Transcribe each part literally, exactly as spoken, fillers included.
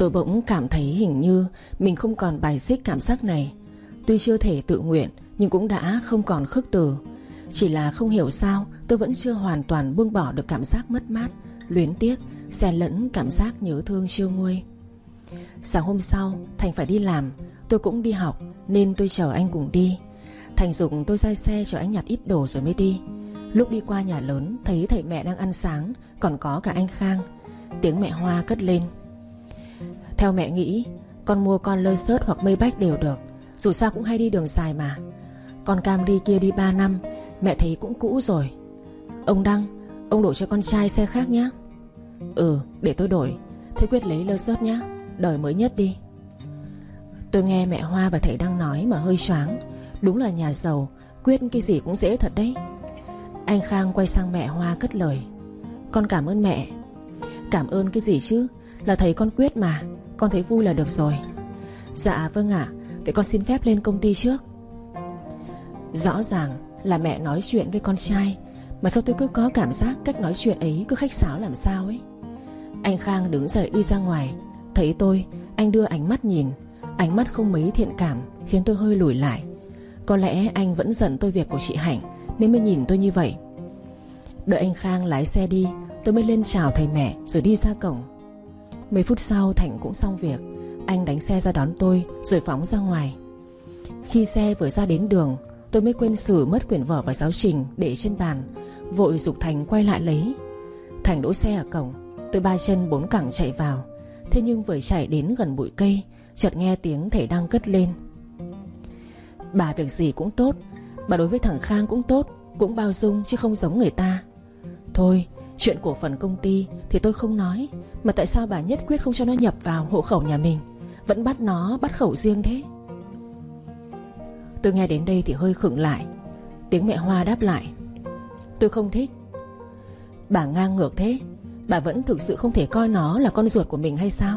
Tôi bỗng cảm thấy hình như mình không còn bài xích cảm giác này. Tuy chưa thể tự nguyện nhưng cũng đã không còn khước từ. Chỉ là không hiểu sao tôi vẫn chưa hoàn toàn buông bỏ được cảm giác mất mát, luyến tiếc, xen lẫn cảm giác nhớ thương chưa nguôi. Sáng hôm sau Thành phải đi làm, tôi cũng đi học nên tôi chờ anh cùng đi. Thành giục tôi ra xe chờ anh nhặt ít đồ rồi mới đi. Lúc đi qua nhà lớn thấy thầy mẹ đang ăn sáng, còn có cả anh Khang. Tiếng mẹ Hoa cất lên: theo mẹ nghĩ, con mua con lơ sớt hoặc mây bách đều được, dù sao cũng hay đi đường dài mà. Con Camry kia đi ba năm, mẹ thấy cũng cũ rồi. Ông Đăng, ông đổi cho con trai xe khác nhé. Ừ, để tôi đổi. Thế Quyết lấy lơ sớt nhé, đời mới nhất đi. Tôi nghe mẹ Hoa và thầy Đăng nói mà hơi choáng. Đúng là nhà giàu, Quyết cái gì cũng dễ thật đấy. Anh Khang quay sang mẹ Hoa cất lời: con cảm ơn mẹ. Cảm ơn cái gì chứ, là thầy con Quyết mà, con thấy vui là được rồi. Dạ vâng ạ, vậy con xin phép lên công ty trước. Rõ ràng là mẹ nói chuyện với con trai, mà sao tôi cứ có cảm giác cách nói chuyện ấy cứ khách sáo làm sao ấy. Anh Khang đứng dậy đi ra ngoài. Thấy tôi, anh đưa ánh mắt nhìn. Ánh mắt không mấy thiện cảm, khiến tôi hơi lùi lại. Có lẽ anh vẫn giận tôi việc của chị Hạnh nên mới nhìn tôi như vậy. Đợi anh Khang lái xe đi, tôi mới lên chào thầy mẹ rồi đi ra cổng. Mấy phút sau Thành cũng xong việc. Anh đánh xe ra đón tôi rồi phóng ra ngoài. Khi xe vừa ra đến đường, tôi mới quên xử mất quyển vở và giáo trình để trên bàn, vội giục Thành quay lại lấy. Thành đỗ xe ở cổng. Tôi ba chân bốn cẳng chạy vào. Thế nhưng vừa chạy đến gần bụi cây, chợt nghe tiếng thầy Đăng cất lên: bà việc gì cũng tốt, bà đối với thằng Khang cũng tốt, cũng bao dung chứ không giống người ta. Thôi, chuyện cổ phần công ty thì tôi không nói, mà tại sao bà nhất quyết không cho nó nhập vào hộ khẩu nhà mình, vẫn bắt nó bắt khẩu riêng thế? Tôi nghe đến đây thì hơi khựng lại. Tiếng mẹ Hoa đáp lại: tôi không thích. Bà ngang ngược thế, bà vẫn thực sự không thể coi nó là con ruột của mình hay sao?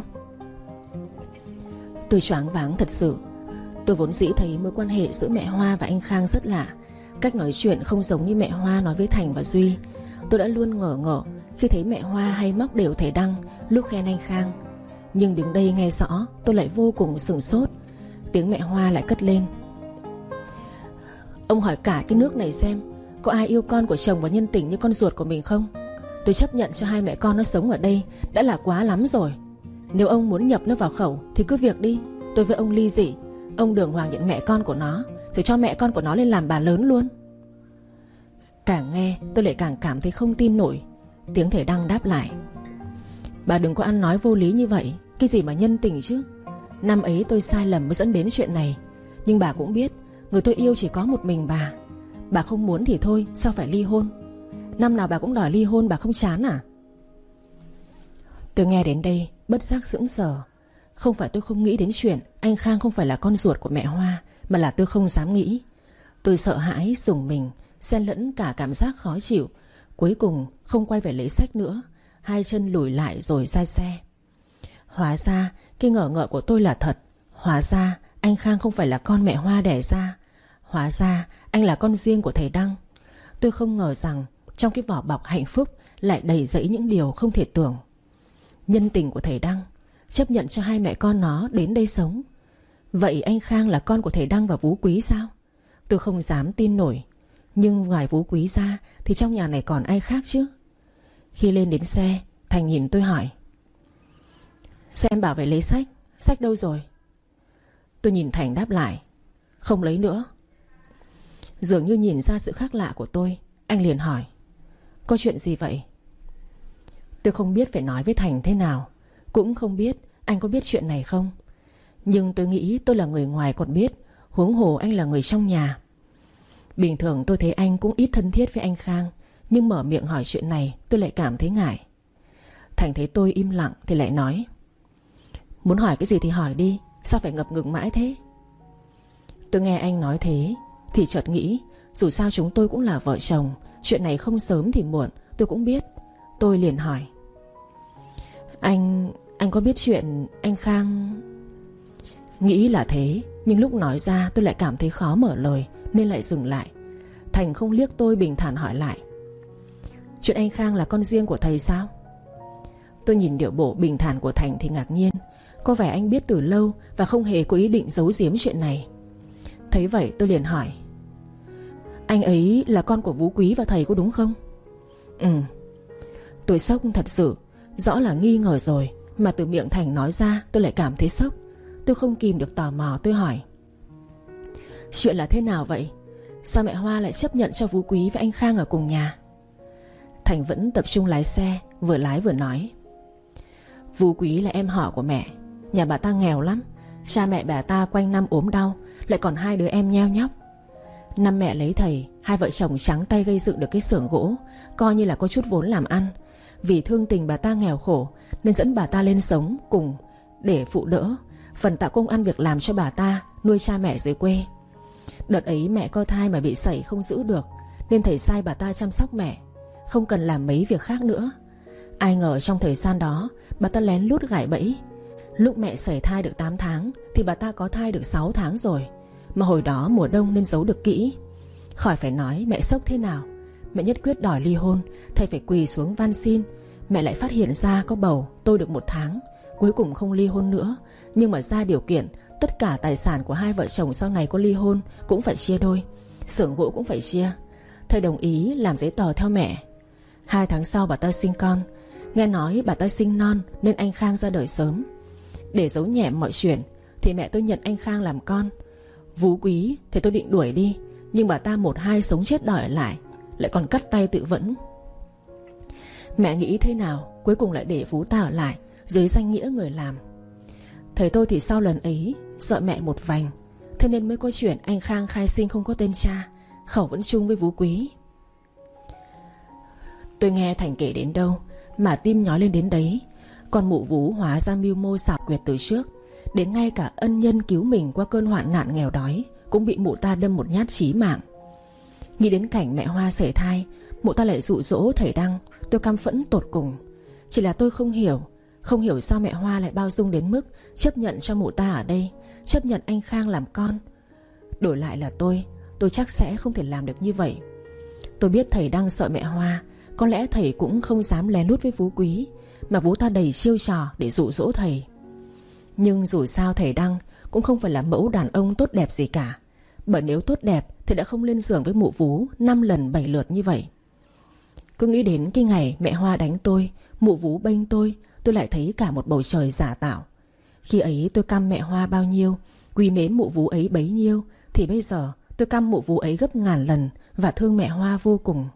Tôi choáng váng thật sự. Tôi vốn dĩ thấy mối quan hệ giữa mẹ Hoa và anh Khang rất lạ. Cách nói chuyện không giống như mẹ Hoa nói với Thành và Duy. Tôi đã luôn ngờ ngợ khi thấy mẹ Hoa hay móc đều thầy Đăng lúc khen anh Khang. Nhưng đứng đây nghe rõ, tôi lại vô cùng sửng sốt. Tiếng mẹ Hoa lại cất lên: ông hỏi cả cái nước này xem, có ai yêu con của chồng và nhân tình như con ruột của mình không? Tôi chấp nhận cho hai mẹ con nó sống ở đây đã là quá lắm rồi. Nếu ông muốn nhập nó vào khẩu thì cứ việc đi, tôi với ông ly dị. Ông đường hoàng nhận mẹ con của nó, rồi cho mẹ con của nó lên làm bà lớn luôn. Càng nghe tôi lại càng cảm thấy không tin nổi. Tiếng thầy Đăng đáp lại: bà đừng có ăn nói vô lý như vậy. Cái gì mà nhân tình chứ. Năm ấy tôi sai lầm mới dẫn đến chuyện này. Nhưng bà cũng biết người tôi yêu chỉ có một mình bà. Bà không muốn thì thôi, sao phải ly hôn? Năm nào bà cũng đòi ly hôn, bà không chán à? Tôi nghe đến đây bất giác sững sờ. Không phải tôi không nghĩ đến chuyện anh Khang không phải là con ruột của mẹ Hoa, mà là tôi không dám nghĩ. Tôi sợ hãi, rùng mình, xen lẫn cả cảm giác khó chịu. Cuối cùng không quay về lấy sách nữa, hai chân lùi lại rồi ra xe. Hóa ra cái ngờ ngợ của tôi là thật. Hóa ra anh Khang không phải là con mẹ Hoa đẻ ra. Hóa ra anh là con riêng của thầy Đăng. Tôi không ngờ rằng trong cái vỏ bọc hạnh phúc lại đầy dẫy những điều không thể tưởng. Nhân tình của thầy Đăng, chấp nhận cho hai mẹ con nó đến đây sống. Vậy anh Khang là con của thầy Đăng và Vũ Quý sao? Tôi không dám tin nổi. Nhưng ngoài Vũ Quý ra thì trong nhà này còn ai khác chứ? Khi lên đến xe, Thành nhìn tôi hỏi: xem bảo về lấy sách, sách đâu rồi? Tôi nhìn Thành đáp lại: không lấy nữa. Dường như nhìn ra sự khác lạ của tôi, anh liền hỏi: có chuyện gì vậy? Tôi không biết phải nói với Thành thế nào, cũng không biết anh có biết chuyện này không. Nhưng tôi nghĩ tôi là người ngoài còn biết, huống hồ anh là người trong nhà. Bình thường tôi thấy anh cũng ít thân thiết với anh Khang, nhưng mở miệng hỏi chuyện này tôi lại cảm thấy ngại. Thành thấy tôi im lặng thì lại nói: muốn hỏi cái gì thì hỏi đi, sao phải ngập ngừng mãi thế? Tôi nghe anh nói thế thì chợt nghĩ dù sao chúng tôi cũng là vợ chồng, chuyện này không sớm thì muộn tôi cũng biết. Tôi liền hỏi: Anh... anh có biết chuyện anh Khang... Nghĩ là thế, nhưng lúc nói ra tôi lại cảm thấy khó mở lời nên lại dừng lại. Thành không liếc tôi, bình thản hỏi lại: chuyện anh Khang là con riêng của thầy sao? Tôi nhìn điệu bộ bình thản của Thành thì ngạc nhiên. Có vẻ anh biết từ lâu và không hề có ý định giấu giếm chuyện này. Thấy vậy tôi liền hỏi: Anh ấy là con của Vũ Quý và thầy có đúng không? Ừ. Tôi sốc thật sự. Rõ là nghi ngờ rồi, mà từ miệng Thành nói ra tôi lại cảm thấy sốc. Tôi không kìm được tò mò, tôi hỏi: Chuyện là thế nào vậy? Sao mẹ Hoa lại chấp nhận cho Vũ Quý với anh Khang ở cùng nhà? Thành vẫn tập trung lái xe, vừa lái vừa nói: Vũ Quý là em họ của mẹ. Nhà bà ta nghèo lắm. Cha mẹ bà ta quanh năm ốm đau, lại còn hai đứa em nheo nhóc. Năm mẹ lấy thầy, hai vợ chồng trắng tay gây dựng được cái xưởng gỗ, coi như là có chút vốn làm ăn. Vì thương tình bà ta nghèo khổ nên dẫn bà ta lên sống cùng để phụ đỡ, phần tạo công ăn việc làm cho bà ta nuôi cha mẹ dưới quê. Đợt ấy mẹ có thai mà bị sẩy không giữ được, nên thầy sai bà ta chăm sóc mẹ, không cần làm mấy việc khác nữa. Ai ngờ trong thời gian đó bà ta lén lút gài bẫy. Lúc mẹ sẩy thai được tám tháng thì bà ta có thai được sáu tháng rồi. Mà hồi đó mùa đông nên giấu được kỹ. Khỏi phải nói mẹ sốc thế nào. Mẹ nhất quyết đòi ly hôn. Thầy phải quỳ xuống van xin. Mẹ lại phát hiện ra có bầu tôi được một tháng. Cuối cùng không ly hôn nữa, nhưng mà ra điều kiện tất cả tài sản của hai vợ chồng sau này có ly hôn cũng phải chia đôi, xưởng gỗ cũng phải chia. Thầy đồng ý làm giấy tờ theo mẹ. Hai tháng sau bà ta sinh con. Nghe nói bà ta sinh non nên anh Khang ra đời sớm. Để giấu nhẹm mọi chuyện thì mẹ tôi nhận anh Khang làm con. Vũ Quý thì tôi định đuổi đi, nhưng bà ta một hai sống chết đòi ở lại, lại còn cắt tay tự vẫn. Mẹ nghĩ thế nào cuối cùng lại để Vũ ta ở lại dưới danh nghĩa người làm. Thầy tôi thì sau lần ấy sợ mẹ một vành, thế nên mới có chuyện anh Khang khai sinh không có tên cha, khẩu vẫn chung với Vũ Quý. Tôi nghe Thành kể đến đâu mà tim nhói lên đến đấy. Còn mụ Vũ hóa ra mưu mô xảo quyệt từ trước, đến ngay cả ân nhân cứu mình qua cơn hoạn nạn nghèo đói cũng bị mụ ta đâm một nhát chí mạng. Nghĩ đến cảnh mẹ Hoa sảy thai, mụ ta lại dụ dỗ thầy Đăng, tôi căm phẫn tột cùng. Chỉ là tôi không hiểu Không hiểu sao mẹ Hoa lại bao dung đến mức chấp nhận cho mụ ta ở đây, chấp nhận anh Khang làm con. Đổi lại là tôi Tôi chắc sẽ không thể làm được như vậy. Tôi biết thầy Đăng sợ mẹ Hoa, có lẽ thầy cũng không dám lén lút với Vũ Quý, mà Vũ ta đầy chiêu trò để dụ dỗ thầy. Nhưng dù sao thầy Đăng cũng không phải là mẫu đàn ông tốt đẹp gì cả. Bởi nếu tốt đẹp thì đã không lên giường với mụ Vũ năm lần bảy lượt như vậy. Cứ nghĩ đến cái ngày mẹ Hoa đánh tôi, mụ Vũ bênh tôi, tôi lại thấy cả một bầu trời giả tạo. Khi ấy tôi căm mẹ Hoa bao nhiêu, quý mến mụ Vũ ấy bấy nhiêu, thì bây giờ tôi căm mụ Vũ ấy gấp ngàn lần và thương mẹ Hoa vô cùng.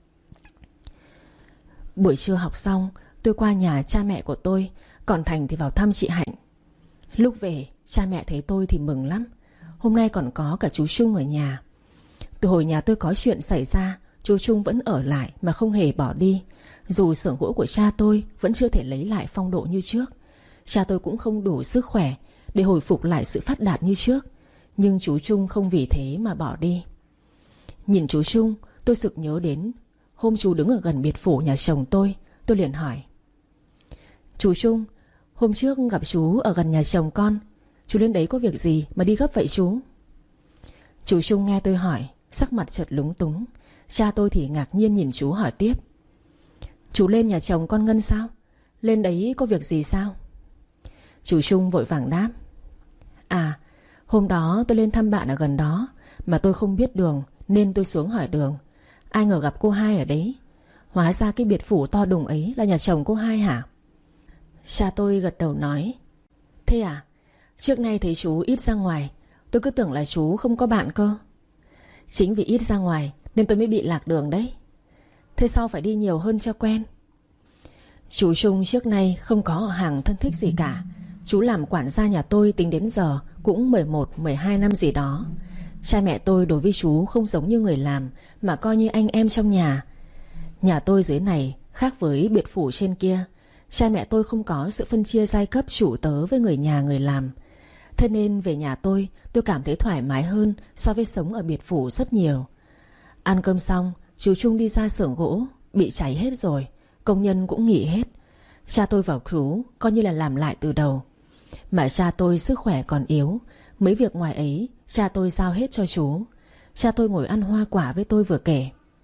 Buổi trưa học xong, tôi qua nhà cha mẹ của tôi, còn Thành thì vào thăm chị Hạnh. Lúc về, cha mẹ thấy tôi thì mừng lắm. Hôm nay còn có cả chú Trung ở nhà. Từ hồi nhà tôi có chuyện xảy ra, chú Trung vẫn ở lại mà không hề bỏ đi. Dù xưởng gỗ của cha tôi vẫn chưa thể lấy lại phong độ như trước, cha tôi cũng không đủ sức khỏe để hồi phục lại sự phát đạt như trước, nhưng chú Trung không vì thế mà bỏ đi. Nhìn chú Trung, tôi sực nhớ đến hôm chú đứng ở gần biệt phủ nhà chồng tôi. Tôi liền hỏi: Chú Trung, hôm trước gặp chú ở gần nhà chồng con, chú lên đấy có việc gì mà đi gấp vậy chú? Chú Trung nghe tôi hỏi, sắc mặt chợt lúng túng. Cha tôi thì ngạc nhiên nhìn chú hỏi tiếp: Chú lên nhà chồng con Ngân sao? Lên đấy có việc gì sao? Chú Trung vội vàng đáp: À, hôm đó tôi lên thăm bạn ở gần đó, mà tôi không biết đường nên tôi xuống hỏi đường. Ai ngờ gặp cô Hai ở đấy. Hóa ra cái biệt phủ to đùng ấy là nhà chồng cô Hai hả? Cha tôi gật đầu nói: Thế à? Trước nay thấy chú ít ra ngoài, tôi cứ tưởng là chú không có bạn cơ. Chính vì ít ra ngoài nên tôi mới bị lạc đường đấy. Thế sau phải đi nhiều hơn cho quen. Chú Trung trước nay không có họ hàng thân thích gì cả. Chú làm quản gia nhà tôi tính đến giờ cũng mười một, mười hai năm gì đó. Cha mẹ tôi đối với chú không giống như người làm, mà coi như anh em trong nhà. Nhà tôi dưới này khác với biệt phủ trên kia. Cha mẹ tôi không có sự phân chia giai cấp chủ tớ với người nhà người làm. Thế nên về nhà tôi, tôi cảm thấy thoải mái hơn so với sống ở biệt phủ rất nhiều. Ăn cơm xong, chú Trung đi ra xưởng gỗ, bị cháy hết rồi, công nhân cũng nghỉ hết. Cha tôi vào cứu, coi như là làm lại từ đầu. Mà cha tôi sức khỏe còn yếu, mấy việc ngoài ấy cha tôi giao hết cho chú. Cha tôi ngồi ăn hoa quả với tôi vừa kể: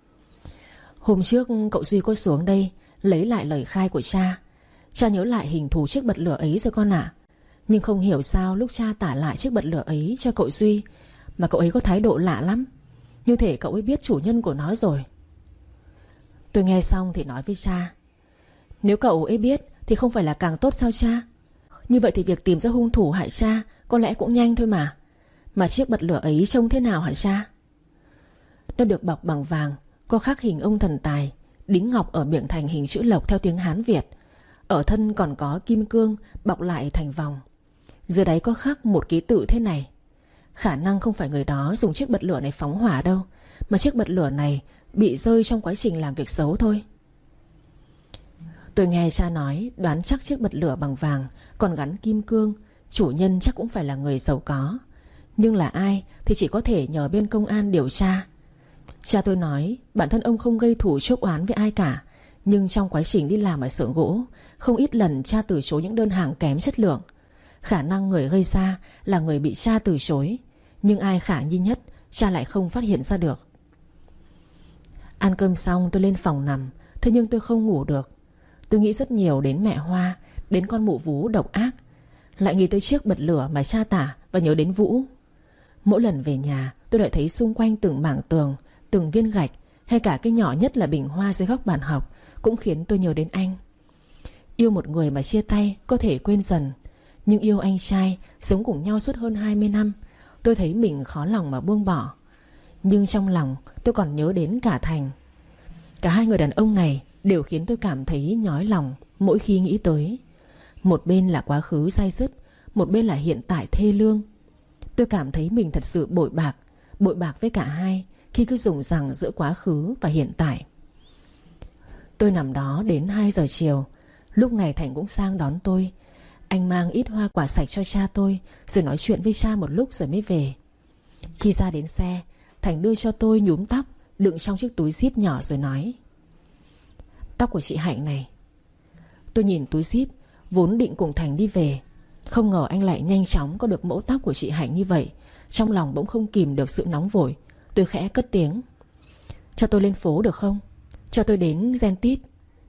Hôm trước cậu Duy có xuống đây lấy lại lời khai của cha. Cha nhớ lại hình thù chiếc bật lửa ấy rồi con ạ. Nhưng không hiểu sao lúc cha tả lại chiếc bật lửa ấy cho cậu Duy mà cậu ấy có thái độ lạ lắm, như thể cậu ấy biết chủ nhân của nó rồi. Tôi nghe xong thì nói với cha: Nếu cậu ấy biết thì không phải là càng tốt sao cha? Như vậy thì việc tìm ra hung thủ hại cha có lẽ cũng nhanh thôi mà. Mà chiếc bật lửa ấy trông thế nào hả cha? Nó được bọc bằng vàng, có khắc hình ông thần tài, đính ngọc ở miệng thành hình chữ lộc theo tiếng Hán Việt. Ở thân còn có kim cương bọc lại thành vòng. Dưới đáy có khắc một ký tự thế này. Khả năng không phải người đó dùng chiếc bật lửa này phóng hỏa đâu, mà chiếc bật lửa này bị rơi trong quá trình làm việc xấu thôi. Tôi nghe cha nói đoán chắc chiếc bật lửa bằng vàng còn gắn kim cương, chủ nhân chắc cũng phải là người giàu có. Nhưng là ai thì chỉ có thể nhờ bên công an điều tra. Cha tôi nói bản thân ông không gây thù chuốc oán với ai cả, nhưng trong quá trình đi làm ở xưởng gỗ, không ít lần cha từ chối những đơn hàng kém chất lượng. Khả năng người gây ra là người bị cha từ chối, nhưng ai khả nghi nhất cha lại không phát hiện ra được. Ăn cơm xong tôi lên phòng nằm, thế nhưng tôi không ngủ được. Tôi nghĩ rất nhiều đến mẹ Hoa, đến con mụ Vú độc ác, lại nghĩ tới chiếc bật lửa mà cha tả và nhớ đến Vũ. Mỗi lần về nhà tôi lại thấy xung quanh từng mảng tường, từng viên gạch, hay cả cái nhỏ nhất là bình hoa dưới góc bàn học, cũng khiến tôi nhớ đến anh. Yêu một người mà chia tay có thể quên dần, nhưng yêu anh trai sống cùng nhau suốt hơn hai mươi năm, tôi thấy mình khó lòng mà buông bỏ. Nhưng trong lòng tôi còn nhớ đến cả Thành. Cả hai người đàn ông này đều khiến tôi cảm thấy nhói lòng mỗi khi nghĩ tới. Một bên là quá khứ day dứt, một bên là hiện tại thê lương. Tôi cảm thấy mình thật sự bội bạc, bội bạc với cả hai khi cứ dùng rằng giữa quá khứ và hiện tại. Tôi nằm đó đến hai giờ chiều. Lúc này Thành cũng sang đón tôi. Anh mang ít hoa quả sạch cho cha tôi, rồi nói chuyện với cha một lúc rồi mới về. Khi ra đến xe, Thành đưa cho tôi nhúm tóc đựng trong chiếc túi zip nhỏ rồi nói: Tóc của chị Hạnh này. Tôi nhìn túi zip, vốn định cùng Thành đi về, không ngờ anh lại nhanh chóng có được mẫu tóc của chị Hạnh như vậy. Trong lòng bỗng không kìm được sự nóng vội. Tôi khẽ cất tiếng: Cho tôi lên phố được không? Cho tôi đến Gentit.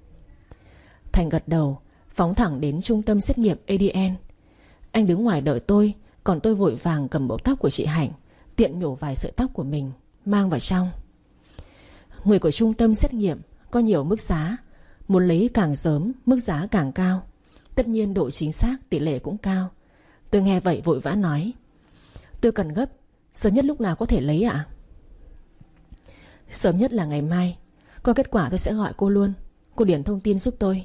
Thành gật đầu, phóng thẳng đến trung tâm xét nghiệm a đê en. Anh đứng ngoài đợi tôi, còn tôi vội vàng cầm mẫu tóc của chị Hạnh, tiện nhổ vài sợi tóc của mình mang vào trong. Người của trung tâm xét nghiệm có nhiều mức giá, muốn lấy càng sớm mức giá càng cao. Tất nhiên độ chính xác tỷ lệ cũng cao. Tôi nghe vậy vội vã nói: Tôi cần gấp, sớm nhất lúc nào có thể lấy ạ? Sớm nhất là ngày mai. Có kết quả tôi sẽ gọi cô luôn. Cô điền thông tin giúp tôi.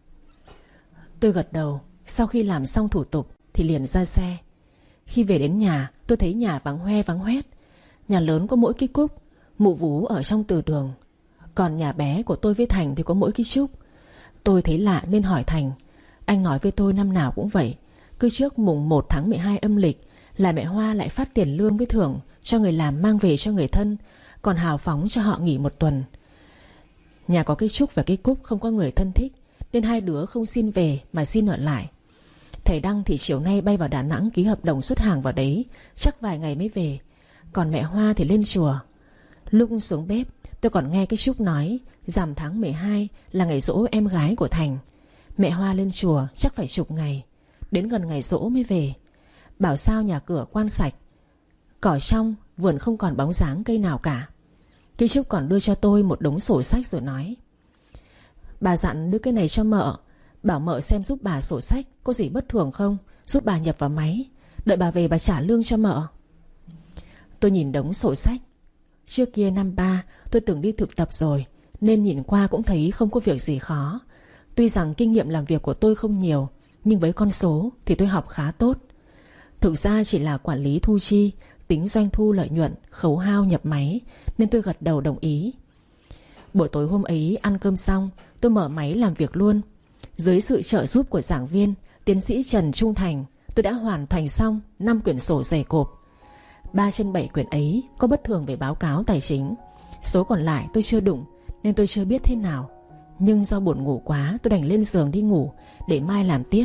Tôi gật đầu. Sau khi làm xong thủ tục thì liền ra xe. Khi về đến nhà, tôi thấy nhà vắng hoe vắng hoét. Nhà lớn có mỗi cái cúc, mụ Vú ở trong từ đường. Còn nhà bé của tôi với Thành thì có mỗi cái trúc. Tôi thấy lạ nên hỏi Thành. Anh nói với tôi năm nào cũng vậy, cứ trước mùng một tháng mười hai âm lịch là mẹ Hoa lại phát tiền lương với thưởng cho người làm mang về cho người thân, còn hào phóng cho họ nghỉ một tuần. Nhà có cái trúc và cái cúc không có người thân thích, nên hai đứa không xin về mà xin ở lại. Thầy Đăng thì chiều nay bay vào Đà Nẵng ký hợp đồng xuất hàng vào đấy, chắc vài ngày mới về. Còn mẹ Hoa thì lên chùa. Lúc xuống bếp tôi còn nghe cái Trúc nói rằm tháng mười hai là ngày giỗ em gái của Thành. Mẹ Hoa lên chùa chắc phải chục ngày, đến gần ngày giỗ mới về. Bảo sao nhà cửa quan sạch, cỏ trong vườn không còn bóng dáng cây nào cả. Cái Trúc còn đưa cho tôi một đống sổ sách rồi nói: Bà dặn đưa cái này cho mợ, bảo mợ xem giúp bà sổ sách có gì bất thường không, giúp bà nhập vào máy, đợi bà về bà trả lương cho mợ. Tôi nhìn đống sổ sách. Trước kia năm ba tôi từng đi thực tập rồi, nên nhìn qua cũng thấy không có việc gì khó. Tuy rằng kinh nghiệm làm việc của tôi không nhiều, nhưng với con số thì tôi học khá tốt. Thực ra chỉ là quản lý thu chi, tính doanh thu lợi nhuận, khấu hao nhập máy, nên tôi gật đầu đồng ý. Buổi tối hôm ấy ăn cơm xong, tôi mở máy làm việc luôn. Dưới sự trợ giúp của giảng viên tiến sĩ Trần Trung Thành, tôi đã hoàn thành xong năm quyển sổ dày cộp. Ba trên bảy quyển ấy có bất thường về báo cáo tài chính. Số còn lại tôi chưa đụng, nên tôi chưa biết thế nào. Nhưng do buồn ngủ quá, tôi đành lên giường đi ngủ để mai làm tiếp.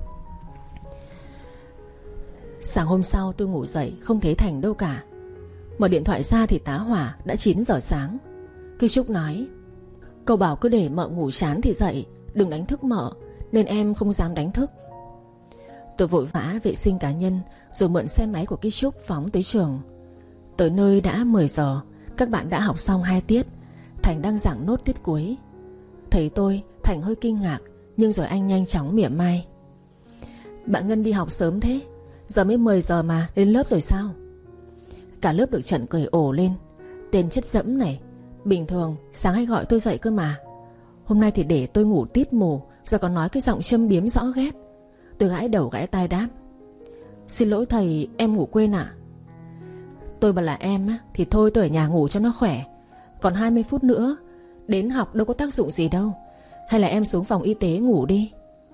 Sáng hôm sau tôi ngủ dậy không thấy Thành đâu cả. Mở điện thoại ra thì tá hỏa đã chín giờ sáng. Cây Trúc nói: Cậu bảo cứ để mợ ngủ chán thì dậy, đừng đánh thức mợ, nên em không dám đánh thức. Tôi vội vã vệ sinh cá nhân rồi mượn xe máy của cái Trúc phóng tới trường. Tới nơi đã mười giờ. Các bạn đã học xong hai tiết. Thành đang giảng nốt tiết cuối. Thấy tôi, Thành hơi kinh ngạc, nhưng rồi anh nhanh chóng mỉa mai: Bạn Ngân đi học sớm thế, giờ mới mười giờ mà, đến lớp rồi sao? Cả lớp được trận cười ồ lên. Tên chất dẫm này, bình thường sáng hay gọi tôi dậy cơ mà. Hôm nay thì để tôi ngủ tít mù, giờ còn nói cái giọng châm biếm rõ ghét. Tôi gãi đầu gãi tai đáp: Xin lỗi thầy, em ngủ quên ạ. Tôi bảo là em á, thì thôi tôi ở nhà ngủ cho nó khỏe. Còn hai mươi phút nữa đến học đâu có tác dụng gì đâu. Hay là em xuống phòng y tế ngủ đi.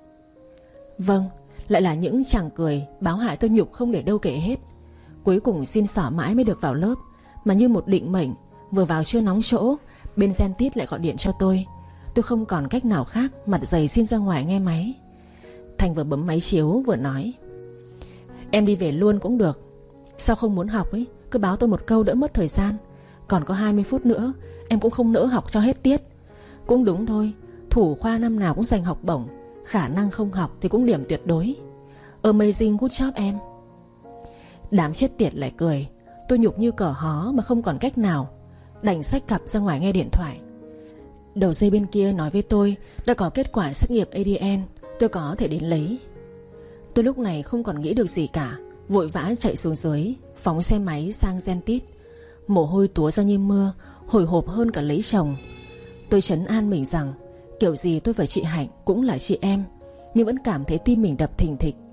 Vâng, lại là những chàng cười báo hại tôi nhục không để đâu kể hết. Cuối cùng xin xỏ mãi mới được vào lớp. Mà như một định mệnh, vừa vào chưa nóng chỗ, bên Gen Tít lại gọi điện cho tôi. Tôi không còn cách nào khác, mặt dày xin ra ngoài nghe máy. Thành vừa bấm máy chiếu vừa nói: Em đi về luôn cũng được. Sao không muốn học ấy, cứ báo tôi một câu đỡ mất thời gian. Còn có hai mươi phút nữa, em cũng không nỡ học cho hết tiết. Cũng đúng thôi, thủ khoa năm nào cũng giành học bổng, khả năng không học thì cũng điểm tuyệt đối. Amazing, good job em. Đám chết tiệt lại cười. Tôi nhục như cờ hó mà không còn cách nào, đành xách cặp ra ngoài nghe điện thoại. Đầu dây bên kia nói với tôi đã có kết quả xét nghiệm a đê en, tôi có thể đến lấy. Tôi lúc này không còn nghĩ được gì cả, vội vã chạy xuống dưới, phóng xe máy sang Gen Tít. Mồ hôi túa ra như mưa, hồi hộp hơn cả lấy chồng. Tôi trấn an mình rằng kiểu gì tôi và chị Hạnh cũng là chị em, nhưng vẫn cảm thấy tim mình đập thình thịch.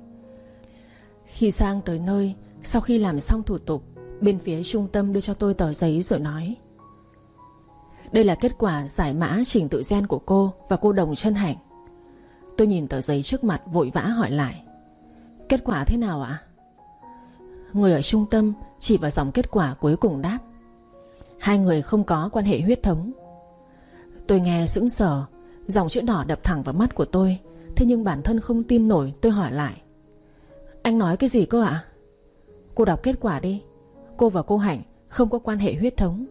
Khi sang tới nơi, sau khi làm xong thủ tục, bên phía trung tâm đưa cho tôi tờ giấy rồi nói: Đây là kết quả giải mã trình tự gen của cô và cô Đồng Trân Hạnh. Tôi nhìn tờ giấy trước mặt vội vã hỏi lại: Kết quả thế nào ạ? Người ở trung tâm chỉ vào dòng kết quả cuối cùng đáp: Hai người không có quan hệ huyết thống. Tôi nghe sững sờ, dòng chữ đỏ đập thẳng vào mắt của tôi. Thế nhưng bản thân không tin nổi, tôi hỏi lại: Anh nói cái gì cơ ạ? Cô đọc kết quả đi. Cô và cô Hạnh không có quan hệ huyết thống.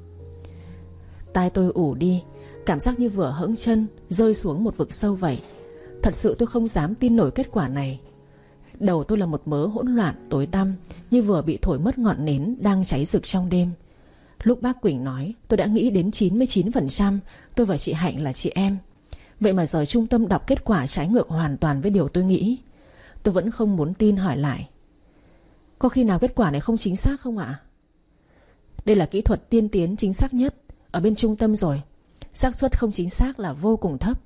Tai tôi ù đi, cảm giác như vừa hững chân rơi xuống một vực sâu vậy. Thật sự tôi không dám tin nổi kết quả này. Đầu tôi là một mớ hỗn loạn tối tăm, như vừa bị thổi mất ngọn nến đang cháy rực trong đêm. Lúc bác Quỳnh nói, tôi đã nghĩ đến chín mươi chín phần trăm tôi và chị Hạnh là chị em. Vậy mà giờ trung tâm đọc kết quả trái ngược hoàn toàn với điều tôi nghĩ. Tôi vẫn không muốn tin, hỏi lại: Có khi nào kết quả này không chính xác không ạ? Đây là kỹ thuật tiên tiến chính xác nhất ở bên trung tâm rồi, xác suất không chính xác là vô cùng thấp.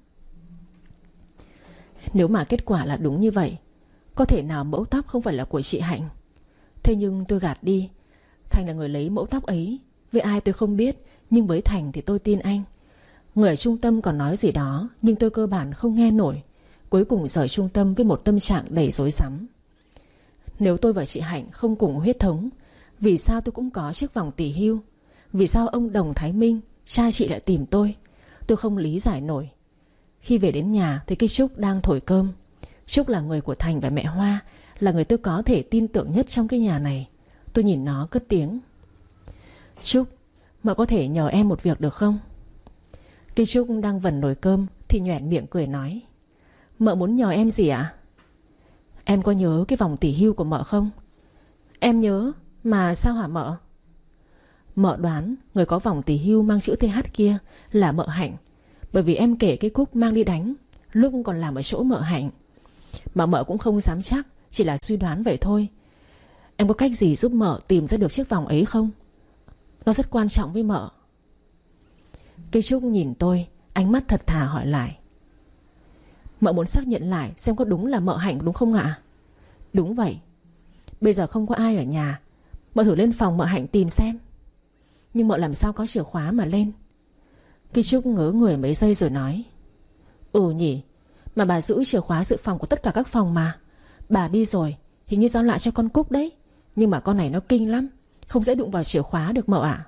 Nếu mà kết quả là đúng như vậy, có thể nào mẫu tóc không phải là của chị Hạnh? Thế nhưng tôi gạt đi. Thành là người lấy mẫu tóc ấy. Với ai tôi không biết, nhưng với Thành thì tôi tin anh. Người ở trung tâm còn nói gì đó, nhưng tôi cơ bản không nghe nổi. Cuối cùng rời trung tâm với một tâm trạng đầy rối rắm. Nếu tôi và chị Hạnh không cùng huyết thống, vì sao tôi cũng có chiếc vòng tỷ hưu? Vì sao ông Đồng Thái Minh, cha chị lại tìm tôi? Tôi không lý giải nổi. Khi về đến nhà thì cái Trúc đang thổi cơm. Trúc là người của Thành và mẹ Hoa, là người tôi có thể tin tưởng nhất trong cái nhà này. Tôi nhìn nó cất tiếng: Trúc, mợ có thể nhờ em một việc được không? Cái Trúc đang vần nồi cơm thì nhoẻn miệng cười nói: Mợ muốn nhờ em gì ạ? Em có nhớ cái vòng tỷ hưu của mợ không? Em nhớ, mà sao hả mợ? Mợ đoán người có vòng tỷ hưu mang chữ tê hát kia là mợ Hạnh, bởi vì em kể cái Cúc mang đi đánh lúc còn làm ở chỗ mợ Hạnh. Mà mợ cũng không dám chắc, chỉ là suy đoán vậy thôi. Em có cách gì giúp mợ tìm ra được chiếc vòng ấy không? Nó rất quan trọng với mợ. Cây Trúc nhìn tôi, ánh mắt thật thà hỏi lại: Mợ muốn xác nhận lại xem có đúng là mợ Hạnh đúng không ạ? Đúng vậy. Bây giờ không có ai ở nhà, mợ thử lên phòng mợ Hạnh tìm xem. Nhưng mợ làm sao có chìa khóa mà lên? Cây Trúc ngớ người mấy giây rồi nói: Ừ nhỉ, mà bà giữ chìa khóa dự phòng của tất cả các phòng mà. Bà đi rồi, hình như giao lại cho con Cúc đấy. Nhưng mà con này nó kinh lắm, không dễ đụng vào chìa khóa được mợ ạ.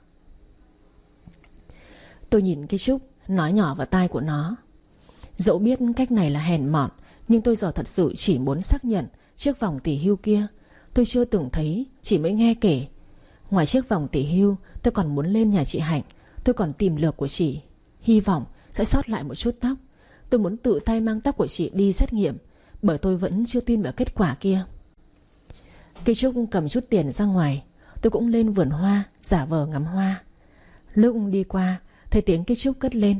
Tôi nhìn cái Trúc, nói nhỏ vào tai của nó: Dẫu biết cách này là hèn mọn, nhưng tôi giờ thật sự chỉ muốn xác nhận chiếc vòng tỷ hưu kia tôi chưa từng thấy, chỉ mới nghe kể. Ngoài chiếc vòng tỷ hưu, tôi còn muốn lên nhà chị Hạnh. Tôi còn tìm lược của chị, hy vọng sẽ sót lại một chút tóc. Tôi muốn tự tay mang tóc của chị đi xét nghiệm, bởi tôi vẫn chưa tin vào kết quả kia. Cây Trúc cầm chút tiền ra ngoài. Tôi cũng lên vườn hoa giả vờ ngắm hoa. Lúc đi qua thấy tiếng Cây Trúc cất lên: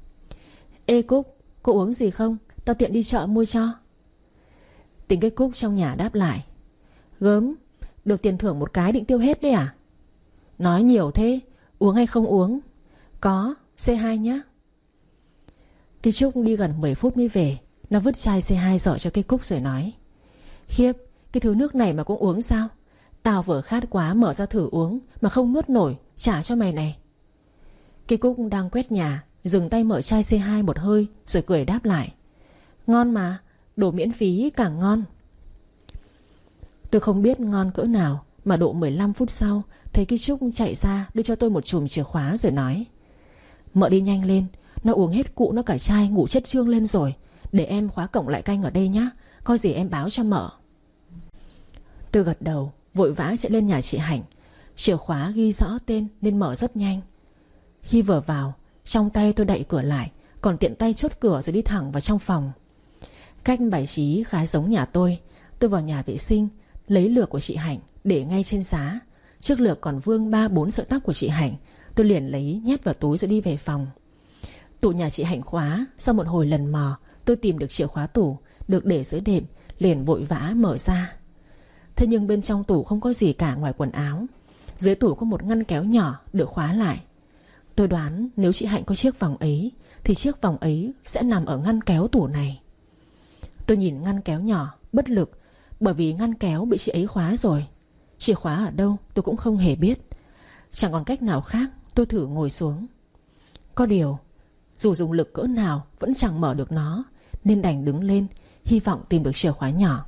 Ê Cúc, cô uống gì không? Tao tiện đi chợ mua cho. Tiếng cái Cúc trong nhà đáp lại: Gớm, được tiền thưởng một cái định tiêu hết đấy à? Nói nhiều thế, uống hay không uống? Có, xê hai nhá. Cây Trúc đi gần mười phút mới về. Nó vứt chai xê hai dở cho cây Cúc rồi nói: Khiếp, cái thứ nước này mà cũng uống sao? Tao vừa khát quá mở ra thử uống mà không nuốt nổi, trả cho mày này. Cây Cúc đang quét nhà, dừng tay mở chai xê hai một hơi rồi cười đáp lại: Ngon mà, đồ miễn phí càng ngon. Tôi không biết ngon cỡ nào mà độ mười lăm phút sau thấy Cây Trúc chạy ra đưa cho tôi một chùm chìa khóa rồi nói: Mợ đi nhanh lên, nó uống hết cụ nó cả chai ngủ chết trương lên rồi. Để em khóa cổng lại canh ở đây nhá, có gì em báo cho mợ. Tôi gật đầu, vội vã chạy lên nhà chị Hạnh. Chìa khóa ghi rõ tên nên mở rất nhanh. Khi vừa vào, trong tay tôi đậy cửa lại, còn tiện tay chốt cửa rồi đi thẳng vào trong phòng. Cách bài trí khá giống nhà tôi. Tôi vào nhà vệ sinh, lấy lược của chị Hạnh để ngay trên giá. Trước lược còn vương ba bốn sợi tóc của chị Hạnh. Tôi liền lấy nhét vào túi rồi đi về phòng. Tủ nhà chị Hạnh khóa. Sau một hồi lần mò, tôi tìm được chìa khóa tủ được để dưới đệm, liền vội vã mở ra. Thế nhưng bên trong tủ không có gì cả ngoài quần áo. Dưới tủ có một ngăn kéo nhỏ được khóa lại. Tôi đoán nếu chị Hạnh có chiếc vòng ấy thì chiếc vòng ấy sẽ nằm ở ngăn kéo tủ này. Tôi nhìn ngăn kéo nhỏ bất lực, bởi vì ngăn kéo bị chị ấy khóa rồi. Chìa khóa ở đâu tôi cũng không hề biết. Chẳng còn cách nào khác, tôi thử ngồi xuống. Có điều dù dùng lực cỡ nào vẫn chẳng mở được nó, nên đành đứng lên, hy vọng tìm được chìa khóa nhỏ.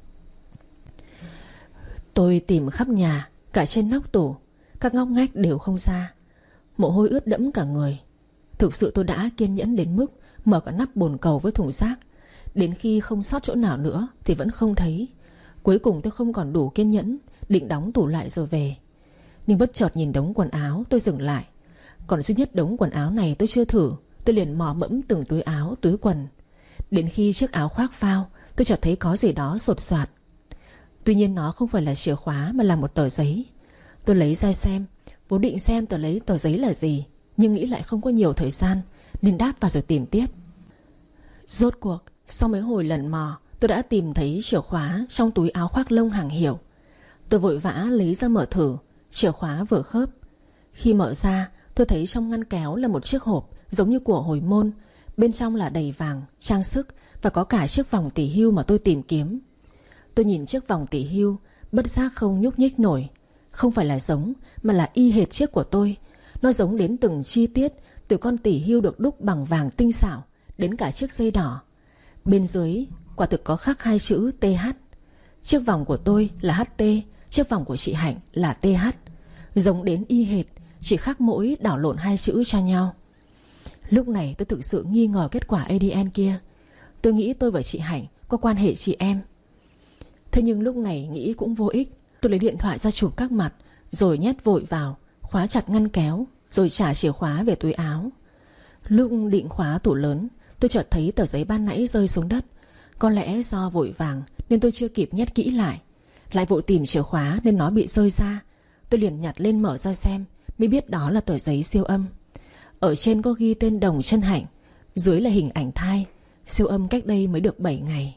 Tôi tìm khắp nhà, cả trên nóc tủ, các ngóc ngách đều không ra. Mồ hôi ướt đẫm cả người. Thực sự tôi đã kiên nhẫn đến mức mở cả nắp bồn cầu với thùng rác. Đến khi không sót chỗ nào nữa thì vẫn không thấy. Cuối cùng tôi không còn đủ kiên nhẫn, định đóng tủ lại rồi về. Nhưng bất chợt nhìn đống quần áo, tôi dừng lại. Còn duy nhất đống quần áo này tôi chưa thử. Tôi liền mò mẫm từng túi áo, túi quần. Đến khi chiếc áo khoác phao, tôi chợt thấy có gì đó sột soạt. Tuy nhiên nó không phải là chìa khóa mà là một tờ giấy. Tôi lấy ra xem, vốn định xem tờ lấy tờ giấy là gì, nhưng nghĩ lại không có nhiều thời gian nên đáp vào rồi tìm tiếp. Rốt cuộc sau mấy hồi lần mò, tôi đã tìm thấy chìa khóa trong túi áo khoác lông hàng hiệu. Tôi vội vã lấy ra mở thử. Chìa khóa vừa khớp. Khi mở ra, tôi thấy trong ngăn kéo là một chiếc hộp giống như của hồi môn. Bên trong là đầy vàng, trang sức và có cả chiếc vòng tỷ hưu mà tôi tìm kiếm. Tôi nhìn chiếc vòng tỷ hưu, bất giác không nhúc nhích nổi. Không phải là giống, mà là y hệt chiếc của tôi. Nó giống đến từng chi tiết, từ con tỷ hưu được đúc bằng vàng tinh xảo đến cả chiếc dây đỏ. Bên dưới quả thực có khắc hai chữ tê hát. Chiếc vòng của tôi là hát tê, chiếc vòng của chị Hạnh là tê hát. Giống đến y hệt, chỉ khác mỗi đảo lộn hai chữ cho nhau. Lúc này tôi thực sự nghi ngờ kết quả a đê en kia. Tôi nghĩ tôi và chị Hạnh có quan hệ chị em. Thế nhưng lúc này nghĩ cũng vô ích. Tôi lấy điện thoại ra chụp các mặt, rồi nhét vội vào, khóa chặt ngăn kéo, rồi trả chìa khóa về túi áo. Lúc định khóa tủ lớn, tôi chợt thấy tờ giấy ban nãy rơi xuống đất. Có lẽ do vội vàng nên tôi chưa kịp nhét kỹ lại. Lại vội tìm chìa khóa nên nó bị rơi ra. Tôi liền nhặt lên mở ra xem, mới biết đó là tờ giấy siêu âm. Ở trên có ghi tên Đồng Chân Hạnh, dưới là hình ảnh thai, siêu âm cách đây mới được bảy ngày.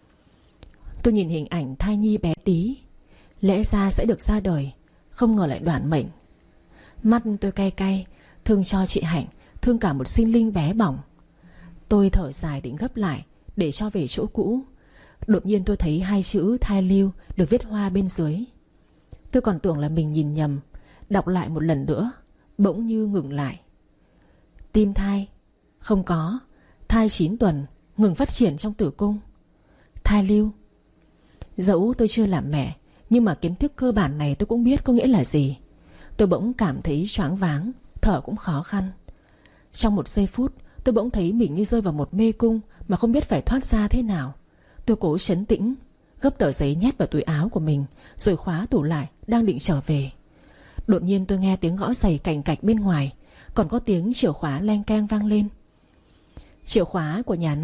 Tôi nhìn hình ảnh thai nhi bé tí, lẽ ra sẽ được ra đời, không ngờ lại đoản mệnh. Mắt tôi cay cay, thương cho chị Hạnh, thương cả một sinh linh bé bỏng. Tôi thở dài định gấp lại để cho về chỗ cũ. Đột nhiên tôi thấy hai chữ thai lưu được viết hoa bên dưới. Tôi còn tưởng là mình nhìn nhầm. Đọc lại một lần nữa, bỗng như ngừng lại. Tim thai, không có. Thai chín tuần, ngừng phát triển trong tử cung. Thai lưu. Dẫu tôi chưa làm mẹ, nhưng mà kiến thức cơ bản này tôi cũng biết có nghĩa là gì. Tôi bỗng cảm thấy choáng váng, thở cũng khó khăn. Trong một giây phút, tôi bỗng thấy mình như rơi vào một mê cung mà không biết phải thoát ra thế nào. Tôi cố trấn tĩnh, gấp tờ giấy nhét vào túi áo của mình, rồi khóa tủ lại, đang định trở về. Đột nhiên tôi nghe tiếng gõ giày cành cạch bên ngoài, còn có tiếng chìa khóa leng keng vang lên. Chìa khóa của nhà này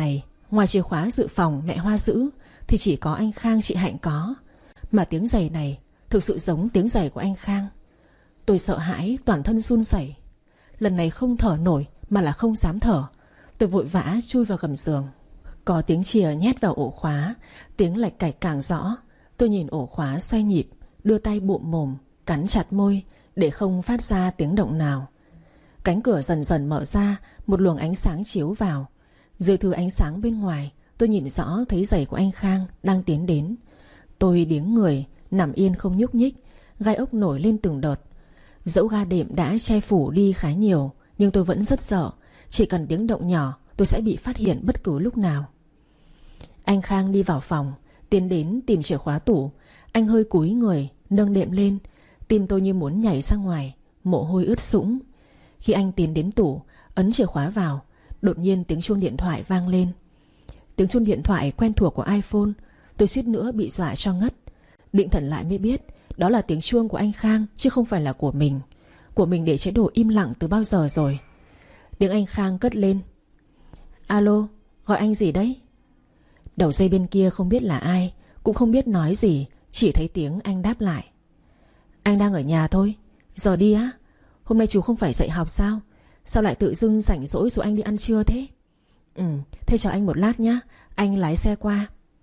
Ngoài chìa khóa dự phòng mẹ Hoa giữ thì chỉ có anh Khang chị Hạnh có. Mà tiếng giày này thực sự giống tiếng giày của anh Khang. Tôi sợ hãi, toàn thân run rẩy. Lần này không thở nổi mà là không dám thở. Tôi vội vã chui vào gầm giường. Có tiếng chìa nhét vào ổ khóa, tiếng lạch cạch càng rõ. Tôi nhìn ổ khóa xoay nhịp, đưa tay bụm mồm, cắn chặt môi để không phát ra tiếng động nào. Cánh cửa dần dần mở ra, một luồng ánh sáng chiếu vào. Dưới thứ ánh sáng bên ngoài, tôi nhìn rõ thấy giày của anh Khang đang tiến đến. Tôi điếng người, nằm yên không nhúc nhích. Gai ốc nổi lên từng đợt. Dẫu ga đệm đã che phủ đi khá nhiều, nhưng tôi vẫn rất sợ. Chỉ cần tiếng động nhỏ, tôi sẽ bị phát hiện bất cứ lúc nào. Anh Khang đi vào phòng, tiến đến tìm chìa khóa tủ. Anh hơi cúi người, nâng đệm lên. Tim tôi như muốn nhảy ra ngoài, mồ hôi ướt sũng. Khi anh tiến đến tủ, ấn chìa khóa vào, đột nhiên tiếng chuông điện thoại vang lên. Tiếng chuông điện thoại quen thuộc của iPhone. Tôi suýt nữa bị dọa cho ngất. Định thần lại mới biết đó là tiếng chuông của anh Khang, chứ không phải là của mình. Của mình để chế độ im lặng từ bao giờ rồi. Tiếng anh Khang cất lên. Alo, gọi anh gì đấy? Đầu dây bên kia không biết là ai, cũng không biết nói gì, chỉ thấy tiếng anh đáp lại. Anh đang ở nhà thôi. Giờ đi á? Hôm nay chú không phải dạy học sao? Sao lại tự dưng rảnh rỗi rồi anh đi ăn trưa thế? Ừ, thế chờ anh một lát nhá, anh lái xe qua.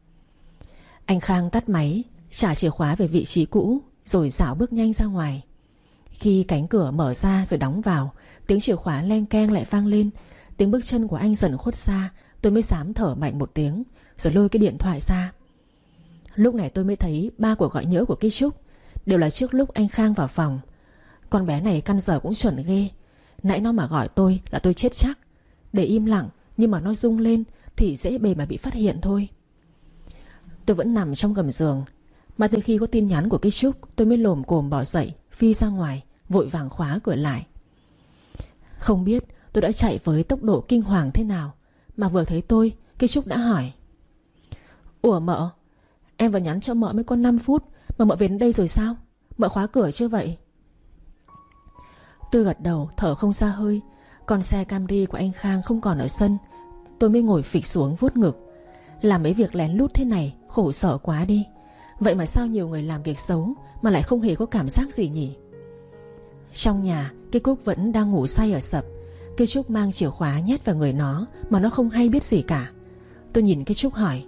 Anh Khang tắt máy, trả chìa khóa về vị trí cũ, rồi dạo bước nhanh ra ngoài. Khi cánh cửa mở ra rồi đóng vào, tiếng chìa khóa leng keng lại vang lên. Tiếng bước chân của anh dần khuất xa. Tôi mới dám thở mạnh một tiếng, rồi lôi cái điện thoại ra. Lúc này tôi mới thấy ba cuộc gọi nhỡ của cái Trúc đều là trước lúc anh Khang vào phòng. Con bé này căn giờ cũng chuẩn ghê. Nãy nó mà gọi tôi là tôi chết chắc. Để im lặng, nhưng mà nó rung lên thì dễ bề mà bị phát hiện thôi. Tôi vẫn nằm trong gầm giường, mà từ khi có tin nhắn của cái Trúc, tôi mới lồm cồm bỏ dậy, phi ra ngoài, vội vàng khóa cửa lại. Không biết tôi đã chạy với tốc độ kinh hoàng thế nào, mà vừa thấy tôi, cái Trúc đã hỏi. Ủa mợ, em vừa nhắn cho mợ mới có năm phút mà mợ về đến đây rồi sao? Mợ khóa cửa chưa vậy? Tôi gật đầu, thở không ra hơi. Con xe Camry của anh Khang không còn ở sân. Tôi mới ngồi phịch xuống vuốt ngực. Làm mấy việc lén lút thế này khổ sở quá đi. Vậy mà sao nhiều người làm việc xấu mà lại không hề có cảm giác gì nhỉ? Trong nhà, cái Cúc vẫn đang ngủ say ở sập. Cái Trúc mang chìa khóa nhét vào người nó mà nó không hay biết gì cả. Tôi nhìn cái Trúc hỏi.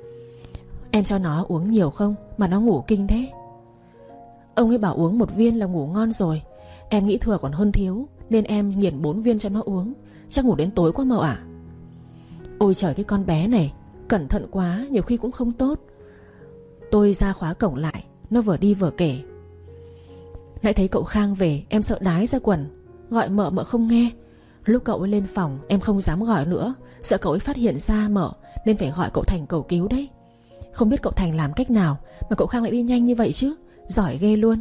Em cho nó uống nhiều không mà nó ngủ kinh thế? Ông ấy bảo uống một viên là ngủ ngon rồi. Em nghĩ thừa còn hơn thiếu, nên em nghiền bốn viên cho nó uống. Chắc ngủ đến tối quá mợ ạ. Ôi trời, cái con bé này cẩn thận quá, nhiều khi cũng không tốt. Tôi ra khóa cổng lại. Nó vừa đi vừa kể. Nãy thấy cậu Khang về, em sợ đái ra quần. Gọi mợ mợ không nghe. Lúc cậu ấy lên phòng em không dám gọi nữa, sợ cậu ấy phát hiện ra mợ, nên phải gọi cậu Thành cầu cứu đấy. Không biết cậu Thành làm cách nào mà cậu Khang lại đi nhanh như vậy chứ. Giỏi ghê luôn.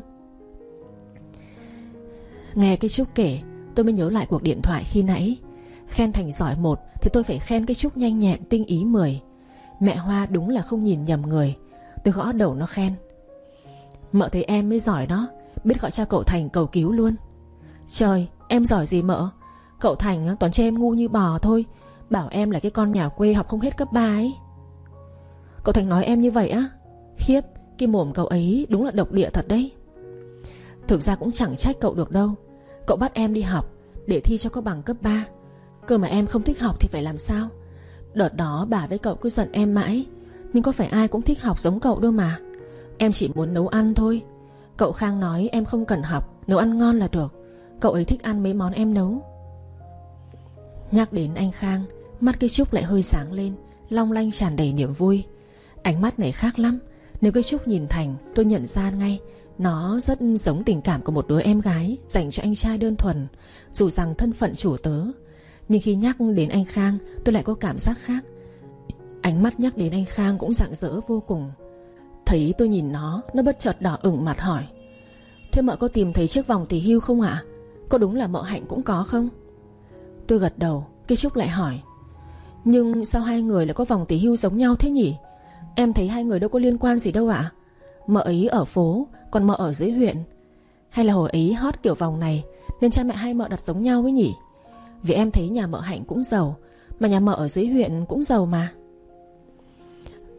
Nghe cái Trúc kể, tôi mới nhớ lại cuộc điện thoại khi nãy. Khen Thành giỏi một thì tôi phải khen cái Trúc nhanh nhẹn tinh ý mười. Mẹ Hoa đúng là không nhìn nhầm người. Tôi gõ đầu nó khen. Mợ thấy em mới giỏi đó, biết gọi cho cậu Thành cầu cứu luôn. Trời, em giỏi gì mợ? Cậu Thành toàn chê em ngu như bò thôi. Bảo em là cái con nhà quê học không hết cấp ba ấy. Cậu Thành nói em như vậy á? Khiếp, cái mồm cậu ấy đúng là độc địa thật đấy. Thực ra cũng chẳng trách cậu được đâu. Cậu bắt em đi học để thi cho có bằng cấp ba. Cơ mà em không thích học thì phải làm sao? Đợt đó bà với cậu cứ giận em mãi. Nhưng có phải ai cũng thích học giống cậu đâu mà. Em chỉ muốn nấu ăn thôi. Cậu Khang nói em không cần học, nấu ăn ngon là được. Cậu ấy thích ăn mấy món em nấu. Nhắc đến anh Khang, mắt cái Trúc lại hơi sáng lên, long lanh tràn đầy niềm vui. Ánh mắt này khác lắm. Nếu cái Trúc nhìn Thành, tôi nhận ra ngay. Nó rất giống tình cảm của một đứa em gái dành cho anh trai đơn thuần, dù rằng thân phận chủ tớ. Nhưng khi nhắc đến anh Khang, tôi lại có cảm giác khác. Ánh mắt nhắc đến anh Khang cũng rạng rỡ vô cùng. Thấy tôi nhìn nó, nó bất chợt đỏ ửng mặt hỏi. Thế mợ có tìm thấy chiếc vòng tỷ hưu không ạ? Có đúng là mợ Hạnh cũng có không? Tôi gật đầu. Cái Trúc lại hỏi. Nhưng sao hai người lại có vòng tỷ hưu giống nhau thế nhỉ? Em thấy hai người đâu có liên quan gì đâu ạ. Mợ ấy ở phố, còn mợ ở dưới huyện. Hay là hồi ấy hot kiểu vòng này nên cha mẹ hai mợ đặt giống nhau ấy nhỉ? Vì em thấy nhà mợ Hạnh cũng giàu, mà nhà mợ ở dưới huyện cũng giàu mà.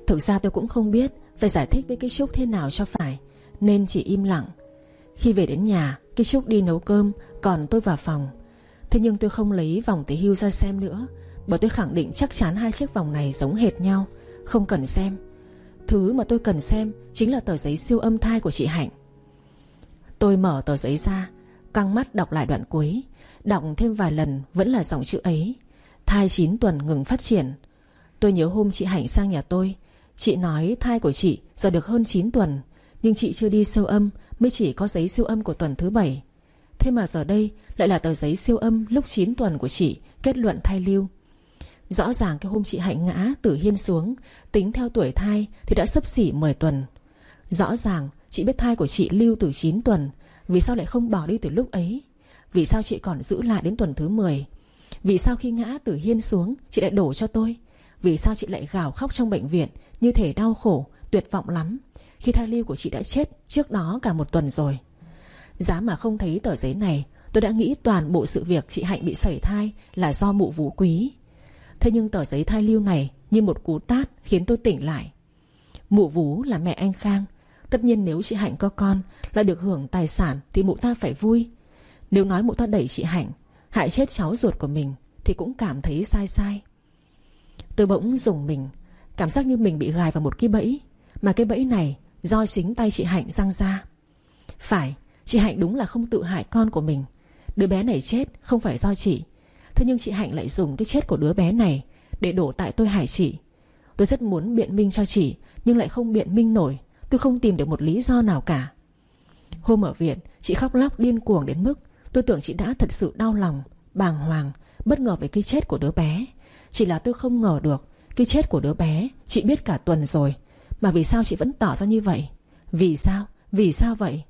Thực ra tôi cũng không biết phải giải thích với cái Trúc thế nào cho phải, nên chỉ im lặng. Khi về đến nhà, cái Trúc đi nấu cơm, còn tôi vào phòng. Thế nhưng tôi không lấy vòng tỷ hưu ra xem nữa, bởi tôi khẳng định chắc chắn hai chiếc vòng này giống hệt nhau, không cần xem. Thứ mà tôi cần xem chính là tờ giấy siêu âm thai của chị Hạnh. Tôi mở tờ giấy ra, căng mắt đọc lại đoạn cuối. Đọc thêm vài lần vẫn là dòng chữ ấy: thai chín tuần ngừng phát triển. Tôi nhớ hôm chị Hạnh sang nhà tôi, chị nói thai của chị giờ được hơn chín tuần, nhưng chị chưa đi siêu âm, mới chỉ có giấy siêu âm của tuần thứ bảy. Thế mà giờ đây lại là tờ giấy siêu âm lúc chín tuần của chị, kết luận thai lưu. Rõ ràng cái hôm chị Hạnh ngã từ hiên xuống, tính theo tuổi thai thì đã xấp xỉ mười tuần. Rõ ràng chị biết thai của chị lưu từ chín tuần, vì sao lại không bỏ đi từ lúc ấy? Vì sao chị còn giữ lại đến tuần thứ mười? Vì sao khi ngã từ hiên xuống chị lại đổ cho tôi? Vì sao chị lại gào khóc trong bệnh viện như thể đau khổ, tuyệt vọng lắm, khi thai lưu của chị đã chết trước đó cả một tuần rồi? Giá mà không thấy tờ giấy này, tôi đã nghĩ toàn bộ sự việc chị Hạnh bị sẩy thai là do mụ Vũ Quý. Thế nhưng tờ giấy thai lưu này như một cú tát khiến tôi tỉnh lại. Mụ Vũ là mẹ anh Khang. Tất nhiên nếu chị Hạnh có con lại được hưởng tài sản thì mụ ta phải vui. Nếu nói mụ ta đẩy chị Hạnh, hại chết cháu ruột của mình, thì cũng cảm thấy sai sai. Tôi bỗng rùng mình, cảm giác như mình bị gài vào một cái bẫy, mà cái bẫy này do chính tay chị Hạnh giăng ra. Phải, chị Hạnh đúng là không tự hại con của mình. Đứa bé này chết không phải do chị. Thế nhưng chị Hạnh lại dùng cái chết của đứa bé này để đổ tại tôi hại chị. Tôi rất muốn biện minh cho chị, nhưng lại không biện minh nổi. Tôi không tìm được một lý do nào cả. Hôm ở viện, chị khóc lóc điên cuồng đến mức tôi tưởng chị đã thật sự đau lòng, bàng hoàng, bất ngờ về cái chết của đứa bé. Chỉ là tôi không ngờ được cái chết của đứa bé chị biết cả tuần rồi, mà vì sao chị vẫn tỏ ra như vậy? Vì sao? Vì sao vậy?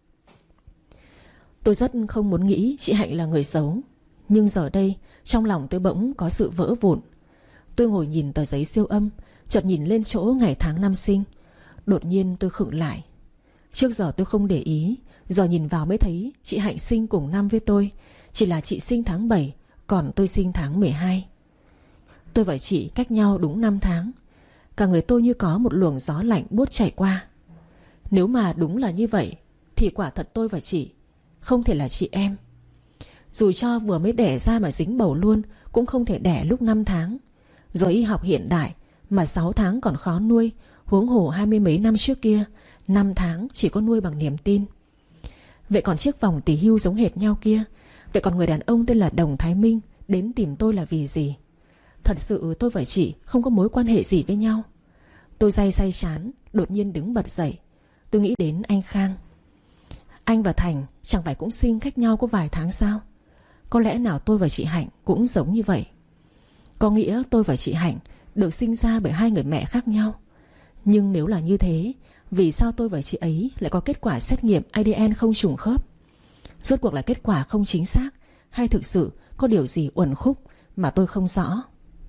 Tôi rất không muốn nghĩ chị Hạnh là người xấu, nhưng giờ đây trong lòng tôi bỗng có sự vỡ vụn. Tôi ngồi nhìn tờ giấy siêu âm, chợt nhìn lên chỗ ngày tháng năm sinh. Đột nhiên tôi khựng lại. Trước giờ tôi không để ý, giờ nhìn vào mới thấy chị Hạnh sinh cùng năm với tôi. Chỉ là chị sinh tháng bảy, còn tôi sinh tháng mười hai. Tôi và chị cách nhau đúng năm tháng. Cả người tôi như có một luồng gió lạnh buốt chảy qua. Nếu mà đúng là như vậy thì quả thật tôi và chị không thể là chị em. Dù cho vừa mới đẻ ra mà dính bầu luôn, cũng không thể đẻ lúc năm tháng. Giờ y học hiện đại mà sáu tháng còn khó nuôi, huống hồ hai mươi mấy năm trước kia, năm tháng chỉ có nuôi bằng niềm tin. Vậy còn chiếc vòng tỷ hưu giống hệt nhau kia, vậy còn người đàn ông tên là Đồng Thái Minh đến tìm tôi là vì gì? Thật sự tôi và chị không có mối quan hệ gì với nhau. Tôi day day chán, đột nhiên đứng bật dậy. Tôi nghĩ đến anh Khang. Anh và Thành chẳng phải cũng sinh cách nhau có vài tháng sao? Có lẽ nào tôi và chị Hạnh cũng giống như vậy? Có nghĩa tôi và chị Hạnh được sinh ra bởi hai người mẹ khác nhau. Nhưng nếu là như thế, vì sao tôi và chị ấy lại có kết quả xét nghiệm a đê en không trùng khớp? Rốt cuộc là kết quả không chính xác, hay thực sự có điều gì uẩn khúc mà tôi không rõ?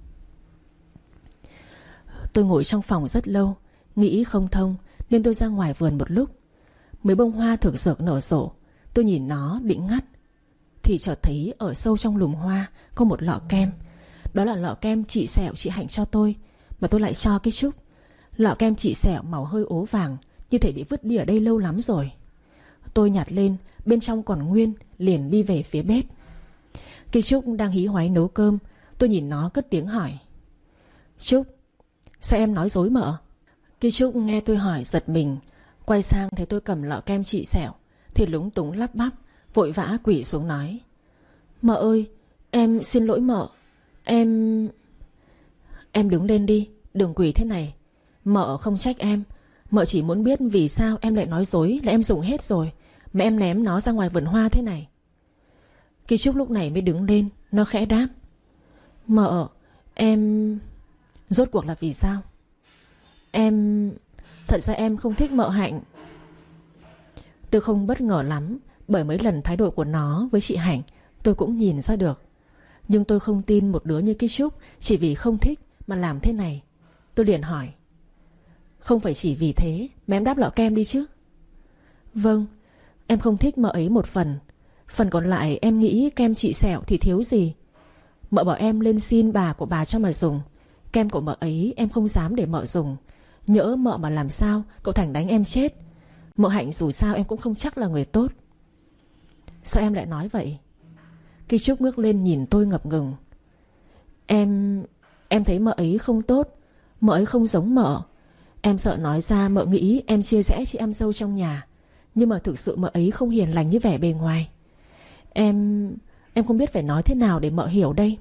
Tôi ngồi trong phòng rất lâu, nghĩ không thông, nên tôi ra ngoài vườn một lúc. Mấy bông hoa thực dược nở rộ, tôi nhìn nó định ngắt, thì chợt thấy ở sâu trong lùm hoa có một lọ kem. Đó là lọ kem trị sẹo chị Hạnh cho tôi, mà tôi lại cho cái Trúc. Lọ kem trị sẹo màu hơi ố vàng, như thể bị vứt đi ở đây lâu lắm rồi. Tôi nhặt lên, bên trong còn nguyên, liền đi về phía bếp. Cái Trúc đang hí hoáy nấu cơm. Tôi nhìn nó cất tiếng hỏi: Trúc, sao em nói dối mợ? Cái Trúc nghe tôi hỏi giật mình, quay sang thấy tôi cầm lọ kem trị sẹo thì lúng túng lắp bắp, vội vã quỳ xuống nói: Mợ ơi, em xin lỗi mợ. Em... Em đứng lên đi, đừng quỳ thế này. Mợ không trách em. Mợ chỉ muốn biết vì sao em lại nói dối là em dùng hết rồi, mà em ném nó ra ngoài vườn hoa thế này. Kỳ Trúc lúc này mới đứng lên. Nó khẽ đáp: Mợ, em... Rốt cuộc là vì sao? Em... Thật ra em không thích mợ Hạnh. Tôi không bất ngờ lắm, bởi mấy lần thái độ của nó với chị Hạnh tôi cũng nhìn ra được. Nhưng tôi không tin một đứa như cái Trúc chỉ vì không thích mà làm thế này. Tôi liền hỏi: Không phải chỉ vì thế mà em đáp lọ kem đi chứ? Vâng, em không thích mợ ấy một phần. Phần còn lại em nghĩ kem trị sẹo thì thiếu gì. Mợ bảo em lên xin bà của bà cho mà dùng. Kem của mợ ấy em không dám để mợ dùng, Nhỡ mợ mà làm sao cậu Thành đánh em chết. Mợ Hạnh dù sao em cũng không chắc là người tốt. Sao em lại nói vậy? Ki Trúc ngước lên nhìn tôi ngập ngừng. Em... Em thấy mợ ấy không tốt. Mợ ấy không giống mợ. Em sợ nói ra mợ nghĩ em chia rẽ chị em dâu trong nhà. Nhưng mà thực sự mợ ấy không hiền lành như vẻ bề ngoài. Em... Em không biết phải nói thế nào để mợ hiểu đây.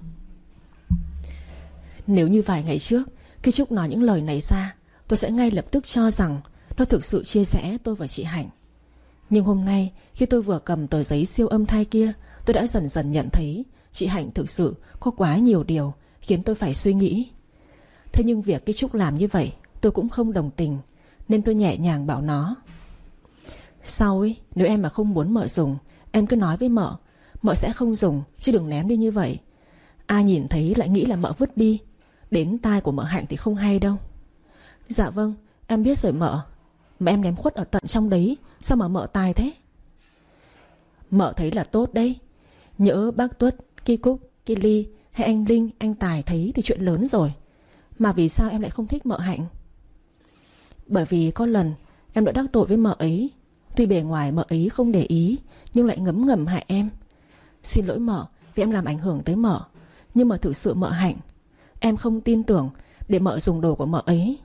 Nếu như vài ngày trước Ki Trúc nói những lời này ra, tôi sẽ ngay lập tức cho rằng nó thực sự chia rẽ tôi và chị Hạnh. Nhưng hôm nay khi tôi vừa cầm tờ giấy siêu âm thai kia, tôi đã dần dần nhận thấy chị Hạnh thực sự có quá nhiều điều khiến tôi phải suy nghĩ. Thế nhưng việc Ki Trúc làm như vậy tôi cũng không đồng tình, nên tôi nhẹ nhàng bảo nó: Sau ấy, nếu em mà không muốn mợ dùng, em cứ nói với mợ. Mợ sẽ không dùng, chứ đừng ném đi như vậy. Ai nhìn thấy lại nghĩ là mợ vứt đi. Đến tai của mợ Hạnh thì không hay đâu. Dạ vâng, em biết rồi mợ. Mà em ném khuất ở tận trong đấy, sao mà mợ tài thế? Mợ thấy là tốt đấy. Nhỡ bác Tuất, Ki Cúc, Ki Ly hay anh Linh, anh Tài thấy thì chuyện lớn rồi. Mà vì sao em lại không thích mợ Hạnh? Bởi vì có lần em đã đắc tội với mợ ấy. Tuy bề ngoài mợ ấy không để ý, nhưng lại ngấm ngầm hại em. Xin lỗi mợ vì em làm ảnh hưởng tới mợ. Nhưng mà thực sự mợ Hạnh, em không tin tưởng để mợ dùng đồ của mợ ấy.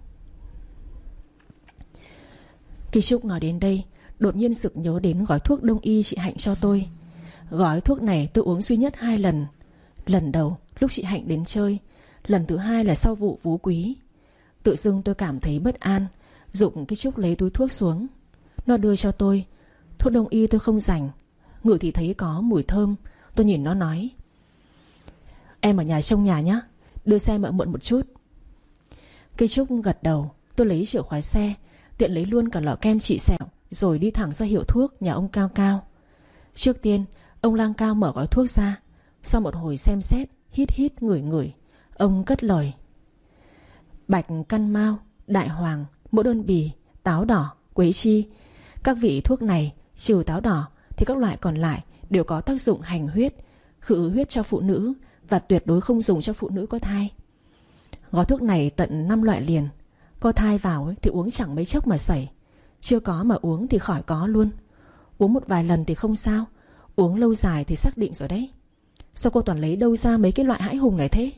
Ki Trúc nói đến đây, đột nhiên sực nhớ đến gói thuốc đông y chị Hạnh cho tôi. Gói thuốc này tôi uống duy nhất hai lần. Lần đầu lúc chị Hạnh đến chơi, lần thứ hai là sau vụ Phú Quý. Tự dưng tôi cảm thấy bất an, giục Ki Trúc lấy túi thuốc xuống. Nó đưa cho tôi. Thuốc đông y tôi không rành, ngửi thì thấy có mùi thơm. Tôi nhìn nó nói: Em ở nhà trông nhà nhé, đưa xe mợ mượn một chút. Ki Trúc gật đầu. Tôi lấy chìa khóa xe, tiện lấy luôn cả lọ kem trị sẹo, rồi đi thẳng ra hiệu thuốc nhà ông Cao Cao. Trước tiên ông Lang Cao mở gói thuốc ra. Sau một hồi xem xét, hít hít ngửi ngửi, ông cất lời: Bạch căn mao, đại hoàng, mỗ đơn bì, táo đỏ, quế chi. Các vị thuốc này trừ táo đỏ thì các loại còn lại đều có tác dụng hành huyết, khử huyết cho phụ nữ, và tuyệt đối không dùng cho phụ nữ có thai. Gói thuốc này tận năm loại liền. Có thai vào ấy, thì uống chẳng mấy chốc mà sẩy. Chưa có mà uống thì khỏi có luôn. Uống một vài lần thì không sao, uống lâu dài thì xác định rồi đấy. Sao cô toàn lấy đâu ra mấy cái loại hãi hùng này thế?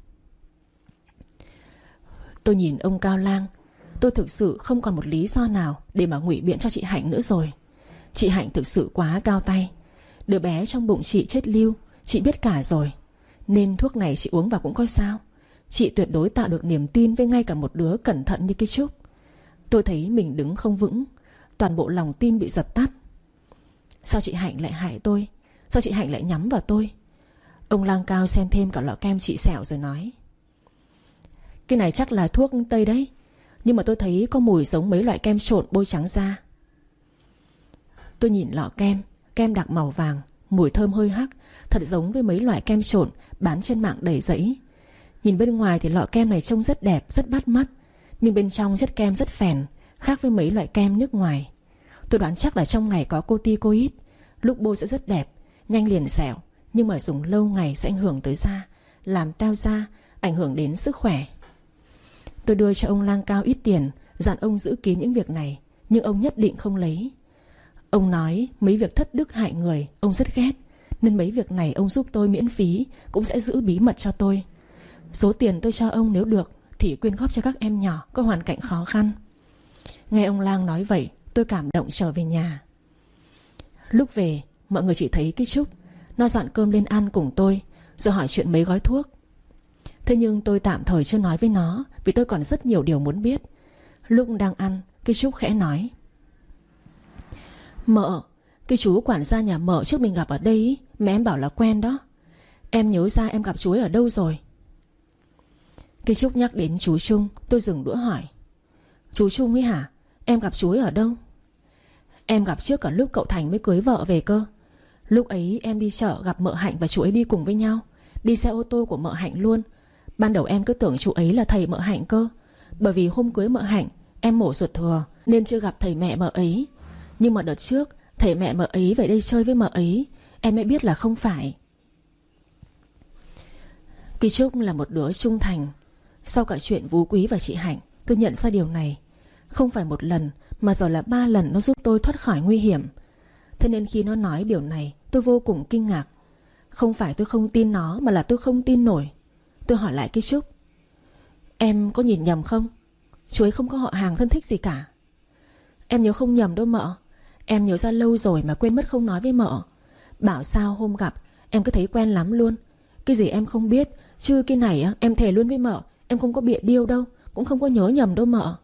Tôi nhìn ông Cao Lang. Tôi thực sự không còn một lý do nào để mà ngụy biện cho chị Hạnh nữa rồi. Chị Hạnh thực sự quá cao tay. Đứa bé trong bụng chị chết lưu, chị biết cả rồi. Nên thuốc này chị uống vào cũng có sao. Chị tuyệt đối tạo được niềm tin với ngay cả một đứa cẩn thận như Ki Trúc. Tôi thấy mình đứng không vững, toàn bộ lòng tin bị dập tắt. Sao chị Hạnh lại hại tôi? Sao chị Hạnh lại nhắm vào tôi? Ông Lang Cao xem thêm cả lọ kem trị sẹo rồi nói: Cái này chắc là thuốc Tây đấy, nhưng mà tôi thấy có mùi giống mấy loại kem trộn bôi trắng da. Tôi nhìn lọ kem, kem đặc màu vàng, mùi thơm hơi hắc, thật giống với mấy loại kem trộn bán trên mạng đầy giấy. Nhìn bên ngoài thì lọ kem này trông rất đẹp, rất bắt mắt, nhưng bên trong chất kem rất phèn, khác với mấy loại kem nước ngoài. Tôi đoán chắc là trong này có corticoid, lúc bôi sẽ rất đẹp, nhanh liền xẻo, nhưng mà dùng lâu ngày sẽ ảnh hưởng tới da, làm teo da, ảnh hưởng đến sức khỏe. Tôi đưa cho ông Lang Cao ít tiền, dặn ông giữ kín những việc này, nhưng ông nhất định không lấy. Ông nói mấy việc thất đức hại người ông rất ghét, nên mấy việc này ông giúp tôi miễn phí, cũng sẽ giữ bí mật cho tôi. Số tiền tôi cho ông nếu được thì quyên góp cho các em nhỏ có hoàn cảnh khó khăn. Nghe ông Lang nói vậy, tôi cảm động trở về nhà. Lúc về, mọi người chỉ thấy Ki Trúc. Nó dọn cơm lên ăn cùng tôi, rồi hỏi chuyện mấy gói thuốc. Thế nhưng tôi tạm thời chưa nói với nó, vì tôi còn rất nhiều điều muốn biết. Lúc đang ăn, Ki Trúc khẽ nói: Mợ, cái chú quản gia nhà mợ trước mình gặp ở đây ý, mà em bảo là quen đó. Em nhớ ra em gặp chú ấy ở đâu rồi. Ki Trúc nhắc đến chú Trung. Tôi dừng đũa hỏi: Chú Trung ấy hả? Em gặp chú ấy ở đâu? Em gặp trước cả lúc cậu Thành mới cưới vợ về cơ. Lúc ấy em đi chợ gặp mợ Hạnh và chú ấy đi cùng với nhau, đi xe ô tô của mợ Hạnh luôn. Ban đầu em cứ tưởng chú ấy là thầy mợ Hạnh cơ, bởi vì hôm cưới mợ Hạnh em mổ ruột thừa nên chưa gặp thầy mẹ mợ ấy. Nhưng mà đợt trước thầy mẹ mợ ấy về đây chơi với mợ ấy, em mới biết là không phải. Ki Trúc là một đứa trung thành. Sau cả chuyện Phú Quý và chị Hạnh, Tôi nhận ra điều này. Không phải một lần mà giờ là ba lần nó giúp tôi thoát khỏi nguy hiểm. Thế nên khi nó nói điều này, tôi vô cùng kinh ngạc. Không phải tôi không tin nó, mà là tôi không tin nổi. Tôi hỏi lại cái Trúc: Em có nhìn nhầm không? Chú ấy không có họ hàng thân thích gì cả. Em nhớ không nhầm đâu mợ. Em nhớ ra lâu rồi mà quên mất không nói với mợ. Bảo sao hôm gặp em cứ thấy quen lắm luôn. Cái gì em không biết, chứ cái này á, em thề luôn với mợ, em không có bịa điêu đâu, cũng không có nhớ nhầm đâu mợ.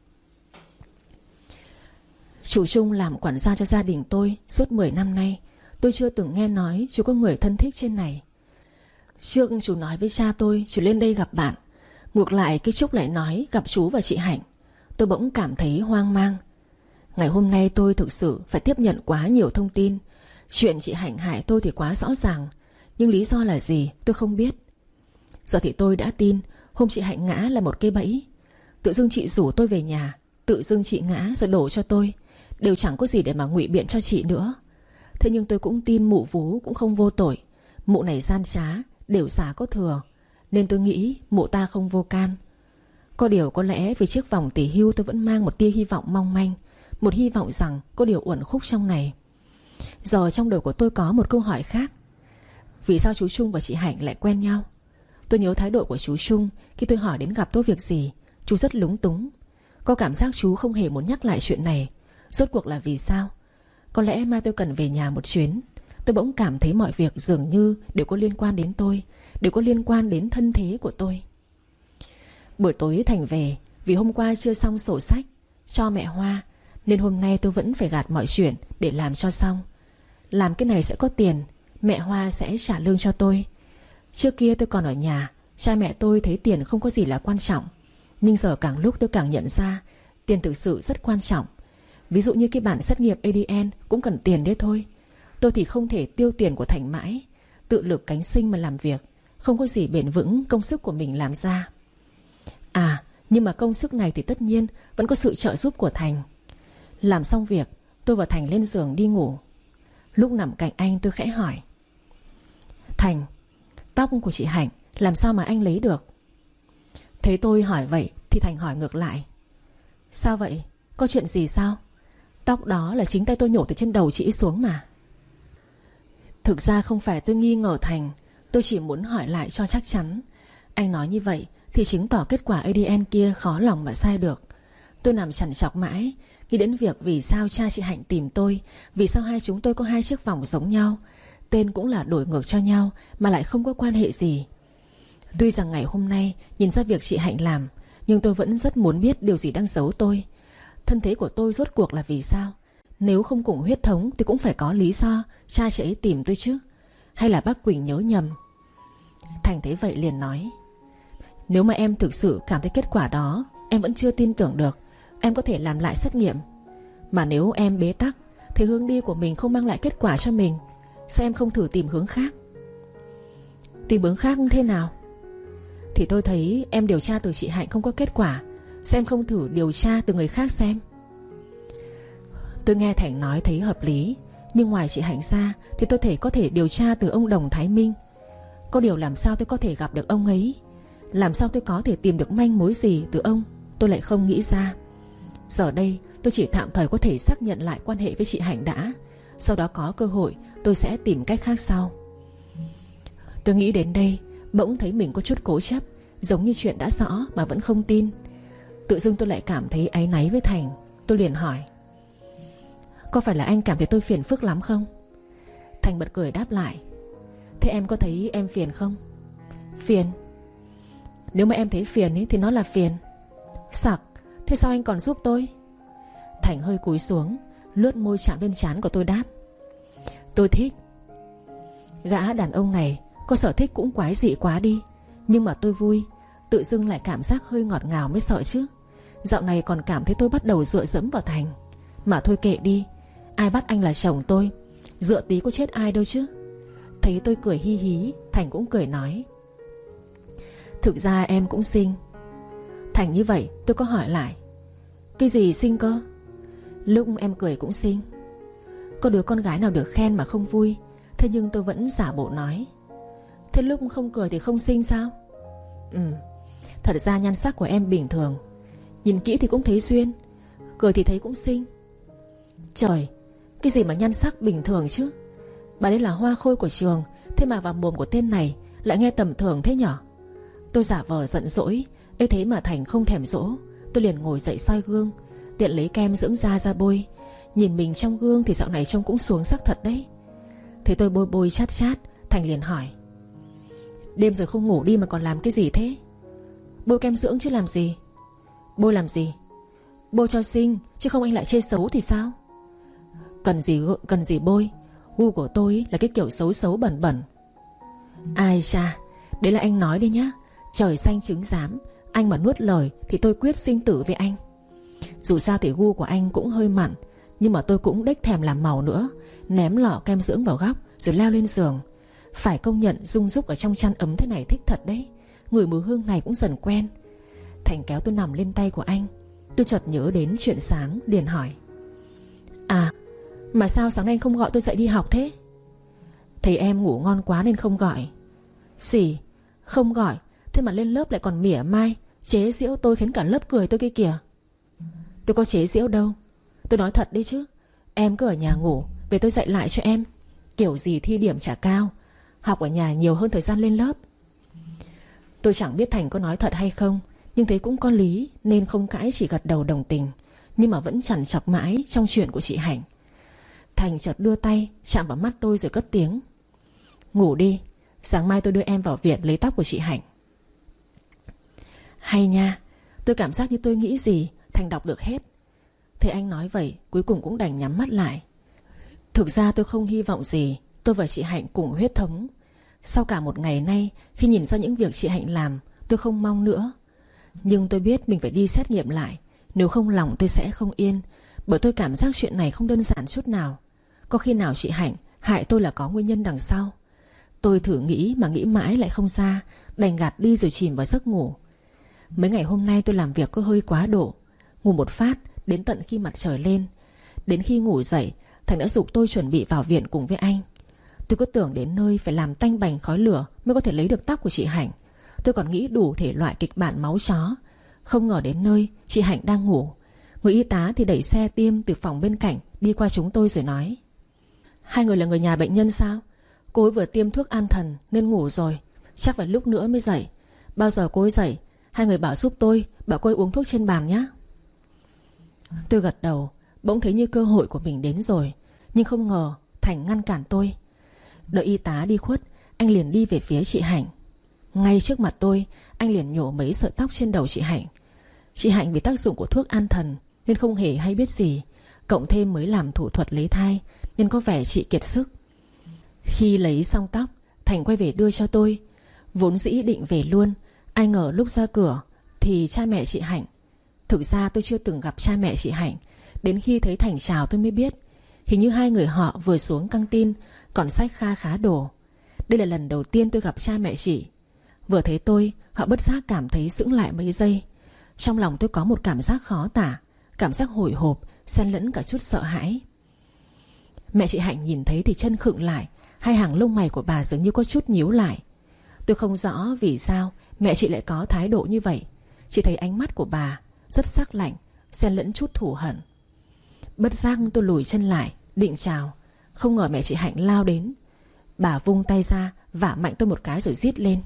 Chú Trung làm quản gia cho gia đình tôi suốt mười năm nay. Tôi chưa từng nghe nói chú có người thân thích trên này. Trước chú nói với cha tôi chú lên đây gặp bạn. Ngược lại cái Trúc lại nói gặp chú và chị Hạnh. Tôi bỗng cảm thấy hoang mang. Ngày hôm nay tôi thực sự phải tiếp nhận quá nhiều thông tin. Chuyện chị Hạnh hại tôi thì quá rõ ràng, nhưng lý do là gì tôi không biết. Giờ thì tôi đã tin hôm chị Hạnh ngã là một cái bẫy. Tự dưng chị rủ tôi về nhà, tự dưng chị ngã rồi đổ cho tôi. Đều chẳng có gì để mà ngụy biện cho chị nữa. Thế nhưng tôi cũng tin mụ Vú cũng không vô tội. Mụ này gian trá, đều xả có thừa, nên tôi nghĩ mụ ta không vô can. Có điều có lẽ vì chiếc vòng tỷ hưu tôi vẫn mang một tia hy vọng mong manh. Một hy vọng rằng có điều uẩn khúc trong này. Giờ trong đầu của tôi có một câu hỏi khác. Vì sao chú Trung và chị Hạnh lại quen nhau? Tôi nhớ thái độ của chú Trung khi tôi hỏi đến gặp tôi việc gì. Chú rất lúng túng. Có cảm giác chú không hề muốn nhắc lại chuyện này. Rốt cuộc là vì sao? Có lẽ mai tôi cần về nhà một chuyến. Tôi bỗng cảm thấy mọi việc dường như đều có liên quan đến tôi, đều có liên quan đến thân thế của tôi. Buổi tối Thành về vì hôm qua chưa xong sổ sách cho mẹ Hoa, nên hôm nay tôi vẫn phải gạt mọi chuyện để làm cho xong. Làm cái này sẽ có tiền, mẹ Hoa sẽ trả lương cho tôi. Trước kia tôi còn ở nhà, cha mẹ tôi thấy tiền không có gì là quan trọng. Nhưng giờ càng lúc tôi càng nhận ra tiền thực sự rất quan trọng. Ví dụ như cái bản xét nghiệm a đê en cũng cần tiền đấy thôi. Tôi thì không thể tiêu tiền của Thành mãi. Tự lực cánh sinh mà làm việc, không có gì bền vững công sức của mình làm ra. À, nhưng mà công sức này thì tất nhiên vẫn có sự trợ giúp của Thành. Làm xong việc, tôi và Thành lên giường đi ngủ. Lúc nằm cạnh anh tôi khẽ hỏi: Thành, tóc của chị Hạnh làm sao mà anh lấy được? Thấy tôi hỏi vậy thì Thành hỏi ngược lại: Sao vậy? Có chuyện gì sao? Tóc đó là chính tay tôi nhổ từ trên đầu chị xuống mà. Thực ra không phải tôi nghi ngờ Thành, tôi chỉ muốn hỏi lại cho chắc chắn. Anh nói như vậy thì chứng tỏ kết quả a đê en kia khó lòng mà sai được. Tôi nằm trằn trọc mãi, nghĩ đến việc vì sao cha chị Hạnh tìm tôi, vì sao hai chúng tôi có hai chiếc vòng giống nhau, tên cũng là đổi ngược cho nhau mà lại không có quan hệ gì. Tuy rằng ngày hôm nay nhìn ra việc chị Hạnh làm, nhưng tôi vẫn rất muốn biết điều gì đang giấu tôi. Thân thế của tôi rốt cuộc là vì sao? Nếu không cùng huyết thống thì cũng phải có lý do cha chị ấy tìm tôi chứ. Hay là bác Quỳnh nhớ nhầm? Thành thấy vậy liền nói: Nếu mà em thực sự cảm thấy kết quả đó em vẫn chưa tin tưởng được, em có thể làm lại xét nghiệm. Mà nếu em bế tắc thì hướng đi của mình không mang lại kết quả cho mình, sao em không thử tìm hướng khác? Tìm hướng khác thế nào? Thì tôi thấy em điều tra từ chị Hạnh không có kết quả, sao em không thử điều tra từ người khác xem? Tôi nghe Thành nói thấy hợp lý. Nhưng ngoài chị Hạnh ra thì tôi thể có thể điều tra từ ông Đồng Thái Minh. Có điều làm sao tôi có thể gặp được ông ấy? Làm sao tôi có thể tìm được manh mối gì từ ông? Tôi lại không nghĩ ra. Giờ đây tôi chỉ tạm thời có thể xác nhận lại quan hệ với chị Hạnh đã. Sau đó có cơ hội tôi sẽ tìm cách khác sau. Tôi nghĩ đến đây bỗng thấy mình có chút cố chấp, giống như chuyện đã rõ mà vẫn không tin. Tự dưng tôi lại cảm thấy áy náy với Thành. Tôi liền hỏi: Có phải là anh cảm thấy tôi phiền phức lắm không? Thành bật cười đáp lại: Thế em có thấy em phiền không? Phiền? Nếu mà em thấy phiền ấy, thì nó là phiền. Sặc, thế sao anh còn giúp tôi? Thành hơi cúi xuống, lướt môi chạm lên trán của tôi đáp: Tôi thích. Gã đàn ông này có sở thích cũng quái dị quá đi. Nhưng mà tôi vui. Tự dưng lại cảm giác hơi ngọt ngào mới sợ chứ. Dạo này còn cảm thấy tôi bắt đầu dựa dẫm vào Thành. Mà thôi kệ đi, ai bắt anh là chồng tôi, dựa tí có chết ai đâu chứ. Thấy tôi cười hi hí, Thành cũng cười nói: Thực ra em cũng xinh. Thành như vậy tôi có hỏi lại: Cái gì xinh cơ? Lúc em cười cũng xinh. Có đứa con gái nào được khen mà không vui. Thế nhưng tôi vẫn giả bộ nói: Thế lúc không cười thì không xinh sao? Ừ, thật ra nhan sắc của em bình thường. Nhìn kỹ thì cũng thấy duyên, cười thì thấy cũng xinh. Trời, cái gì mà nhan sắc bình thường chứ. Bà đây là hoa khôi của trường, thế mà vào mồm của tên này lại nghe tầm thường thế nhở. Tôi giả vờ giận dỗi, ấy thế mà Thành không thèm dỗ. Tôi liền ngồi dậy soi gương, tiện lấy kem dưỡng da ra bôi. Nhìn mình trong gương thì dạo này trông cũng xuống sắc thật đấy. Thế tôi bôi bôi chát chát, Thành liền hỏi: đêm rồi không ngủ đi mà còn làm cái gì thế? Bôi kem dưỡng chứ làm gì. Bôi làm gì? Bôi cho xinh, chứ không anh lại chê xấu thì sao? Cần gì cần gì bôi. Gu của tôi là cái kiểu xấu xấu bẩn bẩn. Ai cha, đấy là anh nói đi nhá. Trời xanh trứng giám, anh mà nuốt lời thì tôi quyết sinh tử với anh. Dù sao thì gu của anh cũng hơi mặn, nhưng mà tôi cũng đếch thèm làm màu nữa. Ném lọ kem dưỡng vào góc rồi leo lên giường. Phải công nhận rung rúc ở trong chăn ấm thế này thích thật đấy. Ngửi mùi hương này cũng dần quen. Thành kéo tôi nằm lên tay của anh. Tôi chợt nhớ đến chuyện sáng, liền hỏi: à, mà sao sáng nay anh không gọi tôi dậy đi học thế? Thấy em ngủ ngon quá nên không gọi. Xỉ, không gọi, thế mà lên lớp lại còn mỉa mai, chế giễu tôi khiến cả lớp cười tôi kia kìa. Tôi có chế giễu đâu. Tôi nói thật đấy chứ. Em cứ ở nhà ngủ, về tôi dạy lại cho em. Kiểu gì thi điểm chả cao, học ở nhà nhiều hơn thời gian lên lớp. Tôi chẳng biết Thành có nói thật hay không, nhưng thấy cũng có lý nên không cãi, chỉ gật đầu đồng tình. Nhưng mà vẫn chằn chọc mãi trong chuyện của chị Hạnh. Thành chợt đưa tay chạm vào mắt tôi rồi cất tiếng: ngủ đi, sáng mai tôi đưa em vào viện lấy tóc của chị Hạnh. Hay nha. Tôi cảm giác như tôi nghĩ gì Thành đọc được hết. Thế anh nói vậy, cuối cùng cũng đành nhắm mắt lại. Thực ra tôi không hy vọng gì tôi và chị Hạnh cùng huyết thống. Sau cả một ngày nay, khi nhìn ra những việc chị Hạnh làm, tôi không mong nữa. Nhưng tôi biết mình phải đi xét nghiệm lại, nếu không lòng tôi sẽ không yên. Bởi tôi cảm giác chuyện này không đơn giản chút nào. Có khi nào chị Hạnh hại tôi là có nguyên nhân đằng sau. Tôi thử nghĩ mà nghĩ mãi lại không ra, đành gạt đi rồi chìm vào giấc ngủ. Mấy ngày hôm nay tôi làm việc có hơi quá độ. Ngủ một phát đến tận khi mặt trời lên. Đến khi ngủ dậy, Thành đã giục tôi chuẩn bị vào viện cùng với anh. Tôi cứ tưởng đến nơi phải làm tanh bành khói lửa mới có thể lấy được tóc của chị Hạnh. Tôi còn nghĩ đủ thể loại kịch bản máu chó. Không ngờ đến nơi chị Hạnh đang ngủ. Người y tá thì đẩy xe tiêm từ phòng bên cạnh đi qua chúng tôi rồi nói: hai người là người nhà bệnh nhân sao? Cô ấy vừa tiêm thuốc an thần nên ngủ rồi, chắc phải lúc nữa mới dậy. Bao giờ cô ấy dậy, hai người bảo giúp tôi, bảo cô ấy uống thuốc trên bàn nhé. Tôi gật đầu, bỗng thấy như cơ hội của mình đến rồi. Nhưng không ngờ Thành ngăn cản tôi. Đợi y tá đi khuất, anh liền đi về phía chị Hạnh. Ngay trước mặt tôi, anh liền nhổ mấy sợi tóc trên đầu chị Hạnh. Chị Hạnh bị tác dụng của thuốc an thần nên không hề hay biết gì, cộng thêm mới làm thủ thuật lấy thai nên có vẻ chị kiệt sức. Khi lấy xong tóc, Thành quay về đưa cho tôi. Vốn dĩ định về luôn, ai ngờ lúc ra cửa thì cha mẹ chị Hạnh. Thực ra tôi chưa từng gặp cha mẹ chị Hạnh. Đến khi thấy Thành chào tôi mới biết, hình như hai người họ vừa xuống căng tin còn xách kha khá đồ. Đây là lần đầu tiên tôi gặp cha mẹ chị. Vừa thấy tôi, họ bất giác cảm thấy sững lại mấy giây. Trong lòng tôi có một cảm giác khó tả, cảm giác hồi hộp, xen lẫn cả chút sợ hãi. Mẹ chị Hạnh nhìn thấy thì chân khựng lại, hai hàng lông mày của bà dường như có chút nhíu lại. Tôi không rõ vì sao mẹ chị lại có thái độ như vậy. Chỉ thấy ánh mắt của bà rất sắc lạnh, xen lẫn chút thù hận. Bất giác tôi lùi chân lại định chào, không ngờ mẹ chị Hạnh lao đến. Bà vung tay ra vả mạnh tôi một cái rồi rít lên: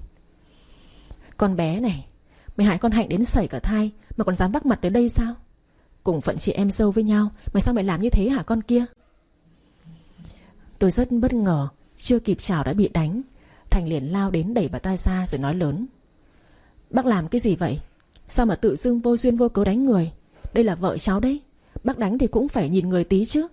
con bé này, mày hại con Hạnh đến sẩy cả thai mà còn dám vác mặt tới đây sao? Cùng phận chị em dâu với nhau mà sao mày làm như thế hả con kia? Tôi rất bất ngờ, chưa kịp chào đã bị đánh. Thành liền lao đến đẩy bà ta ra rồi nói lớn: bác làm cái gì vậy? Sao mà tự dưng vô duyên vô cớ đánh người? Đây là vợ cháu đấy, bác đánh thì cũng phải nhìn người tí chứ.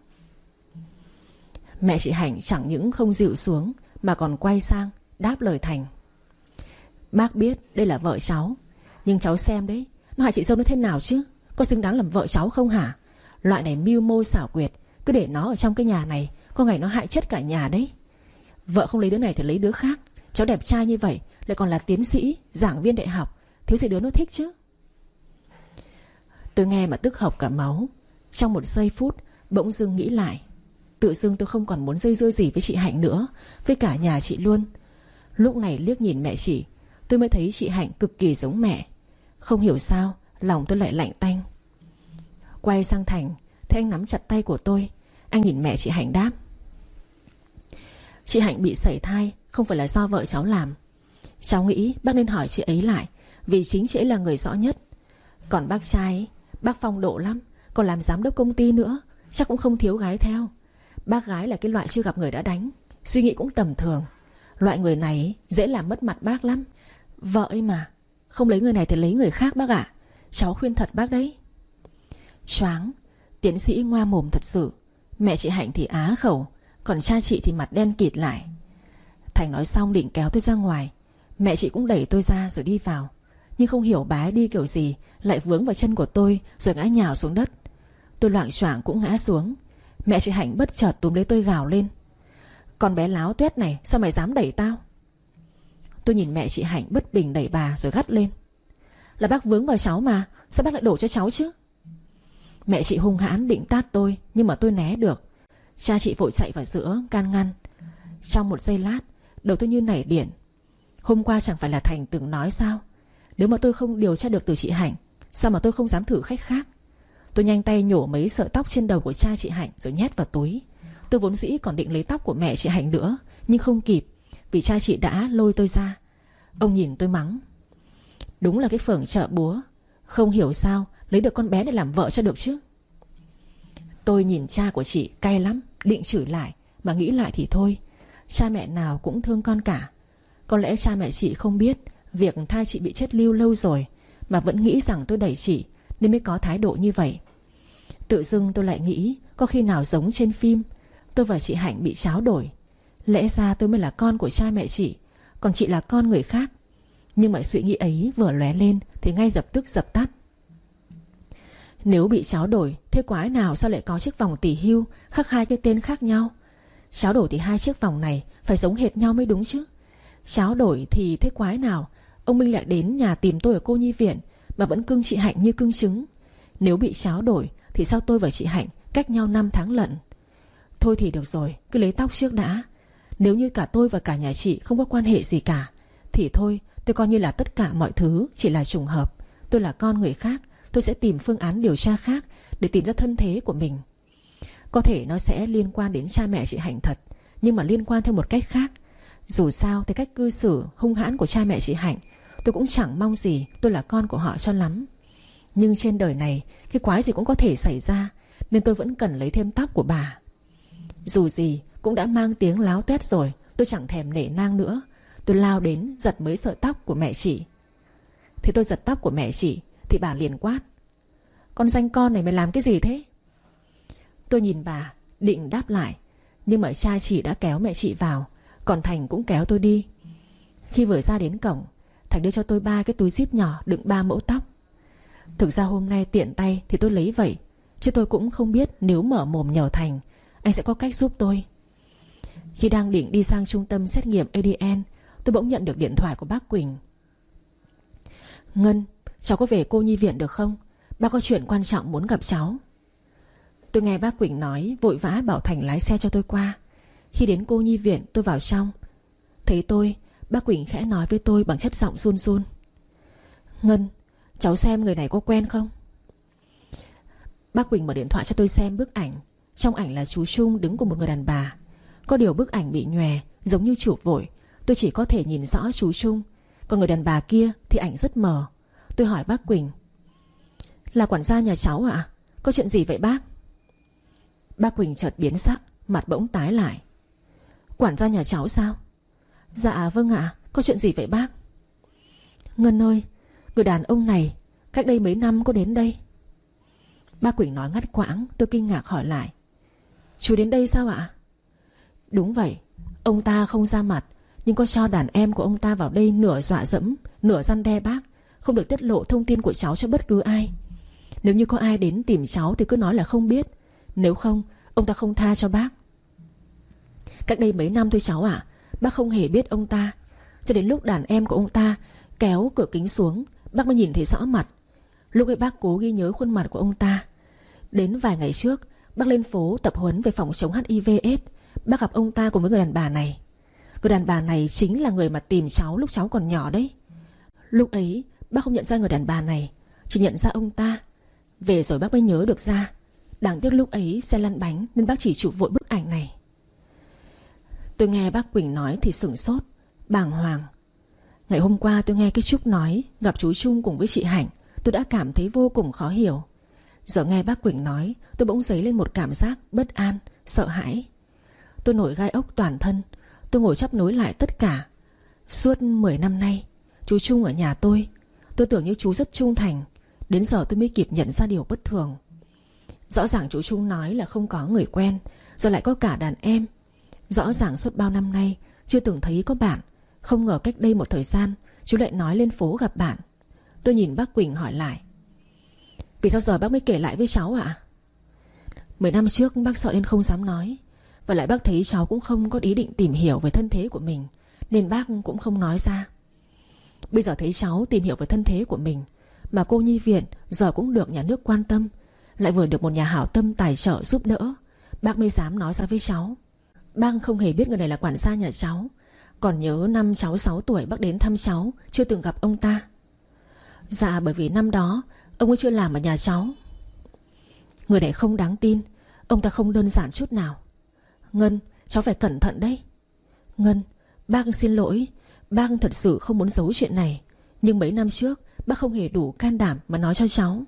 Mẹ chị Hạnh chẳng những không dịu xuống mà còn quay sang đáp lời Thành: bác biết đây là vợ cháu, nhưng cháu xem đấy, nó hại chị dâu nó thế nào chứ? Có xứng đáng làm vợ cháu không hả? Loại này mưu mô xảo quyệt, cứ để nó ở trong cái nhà này, có ngày nó hại chết cả nhà đấy. Vợ không lấy đứa này thì lấy đứa khác. Cháu đẹp trai như vậy, lại còn là tiến sĩ, giảng viên đại học, thiếu gì đứa nó thích chứ. Tôi nghe mà tức hộc cả máu. Trong một giây phút bỗng dưng nghĩ lại, tự dưng tôi không còn muốn dây dưa gì với chị Hạnh nữa, với cả nhà chị luôn. Lúc này liếc nhìn mẹ chị, tôi mới thấy chị Hạnh cực kỳ giống mẹ. Không hiểu sao Lòng tôi lại lạnh tanh. Quay sang Thành thấy anh nắm chặt tay của tôi. Anh nhìn mẹ chị Hạnh đáp: Chị Hạnh bị sẩy thai không phải là do vợ cháu làm. Cháu nghĩ bác nên hỏi chị ấy lại, vì chính chị ấy là người rõ nhất. Còn bác trai ấy, bác phong độ lắm, còn làm giám đốc công ty nữa, chắc cũng không thiếu gái theo. Bác gái là cái loại chưa gặp người đã đánh, suy nghĩ cũng tầm thường. Loại người này ấy, dễ làm mất mặt bác lắm. Vợ ấy mà, không lấy người này thì lấy người khác bác ạ. Cháu khuyên thật bác đấy. Choáng. Tiến sĩ ngoa mồm thật sự. Mẹ chị Hạnh thì á khẩu, còn cha chị thì mặt đen kịt lại. Thành nói xong định kéo tôi ra ngoài. Mẹ chị cũng đẩy tôi ra rồi đi vào. Nhưng không hiểu bà ấy đi kiểu gì, lại vướng vào chân của tôi rồi ngã nhào xuống đất. Tôi loạng choạng cũng ngã xuống. Mẹ chị Hạnh bất chợt túm lấy tôi gào lên: Con bé láo tuét này, sao mày dám đẩy tao? Tôi nhìn mẹ chị Hạnh bất bình đẩy bà rồi gắt lên: Là bác vướng vào cháu mà, sao bác lại đổ cho cháu chứ? Mẹ chị hung hãn định tát tôi, nhưng mà tôi né được. Cha chị vội chạy vào giữa can ngăn. Trong một giây lát, đầu tôi như nảy điện. Hôm qua chẳng phải là Thành từng nói sao, nếu mà tôi không điều tra được từ chị Hạnh, sao mà tôi không dám thử khách khác. Tôi nhanh tay nhổ mấy sợi tóc trên đầu của cha chị Hạnh rồi nhét vào túi. Tôi vốn dĩ còn định lấy tóc của mẹ chị Hạnh nữa, nhưng không kịp, vì cha chị đã lôi tôi ra. Ông nhìn tôi mắng: Đúng là cái phởng chợ búa, không hiểu sao lấy được con bé để làm vợ cho được chứ. Tôi nhìn cha của chị cay lắm, định chửi lại, mà nghĩ lại thì thôi, cha mẹ nào cũng thương con cả. Có lẽ cha mẹ chị không biết việc thai chị bị chết lưu lâu rồi, mà vẫn nghĩ rằng tôi đẩy chị, nên mới có thái độ như vậy. Tự dưng tôi lại nghĩ, có khi nào giống trên phim, tôi và chị Hạnh bị tráo đổi. Lẽ ra tôi mới là con của cha mẹ chị, còn chị là con người khác. Nhưng mà suy nghĩ ấy vừa lóe lên thì ngay lập tức dập tắt. Nếu bị tráo đổi, thế quái nào sao lại có chiếc vòng tỷ hưu khắc hai cái tên khác nhau? Tráo đổi thì hai chiếc vòng này phải giống hệt nhau mới đúng chứ. Tráo đổi thì thế quái nào ông Minh lại đến nhà tìm tôi ở cô nhi viện mà vẫn cưng chị Hạnh như cưng trứng? Nếu bị tráo đổi thì sao tôi và chị Hạnh cách nhau năm tháng lận? Thôi thì được rồi, cứ lấy tóc trước đã. Nếu như cả tôi và cả nhà chị không có quan hệ gì cả, thì thôi, tôi coi như là tất cả mọi thứ chỉ là trùng hợp. Tôi là con người khác, tôi sẽ tìm phương án điều tra khác để tìm ra thân thế của mình. Có thể nó sẽ liên quan đến cha mẹ chị Hạnh thật, nhưng mà liên quan theo một cách khác. Dù sao thì cách cư xử hung hãn của cha mẹ chị Hạnh, tôi cũng chẳng mong gì tôi là con của họ cho lắm. Nhưng trên đời này cái quái gì cũng có thể xảy ra, nên tôi vẫn cần lấy thêm tóc của bà. Dù gì cũng đã mang tiếng láo tuét rồi, tôi chẳng thèm nể nang nữa. Tôi lao đến giật mấy sợi tóc của mẹ chị. Thì tôi giật tóc của mẹ chị thì bà liền quát: Con danh con này mày làm cái gì thế? Tôi nhìn bà định đáp lại, nhưng mà cha chị đã kéo mẹ chị vào, còn Thành cũng kéo tôi đi. Khi vừa ra đến cổng, Thành đưa cho tôi ba cái túi zip nhỏ đựng ba mẫu tóc. Thực ra hôm nay tiện tay thì tôi lấy vậy, chứ tôi cũng không biết nếu mở mồm nhờ Thành, anh sẽ có cách giúp tôi. Khi đang định đi sang trung tâm xét nghiệm a đê en, tôi bỗng nhận được điện thoại của bác Quỳnh. Ngân, cháu có về cô nhi viện được không? Bác có chuyện quan trọng muốn gặp cháu. Tôi nghe bác Quỳnh nói, vội vã bảo Thành lái xe cho tôi qua. Khi đến cô nhi viện, tôi vào trong. Thấy tôi, bác Quỳnh khẽ nói với tôi bằng chất giọng run run: Ngân, cháu xem người này có quen không? Bác Quỳnh mở điện thoại cho tôi xem bức ảnh. Trong ảnh là chú Trung đứng cùng một người đàn bà. Có điều bức ảnh bị nhòe, giống như chụp vội, tôi chỉ có thể nhìn rõ chú Trung, còn người đàn bà kia thì ảnh rất mờ. Tôi hỏi bác Quỳnh: Là quản gia nhà cháu ạ? À? Có chuyện gì vậy bác? Bác Quỳnh chợt biến sắc, mặt bỗng tái lại. Quản gia nhà cháu sao? Dạ vâng ạ. À, có chuyện gì vậy bác? Ngân ơi, người đàn ông này cách đây mấy năm có đến đây. Bác Quỳnh nói ngắt quãng. Tôi kinh ngạc hỏi lại: Chú đến đây sao ạ? Đúng vậy. Ông ta không ra mặt, nhưng có cho đàn em của ông ta vào đây nửa dọa dẫm, nửa răn đe bác, không được tiết lộ thông tin của cháu cho bất cứ ai. Nếu như có ai đến tìm cháu thì cứ nói là không biết, nếu không ông ta không tha cho bác. Cách đây mấy năm thôi cháu ạ. À, bác không hề biết ông ta, cho đến lúc đàn em của ông ta kéo cửa kính xuống, bác mới nhìn thấy rõ mặt. Lúc ấy bác cố ghi nhớ khuôn mặt của ông ta. Đến vài ngày trước, bác lên phố tập huấn về phòng chống hát i vê ết. Bác gặp ông ta cùng với người đàn bà này. Người đàn bà này chính là người mà tìm cháu lúc cháu còn nhỏ đấy. Lúc ấy bác không nhận ra người đàn bà này, chỉ nhận ra ông ta. Về rồi bác mới nhớ được ra. Đáng tiếc lúc ấy xe lăn bánh nên bác chỉ chụp vội bức ảnh này. Tôi nghe bác Quỳnh nói thì sửng sốt, bàng hoàng. Ngày hôm qua tôi nghe cái Trúc nói gặp chú Trung cùng với chị Hạnh, tôi đã cảm thấy vô cùng khó hiểu. Giờ nghe bác Quỳnh nói, tôi bỗng dấy lên một cảm giác bất an, sợ hãi. Tôi nổi gai ốc toàn thân. Tôi ngồi chắp nối lại tất cả. Suốt mười năm nay chú Trung ở nhà tôi, tôi tưởng như chú rất trung thành. Đến giờ tôi mới kịp nhận ra điều bất thường. Rõ ràng chú Trung nói là không có người quen, giờ lại có cả đàn em. Rõ ràng suốt bao năm nay chưa từng thấy có bạn. Không ngờ cách đây một thời gian chú lại nói lên phố gặp bạn. Tôi nhìn bác Quỳnh hỏi lại: vì sao giờ bác mới kể lại với cháu ạ? À? Mười năm trước bác sợ nên không dám nói. Và lại bác thấy cháu cũng không có ý định tìm hiểu về thân thế của mình, nên bác cũng không nói ra. Bây giờ thấy cháu tìm hiểu về thân thế của mình, mà cô nhi viện giờ cũng được nhà nước quan tâm, lại vừa được một nhà hảo tâm tài trợ giúp đỡ, bác mới dám nói ra với cháu. Bác không hề biết người này là quản gia nhà cháu. Còn nhớ năm cháu sáu tuổi bác đến thăm cháu, chưa từng gặp ông ta. Dạ bởi vì năm đó ông ấy chưa làm ở nhà cháu. Người này không đáng tin. Ông ta không đơn giản chút nào. Ngân, cháu phải cẩn thận đấy. Ngân, bác xin lỗi. Bác thật sự không muốn giấu chuyện này, nhưng mấy năm trước bác không hề đủ can đảm mà nói cho cháu.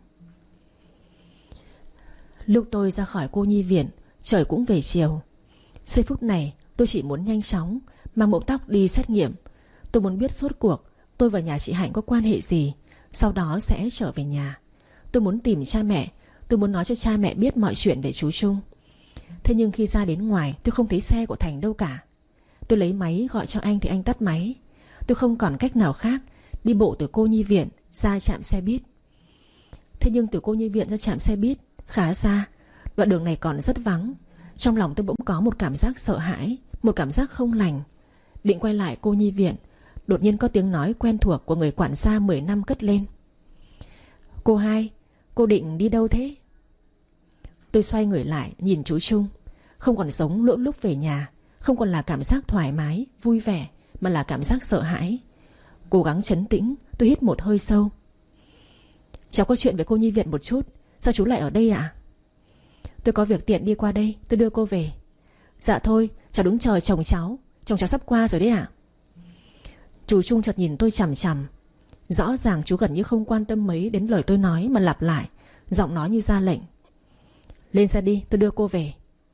Lúc tôi ra khỏi cô nhi viện, trời cũng về chiều. Giây phút này tôi chỉ muốn nhanh chóng mang bộ tóc đi xét nghiệm. Tôi muốn biết rốt cuộc tôi và nhà chị Hạnh có quan hệ gì, sau đó sẽ trở về nhà. Tôi muốn tìm cha mẹ. Tôi muốn nói cho cha mẹ biết mọi chuyện về chú Trung. Thế nhưng khi ra đến ngoài, tôi không thấy xe của Thành đâu cả. Tôi lấy máy gọi cho anh thì anh tắt máy. Tôi không còn cách nào khác, đi bộ từ cô nhi viện ra trạm xe buýt. Thế nhưng từ cô nhi viện ra trạm xe buýt khá xa, đoạn đường này còn rất vắng. Trong lòng tôi bỗng có một cảm giác sợ hãi, một cảm giác không lành. Định quay lại cô nhi viện, đột nhiên có tiếng nói quen thuộc của người quản gia mười năm cất lên: cô hai, cô định đi đâu thế? Tôi xoay người lại nhìn chú Trung. Không còn giống lỗ lúc về nhà, không còn là cảm giác thoải mái, vui vẻ, mà là cảm giác sợ hãi. Cố gắng trấn tĩnh, tôi hít một hơi sâu. Cháu có chuyện với cô nhi viện một chút. Sao chú lại ở đây ạ? À? Tôi có việc tiện đi qua đây, tôi đưa cô về. Dạ thôi, cháu đứng chờ chồng cháu. Chồng cháu sắp qua rồi đấy ạ. À? Chú Trung chợt nhìn tôi chằm chằm. Rõ ràng chú gần như không quan tâm mấy đến lời tôi nói, mà lặp lại, giọng nói như ra lệnh: lên xe đi, tôi đưa cô về.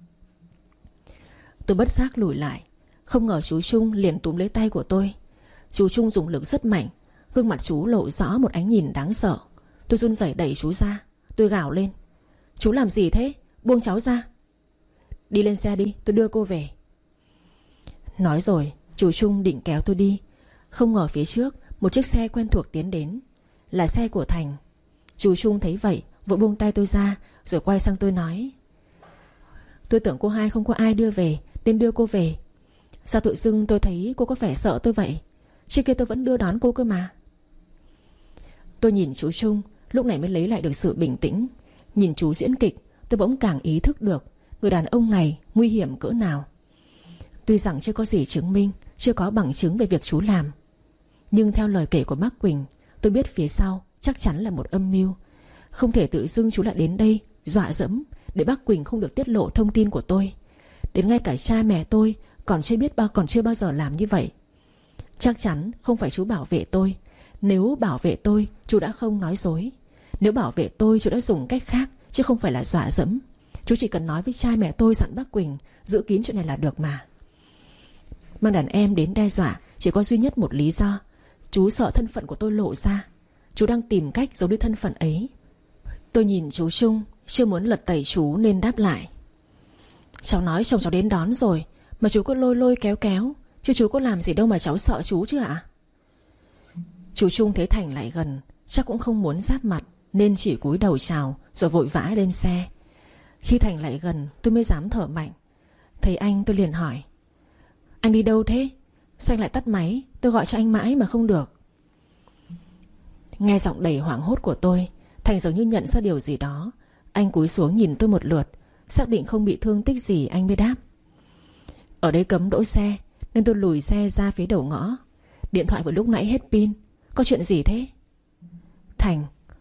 Tôi bất giác lùi lại. Không ngờ chú Trung liền túm lấy tay của tôi. Chú Trung dùng lực rất mạnh. Gương mặt chú lộ rõ một ánh nhìn đáng sợ. Tôi run rẩy đẩy chú ra. Tôi gào lên: chú làm gì thế? Buông cháu ra. Đi lên xe đi, tôi đưa cô về. Nói rồi chú Trung định kéo tôi đi. Không ngờ phía trước một chiếc xe quen thuộc tiến đến. Là xe của Thành. Chú Trung thấy vậy vội buông tay tôi ra, rồi quay sang tôi nói: tôi tưởng cô hai không có ai đưa về nên đưa cô về. Sao tự dưng tôi thấy cô có vẻ sợ tôi vậy? Trước kia tôi vẫn đưa đón cô cơ mà. Tôi nhìn chú Trung, lúc này mới lấy lại được sự bình tĩnh. Nhìn chú diễn kịch, tôi bỗng càng ý thức được người đàn ông này nguy hiểm cỡ nào. Tuy rằng chưa có gì chứng minh, chưa có bằng chứng về việc chú làm, nhưng theo lời kể của bác Quỳnh, tôi biết phía sau chắc chắn là một âm mưu. Không thể tự dưng chú lại đến đây dọa dẫm để bác Quỳnh không được tiết lộ thông tin của tôi. Đến ngay cả cha mẹ tôi còn chưa biết bao còn chưa bao giờ làm như vậy. Chắc chắn không phải chú bảo vệ tôi. Nếu bảo vệ tôi, chú đã không nói dối. Nếu bảo vệ tôi, chú đã dùng cách khác, chứ không phải là dọa dẫm. Chú chỉ cần nói với cha mẹ tôi dặn bác Quỳnh giữ kín chuyện này là được mà. Mang đàn em đến đe dọa chỉ có duy nhất một lý do: chú sợ thân phận của tôi lộ ra. Chú đang tìm cách giấu đi thân phận ấy. Tôi nhìn chú Trung, chưa muốn lật tẩy chú nên đáp lại: cháu nói chồng cháu đến đón rồi, mà chú cứ lôi lôi kéo kéo, chứ chú có làm gì đâu mà cháu sợ chú chứ ạ? Chú Trung thấy Thành lại gần, chắc cũng không muốn giáp mặt, nên chỉ cúi đầu chào rồi vội vã lên xe. Khi Thành lại gần, tôi mới dám thở mạnh. Thấy anh tôi liền hỏi: anh đi đâu thế? Sao anh lại tắt máy? Tôi gọi cho anh mãi mà không được. Nghe giọng đầy hoảng hốt của tôi, Thành dường như nhận ra điều gì đó. Anh cúi xuống nhìn tôi một lượt, xác định không bị thương tích gì, anh mới đáp: ở đây cấm đỗ xe nên tôi lùi xe ra phía đầu ngõ. Điện thoại vừa lúc nãy hết pin. Có chuyện gì thế? Thành,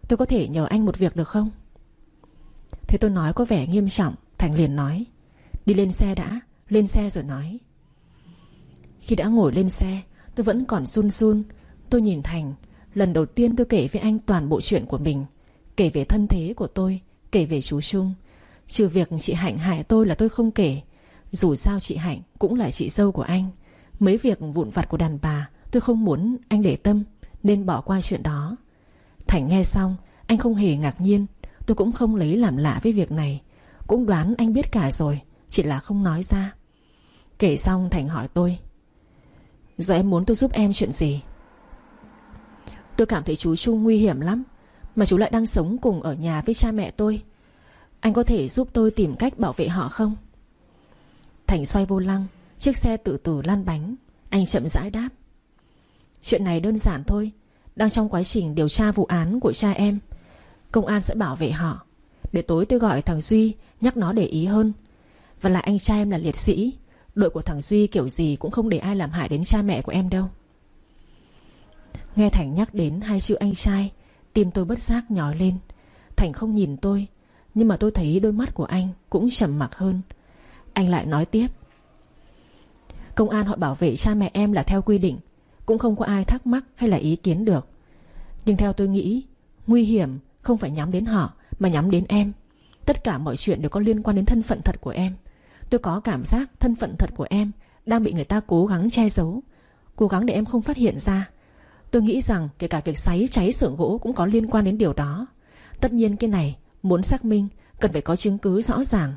tôi có thể nhờ anh một việc được không? Thế tôi nói có vẻ nghiêm trọng, Thành liền nói: Đi lên xe đã, lên xe rồi nói. Khi đã ngồi lên xe, tôi vẫn còn run run. Tôi nhìn Thành. Lần đầu tiên tôi kể với anh toàn bộ chuyện của mình, kể về thân thế của tôi, kể về chú Trung. Trừ việc chị Hạnh hại tôi là tôi không kể. Dù sao chị Hạnh cũng là chị dâu của anh. Mấy việc vụn vặt của đàn bà tôi không muốn anh để tâm, nên bỏ qua chuyện đó. Thành nghe xong, anh không hề ngạc nhiên. Tôi cũng không lấy làm lạ với việc này. Cũng đoán anh biết cả rồi, chỉ là không nói ra. Kể xong Thành hỏi tôi: Giờ em muốn tôi giúp em chuyện gì? Tôi cảm thấy chú Trung nguy hiểm lắm, mà chú lại đang sống cùng ở nhà với cha mẹ tôi. Anh có thể giúp tôi tìm cách bảo vệ họ không? Thành xoay vô lăng, chiếc xe từ từ lăn bánh. Anh chậm rãi đáp: Chuyện này đơn giản thôi. Đang trong quá trình điều tra vụ án của cha em, công an sẽ bảo vệ họ. Để tối tôi gọi thằng Duy, nhắc nó để ý hơn. Và lại anh trai em là liệt sĩ, đội của thằng Duy kiểu gì cũng không để ai làm hại đến cha mẹ của em đâu. Nghe Thành nhắc đến hai chữ anh trai, tim tôi bất giác nhói lên. Thành không nhìn tôi, nhưng mà tôi thấy đôi mắt của anh cũng trầm mặc hơn. Anh lại nói tiếp: Công an họ bảo vệ cha mẹ em là theo quy định, cũng không có ai thắc mắc hay là ý kiến được. Nhưng theo tôi nghĩ, nguy hiểm không phải nhắm đến họ, mà nhắm đến em. Tất cả mọi chuyện đều có liên quan đến thân phận thật của em. Tôi có cảm giác thân phận thật của em đang bị người ta cố gắng che giấu, cố gắng để em không phát hiện ra. Tôi nghĩ rằng kể cả việc cháy cháy xưởng gỗ cũng có liên quan đến điều đó. Tất nhiên cái này muốn xác minh cần phải có chứng cứ rõ ràng.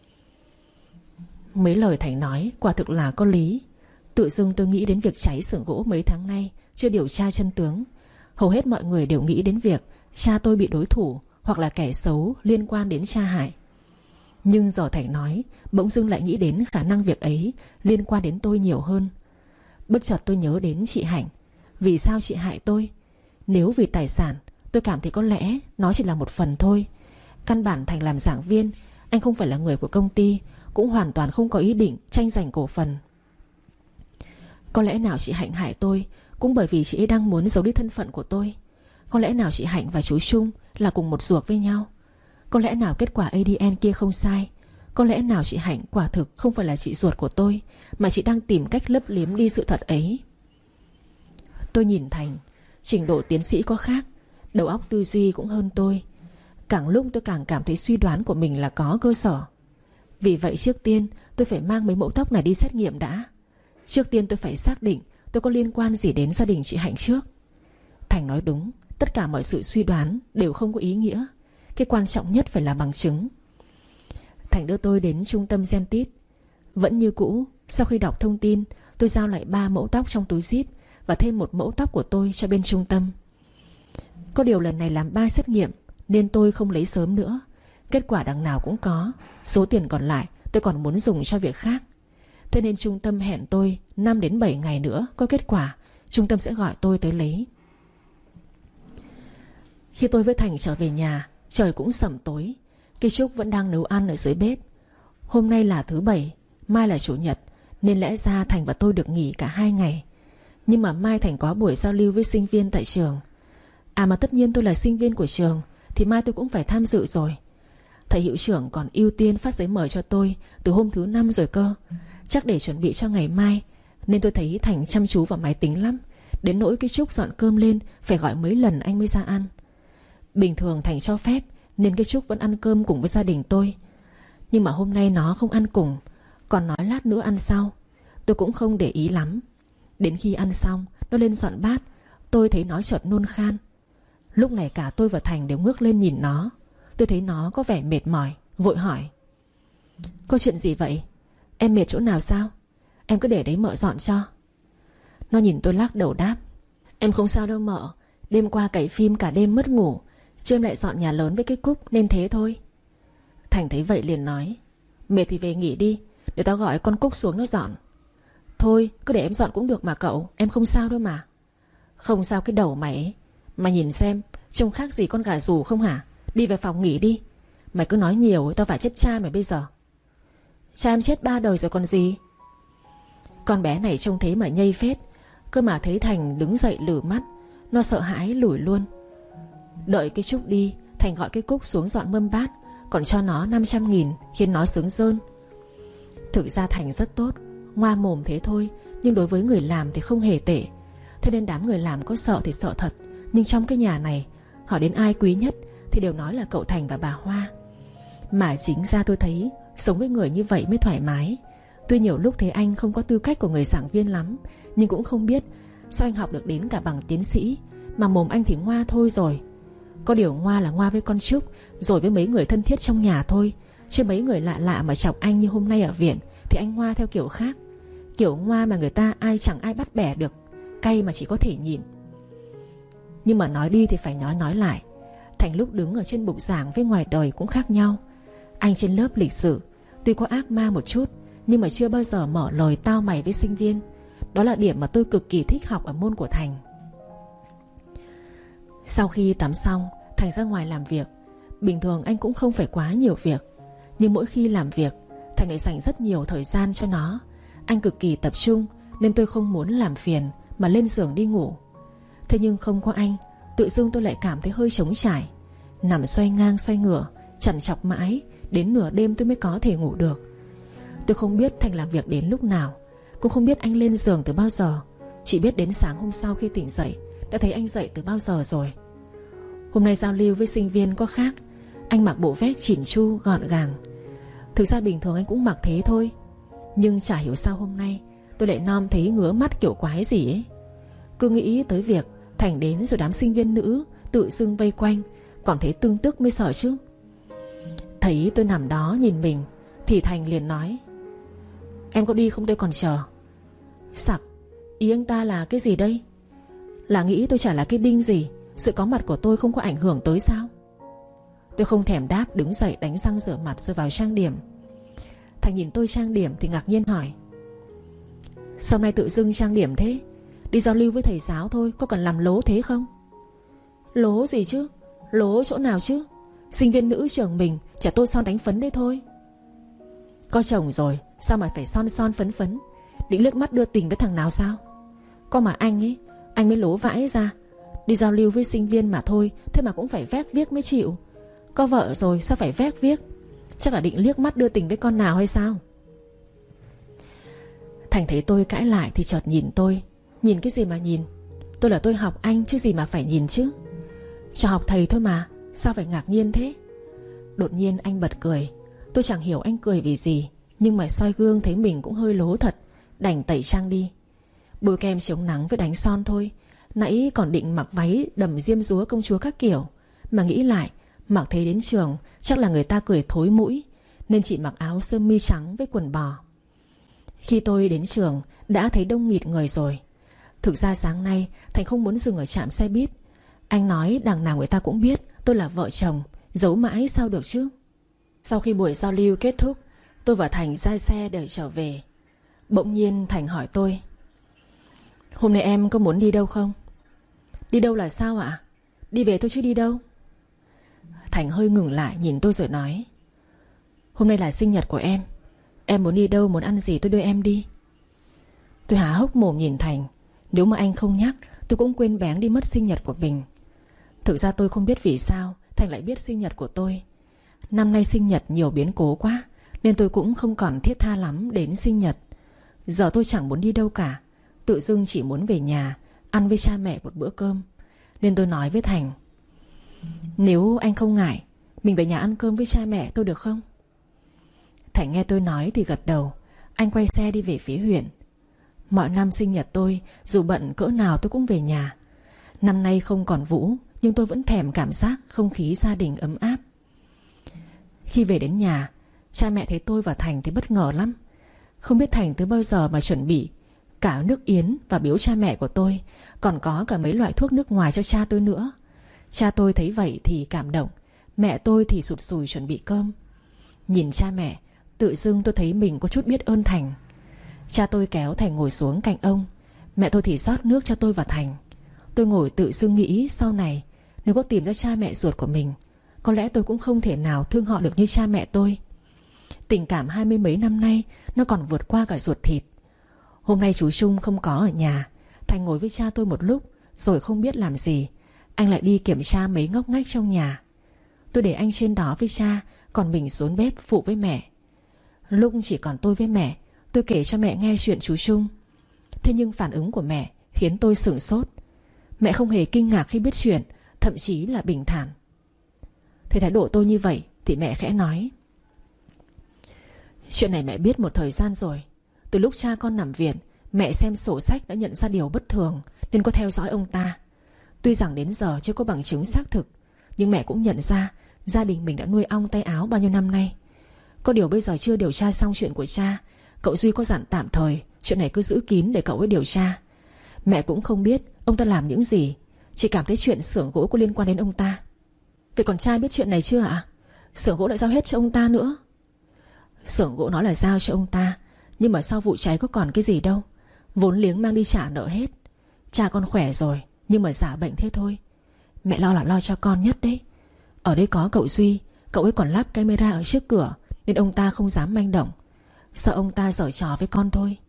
Mấy lời Thành nói quả thực là có lý. Tự dưng tôi nghĩ đến việc cháy xưởng gỗ mấy tháng nay chưa điều tra chân tướng. Hầu hết mọi người đều nghĩ đến việc cha tôi bị đối thủ hoặc là kẻ xấu liên quan đến cha hại. Nhưng giờ Thành nói, bỗng dưng lại nghĩ đến khả năng việc ấy liên quan đến tôi nhiều hơn. Bất chợt tôi nhớ đến chị Hạnh. Vì sao chị hại tôi? Nếu vì tài sản, tôi cảm thấy có lẽ nó chỉ là một phần thôi. Căn bản Thành làm giảng viên, anh không phải là người của công ty, cũng hoàn toàn không có ý định tranh giành cổ phần. Có lẽ nào chị Hạnh hại tôi cũng bởi vì chị ấy đang muốn giấu đi thân phận của tôi. Có lẽ nào chị Hạnh và chú Trung là cùng một ruột với nhau. Có lẽ nào kết quả a đê en kia không sai. Có lẽ nào chị Hạnh quả thực không phải là chị ruột của tôi, mà chị đang tìm cách lấp liếm đi sự thật ấy. Tôi nhìn Thành. Trình độ tiến sĩ có khác, đầu óc tư duy cũng hơn tôi. Càng lúc tôi càng cảm thấy suy đoán của mình là có cơ sở. Vì vậy trước tiên tôi phải mang mấy mẫu tóc này đi xét nghiệm đã. Trước tiên tôi phải xác định tôi có liên quan gì đến gia đình chị Hạnh trước. Thành nói đúng, tất cả mọi sự suy đoán đều không có ý nghĩa. Cái quan trọng nhất phải là bằng chứng. Thành đưa tôi đến trung tâm Gentit. Vẫn như cũ, sau khi đọc thông tin, tôi giao lại ba mẫu tóc trong túi zip và thêm một mẫu tóc của tôi cho bên trung tâm. Có điều lần này làm ba xét nghiệm nên tôi không lấy sớm nữa. Kết quả đằng nào cũng có. Số tiền còn lại tôi còn muốn dùng cho việc khác. Thế nên trung tâm hẹn tôi năm đến bảy ngày nữa có kết quả, trung tâm sẽ gọi tôi tới lấy. Khi tôi với Thành trở về nhà, trời cũng sẩm tối. Cây Trúc vẫn đang nấu ăn ở dưới bếp. Hôm nay là thứ bảy, mai là chủ nhật, nên lẽ ra Thành và tôi được nghỉ cả hai ngày. Nhưng mà mai Thành có buổi giao lưu với sinh viên tại trường. À mà tất nhiên tôi là sinh viên của trường, thì mai tôi cũng phải tham dự rồi. Thầy hiệu trưởng còn ưu tiên phát giấy mời cho tôi từ hôm thứ năm rồi cơ. Chắc để chuẩn bị cho ngày mai. Nên tôi thấy Thành chăm chú vào máy tính lắm, đến nỗi cái Trúc dọn cơm lên phải gọi mấy lần anh mới ra ăn. Bình thường Thành cho phép nên cái Trúc vẫn ăn cơm cùng với gia đình tôi. Nhưng mà hôm nay nó không ăn cùng, còn nói lát nữa ăn sau. Tôi cũng không để ý lắm. Đến khi ăn xong, nó lên dọn bát, tôi thấy nó chợt nôn khan. Lúc này cả tôi và Thành đều ngước lên nhìn nó. Tôi thấy nó có vẻ mệt mỏi, vội hỏi: Có chuyện gì vậy? Em mệt chỗ nào sao? Em cứ để đấy mợ dọn cho. Nó nhìn tôi lắc đầu đáp: Em không sao đâu mợ. Đêm qua cày phim cả đêm mất ngủ, chứ em lại dọn nhà lớn với cái Cúc nên thế thôi. Thành thấy vậy liền nói: Mệt thì về nghỉ đi, để tao gọi con Cúc xuống nó dọn. Thôi cứ để em dọn cũng được mà cậu, em không sao đâu mà. Không sao cái đầu mày ấy. Mày nhìn xem trông khác gì con gà rù không hả? Đi về phòng nghỉ đi. Mày cứ nói nhiều tao phải chết cha mày bây giờ. Cha em chết ba đời rồi còn gì. Con bé này trông thế mà nhây phết. Cơ mà thấy Thành đứng dậy lử mắt, nó sợ hãi lủi luôn. Đợi cái Trúc đi, Thành gọi cái Cúc xuống dọn mâm bát, còn cho nó năm trăm nghìn, khiến nó sướng rơn. Thực ra Thành rất tốt, ngoa mồm thế thôi, nhưng đối với người làm thì không hề tệ. Thế nên đám người làm có sợ thì sợ thật, nhưng trong cái nhà này, hỏi đến ai quý nhất thì đều nói là cậu Thành và bà Hoa. Mà chính ra tôi thấy sống với người như vậy mới thoải mái. Tuy nhiều lúc thấy anh không có tư cách của người giảng viên lắm, nhưng cũng không biết sao anh học được đến cả bằng tiến sĩ, mà mồm anh thì ngoa thôi rồi. Có điều ngoa là ngoa với con Trúc, rồi với mấy người thân thiết trong nhà thôi. Chứ mấy người lạ lạ mà chọc anh như hôm nay ở viện thì anh ngoa theo kiểu khác. Kiểu ngoa mà người ta ai chẳng ai bắt bẻ được, cay mà chỉ có thể nhịn. Nhưng mà nói đi thì phải nói nói lại, Thành lúc đứng ở trên bục giảng với ngoài đời cũng khác nhau. Anh trên lớp lịch sự, tuy có ác ma một chút, nhưng mà chưa bao giờ mở lời tao mày với sinh viên. Đó là điểm mà tôi cực kỳ thích học ở môn của Thành. Sau khi tắm xong, Thành ra ngoài làm việc. Bình thường anh cũng không phải quá nhiều việc, nhưng mỗi khi làm việc, Thành lại dành rất nhiều thời gian cho nó. Anh cực kỳ tập trung, nên tôi không muốn làm phiền mà lên giường đi ngủ. Thế nhưng không có anh, tự dưng tôi lại cảm thấy hơi trống trải. Nằm xoay ngang xoay ngửa, trằn trọc mãi, đến nửa đêm tôi mới có thể ngủ được. Tôi không biết Thành làm việc đến lúc nào, cũng không biết anh lên giường từ bao giờ. Chỉ biết đến sáng hôm sau khi tỉnh dậy, đã thấy anh dậy từ bao giờ rồi. Hôm nay giao lưu với sinh viên có khác. Anh mặc bộ vest chỉn chu gọn gàng. Thực ra bình thường anh cũng mặc thế thôi, nhưng chả hiểu sao hôm nay tôi lại nom thấy ngứa mắt kiểu quái gì ấy. Cứ nghĩ tới việc Thành đến rồi đám sinh viên nữ tự dưng vây quanh, còn thấy tương tức mới sợ chứ. Thấy tôi nằm đó nhìn mình thì Thành liền nói: "Em có đi không, tôi còn chờ." Sặc, ý anh ta là cái gì đây? Là nghĩ tôi chả là cái đinh gì, sự có mặt của tôi không có ảnh hưởng tới sao? Tôi không thèm đáp, đứng dậy đánh răng rửa mặt rồi vào trang điểm. Thành nhìn tôi trang điểm thì ngạc nhiên hỏi: "Sao nay tự dưng trang điểm thế? Đi giao lưu với thầy giáo thôi, có cần làm lố thế không?" "Lố gì chứ? Lố chỗ nào chứ? Sinh viên nữ trường mình chả tô son đánh phấn đấy thôi." "Có chồng rồi, sao mà phải son son phấn phấn? Định liếc mắt đưa tình với thằng nào sao? Có mà anh ấy, anh mới lố vãi ra. Đi giao lưu với sinh viên mà thôi, thế mà cũng phải vét viếc mới chịu. Có vợ rồi sao phải vét viếc? Chắc là định liếc mắt đưa tình với con nào hay sao?" Thành thấy tôi cãi lại thì chợt nhìn tôi. Nhìn cái gì mà nhìn? Tôi là tôi học anh chứ gì mà phải nhìn chứ. Cho học thầy thôi mà, sao phải ngạc nhiên thế? Đột nhiên anh bật cười. Tôi chẳng hiểu anh cười vì gì, nhưng mà soi gương thấy mình cũng hơi lố thật, đành tẩy trang đi. Bôi kem chống nắng với đánh son thôi. Nãy còn định mặc váy đầm diêm dúa công chúa các kiểu, mà nghĩ lại mặc thế đến trường chắc là người ta cười thối mũi, nên chỉ mặc áo sơ mi trắng với quần bò. Khi tôi đến trường đã thấy đông nghịt người rồi. Thực ra sáng nay Thành không muốn dừng ở trạm xe buýt. Anh nói đằng nào người ta cũng biết tôi là vợ chồng, giấu mãi sao được chứ. Sau khi buổi giao lưu kết thúc, tôi và Thành ra xe để trở về. Bỗng nhiên Thành hỏi tôi: "Hôm nay em có muốn đi đâu không?" "Đi đâu là sao ạ? Đi về thôi chứ đi đâu?" Thành hơi ngừng lại nhìn tôi rồi nói: "Hôm nay là sinh nhật của em. Em muốn đi đâu, muốn ăn gì tôi đưa em đi." Tôi há hốc mồm nhìn Thành. Nếu mà anh không nhắc, tôi cũng quên bén đi mất sinh nhật của mình. Thực ra tôi không biết vì sao Thành lại biết sinh nhật của tôi. Năm nay sinh nhật nhiều biến cố quá, nên tôi cũng không còn thiết tha lắm đến sinh nhật. Giờ tôi chẳng muốn đi đâu cả, tự dưng chỉ muốn về nhà ăn với cha mẹ một bữa cơm. Nên tôi nói với Thành: "Nếu anh không ngại, mình về nhà ăn cơm với cha mẹ tôi được không?" Thành nghe tôi nói thì gật đầu. Anh quay xe đi về phía huyện. Mọi năm sinh nhật tôi, dù bận cỡ nào tôi cũng về nhà. Năm nay không còn Vũ, nhưng tôi vẫn thèm cảm giác không khí gia đình ấm áp. Khi về đến nhà, cha mẹ thấy tôi và Thành thì bất ngờ lắm. Không biết Thành từ bao giờ mà chuẩn bị cả nước yến và biếu cha mẹ của tôi, còn có cả mấy loại thuốc nước ngoài cho cha tôi nữa. Cha tôi thấy vậy thì cảm động, mẹ tôi thì sụt sùi chuẩn bị cơm. Nhìn cha mẹ, tự dưng tôi thấy mình có chút biết ơn Thành. Cha tôi kéo Thành ngồi xuống cạnh ông, mẹ tôi thì rót nước cho tôi và Thành. Tôi ngồi tự dưng nghĩ sau này nếu có tìm ra cha mẹ ruột của mình, có lẽ tôi cũng không thể nào thương họ được như cha mẹ tôi. Tình cảm hai mươi mấy năm nay nó còn vượt qua cả ruột thịt. Hôm nay chú Trung không có ở nhà, Thành ngồi với cha tôi một lúc rồi không biết làm gì. anh lại đi kiểm tra mấy ngóc ngách trong nhà. Tôi để anh trên đó với cha, còn mình xuống bếp phụ với mẹ. Lúc chỉ còn tôi với mẹ, tôi kể cho mẹ nghe chuyện chú Trung. Thế nhưng phản ứng của mẹ khiến tôi sửng sốt. Mẹ không hề kinh ngạc khi biết chuyện, thậm chí là bình thản. Thấy thái độ tôi như vậy thì mẹ khẽ nói: chuyện này mẹ biết một thời gian rồi. Từ lúc cha con nằm viện, mẹ xem sổ sách đã nhận ra điều bất thường, nên có theo dõi ông ta. Tuy rằng đến giờ chưa có bằng chứng xác thực, nhưng mẹ cũng nhận ra gia đình mình đã nuôi ong tay áo bao nhiêu năm nay. Có điều bây giờ chưa điều tra xong chuyện của cha. Cậu Duy có dặn tạm thời chuyện này cứ giữ kín để cậu ấy điều tra. Mẹ cũng không biết ông ta làm những gì, chỉ cảm thấy chuyện xưởng gỗ có liên quan đến ông ta. Vậy còn cha biết chuyện này chưa ạ? Xưởng gỗ lại giao hết cho ông ta nữa. Xưởng gỗ nói là giao cho ông ta, nhưng mà sau vụ cháy có còn cái gì đâu. Vốn liếng mang đi trả nợ hết. Cha con khỏe rồi, nhưng mà giả bệnh thế thôi. Mẹ lo là lo cho con nhất đấy. Ở đây có cậu Duy, cậu ấy còn lắp camera ở trước cửa, nên ông ta không dám manh động. Sợ ông ta giở trò với con thôi.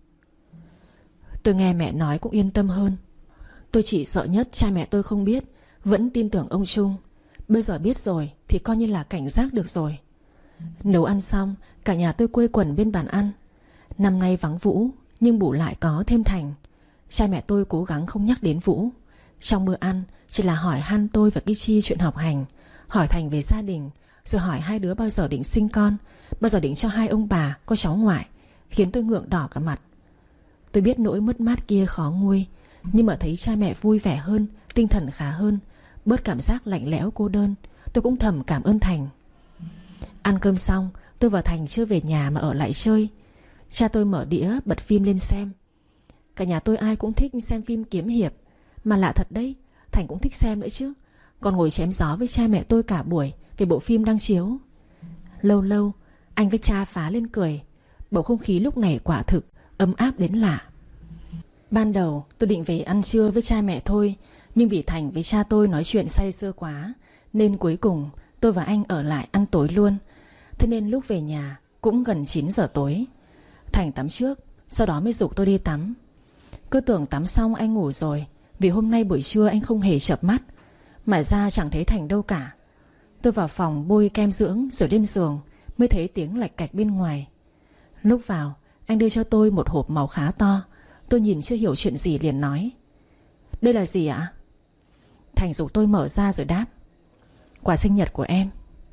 Tôi nghe mẹ nói cũng yên tâm hơn. Tôi chỉ sợ nhất cha mẹ tôi không biết, vẫn tin tưởng ông Trung. Bây giờ biết rồi thì coi như là cảnh giác được rồi. Nấu ăn xong, cả nhà tôi quây quần bên bàn ăn. Năm nay vắng Vũ, nhưng bù lại có thêm Thành. Cha mẹ tôi cố gắng không nhắc đến Vũ. Trong bữa ăn chỉ là hỏi han tôi và Ki Chi chuyện học hành, hỏi Thành về gia đình, rồi hỏi hai đứa bao giờ định sinh con, bao giờ định cho hai ông bà có cháu ngoại, khiến tôi ngượng đỏ cả mặt. Tôi biết nỗi mất mát kia khó nguôi, nhưng mà thấy cha mẹ vui vẻ hơn, tinh thần khá hơn, bớt cảm giác lạnh lẽo cô đơn, tôi cũng thầm cảm ơn Thành. Ăn cơm xong, tôi và Thành chưa về nhà mà ở lại chơi. Cha tôi mở đĩa bật phim lên xem. Cả nhà tôi ai cũng thích xem phim kiếm hiệp. Mà lạ thật đấy, Thành cũng thích xem nữa chứ. Còn ngồi chém gió với cha mẹ tôi cả buổi về bộ phim đang chiếu. Lâu lâu anh với cha phá lên cười. Bầu không khí lúc này quả thực ấm áp đến lạ. Ban đầu tôi định về ăn trưa với cha mẹ thôi, nhưng vì Thành với cha tôi nói chuyện say sưa quá, nên cuối cùng tôi và anh ở lại ăn tối luôn. Thế nên lúc về nhà cũng gần chín giờ tối. Thành tắm trước, sau đó mới giục tôi đi tắm. Cứ tưởng tắm xong anh ngủ rồi, vì hôm nay buổi trưa anh không hề chợp mắt. Mà ra chẳng thấy Thành đâu cả. Tôi vào phòng bôi kem dưỡng rồi lên giường, mới thấy tiếng lạch cạch bên ngoài. Lúc vào, anh đưa cho tôi một hộp màu khá to. Tôi nhìn chưa hiểu chuyện gì liền nói: đây là gì ạ? Thành giục tôi mở ra rồi đáp: quà sinh nhật của em.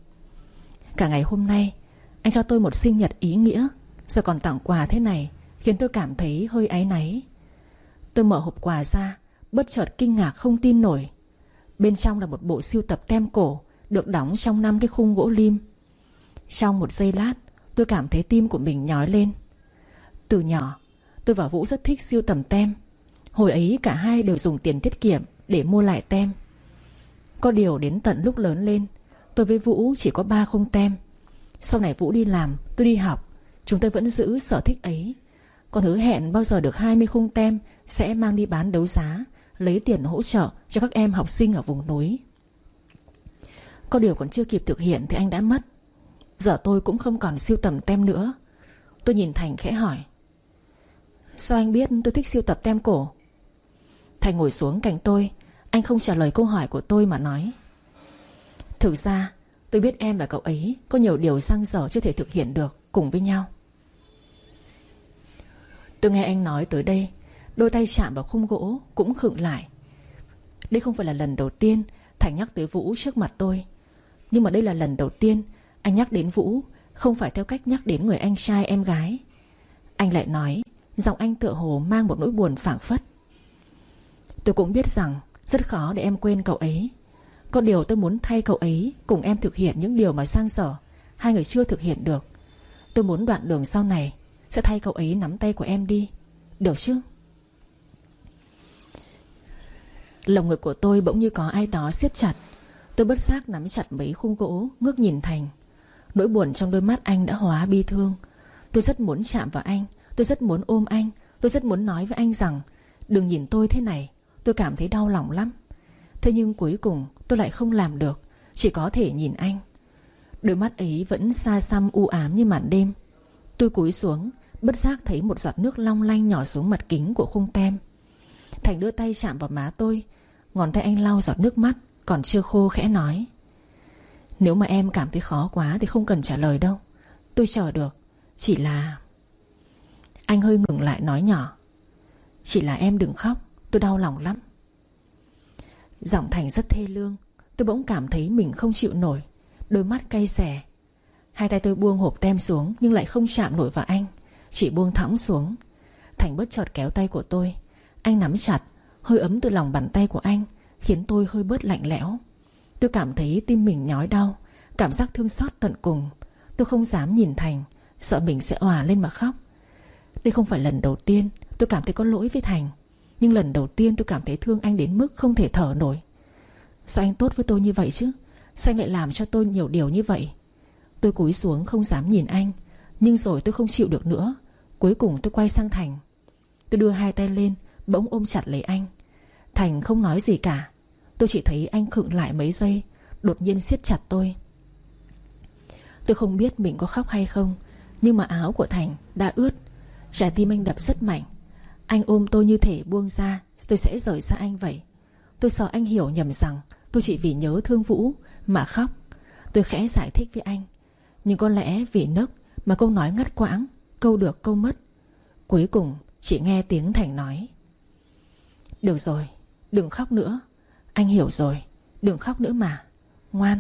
Cả ngày hôm nay anh cho tôi một sinh nhật ý nghĩa, giờ còn tặng quà thế này, khiến tôi cảm thấy hơi áy náy. Tôi mở hộp quà ra, bất chợt kinh ngạc không tin nổi. Bên trong là một bộ sưu tập tem cổ, được đóng trong năm cái khung gỗ lim. Trong một giây lát, tôi cảm thấy tim của mình nhói lên. Từ nhỏ, tôi và Vũ rất thích sưu tầm tem. Hồi ấy cả hai đều dùng tiền tiết kiệm để mua lại tem. Có điều đến tận lúc lớn lên, tôi với Vũ chỉ có ba khung tem. Sau này Vũ đi làm, tôi đi học, chúng tôi vẫn giữ sở thích ấy. Còn hứa hẹn bao giờ được hai mươi khung tem sẽ mang đi bán đấu giá, lấy tiền hỗ trợ cho các em học sinh ở vùng núi. Có điều còn chưa kịp thực hiện thì anh đã mất. Giờ tôi cũng không còn sưu tầm tem nữa. Tôi nhìn Thành khẽ hỏi: sao anh biết tôi thích sưu tập tem cổ? Thành ngồi xuống cạnh tôi. Anh không trả lời câu hỏi của tôi mà nói: thực ra tôi biết em và cậu ấy có nhiều điều dang dở chưa thể thực hiện được cùng với nhau. Tôi nghe anh nói tới đây, đôi tay chạm vào khung gỗ cũng khựng lại. Đây không phải là lần đầu tiên Thành nhắc tới Vũ trước mặt tôi, nhưng mà đây là lần đầu tiên anh nhắc đến Vũ không phải theo cách nhắc đến người anh trai em gái. Anh lại nói, giọng anh tựa hồ mang một nỗi buồn phảng phất: tôi cũng biết rằng rất khó để em quên cậu ấy. Có điều tôi muốn thay cậu ấy cùng em thực hiện những điều mà dang dở hai người chưa thực hiện được. Tôi muốn đoạn đường sau này sẽ thay cậu ấy nắm tay của em đi, được chứ? Lồng ngực của tôi bỗng như có ai đó siết chặt. Tôi bất giác nắm chặt mấy khung gỗ, ngước nhìn Thành. Nỗi buồn trong đôi mắt anh đã hóa bi thương. Tôi rất muốn chạm vào anh, tôi rất muốn ôm anh, tôi rất muốn nói với anh rằng đừng nhìn tôi thế này, tôi cảm thấy đau lòng lắm. Thế nhưng cuối cùng tôi lại không làm được, chỉ có thể nhìn anh. Đôi mắt ấy vẫn xa xăm u ám như màn đêm. Tôi cúi xuống, bất giác thấy một giọt nước long lanh nhỏ xuống mặt kính của khung tem. Thành đưa tay chạm vào má tôi, Ngón tay anh lau giọt nước mắt còn chưa khô, khẽ nói: Nếu mà em cảm thấy khó quá thì không cần trả lời đâu, tôi chờ được. Chỉ là... Anh hơi ngừng lại nói nhỏ: Chỉ là em đừng khóc, tôi đau lòng lắm. Giọng Thành rất thê lương. Tôi bỗng cảm thấy mình không chịu nổi. Đôi mắt cay xè. Hai tay tôi buông hộp tem xuống nhưng lại không chạm nổi vào anh, chỉ buông thõng xuống. Thành bất chợt kéo tay của tôi. Anh nắm chặt. Hơi ấm từ lòng bàn tay của anh khiến tôi hơi bớt lạnh lẽo. Tôi cảm thấy tim mình nhói đau, cảm giác thương xót tận cùng. Tôi không dám nhìn Thành, sợ mình sẽ òa lên mà khóc. Đây không phải lần đầu tiên tôi cảm thấy có lỗi với Thành, nhưng lần đầu tiên tôi cảm thấy thương anh đến mức không thể thở nổi. Sao anh tốt với tôi như vậy chứ? Sao anh lại làm cho tôi nhiều điều như vậy? Tôi cúi xuống không dám nhìn anh. Nhưng rồi tôi không chịu được nữa. Cuối cùng tôi quay sang Thành. Tôi đưa hai tay lên, bỗng ôm chặt lấy anh. Thành không nói gì cả. Tôi chỉ thấy anh khựng lại mấy giây, đột nhiên siết chặt tôi. Tôi không biết mình có khóc hay không, nhưng mà áo của Thành đã ướt. Trái tim anh đập rất mạnh. Anh ôm tôi như thể buông ra tôi sẽ rời xa anh vậy. Tôi sợ anh hiểu nhầm rằng tôi chỉ vì nhớ thương Vũ mà khóc. Tôi khẽ giải thích với anh, nhưng có lẽ vì nấc mà câu nói ngắt quãng, câu được câu mất. Cuối cùng chỉ nghe tiếng Thành nói: Được rồi, đừng khóc nữa. Anh hiểu rồi, đừng khóc nữa mà, ngoan.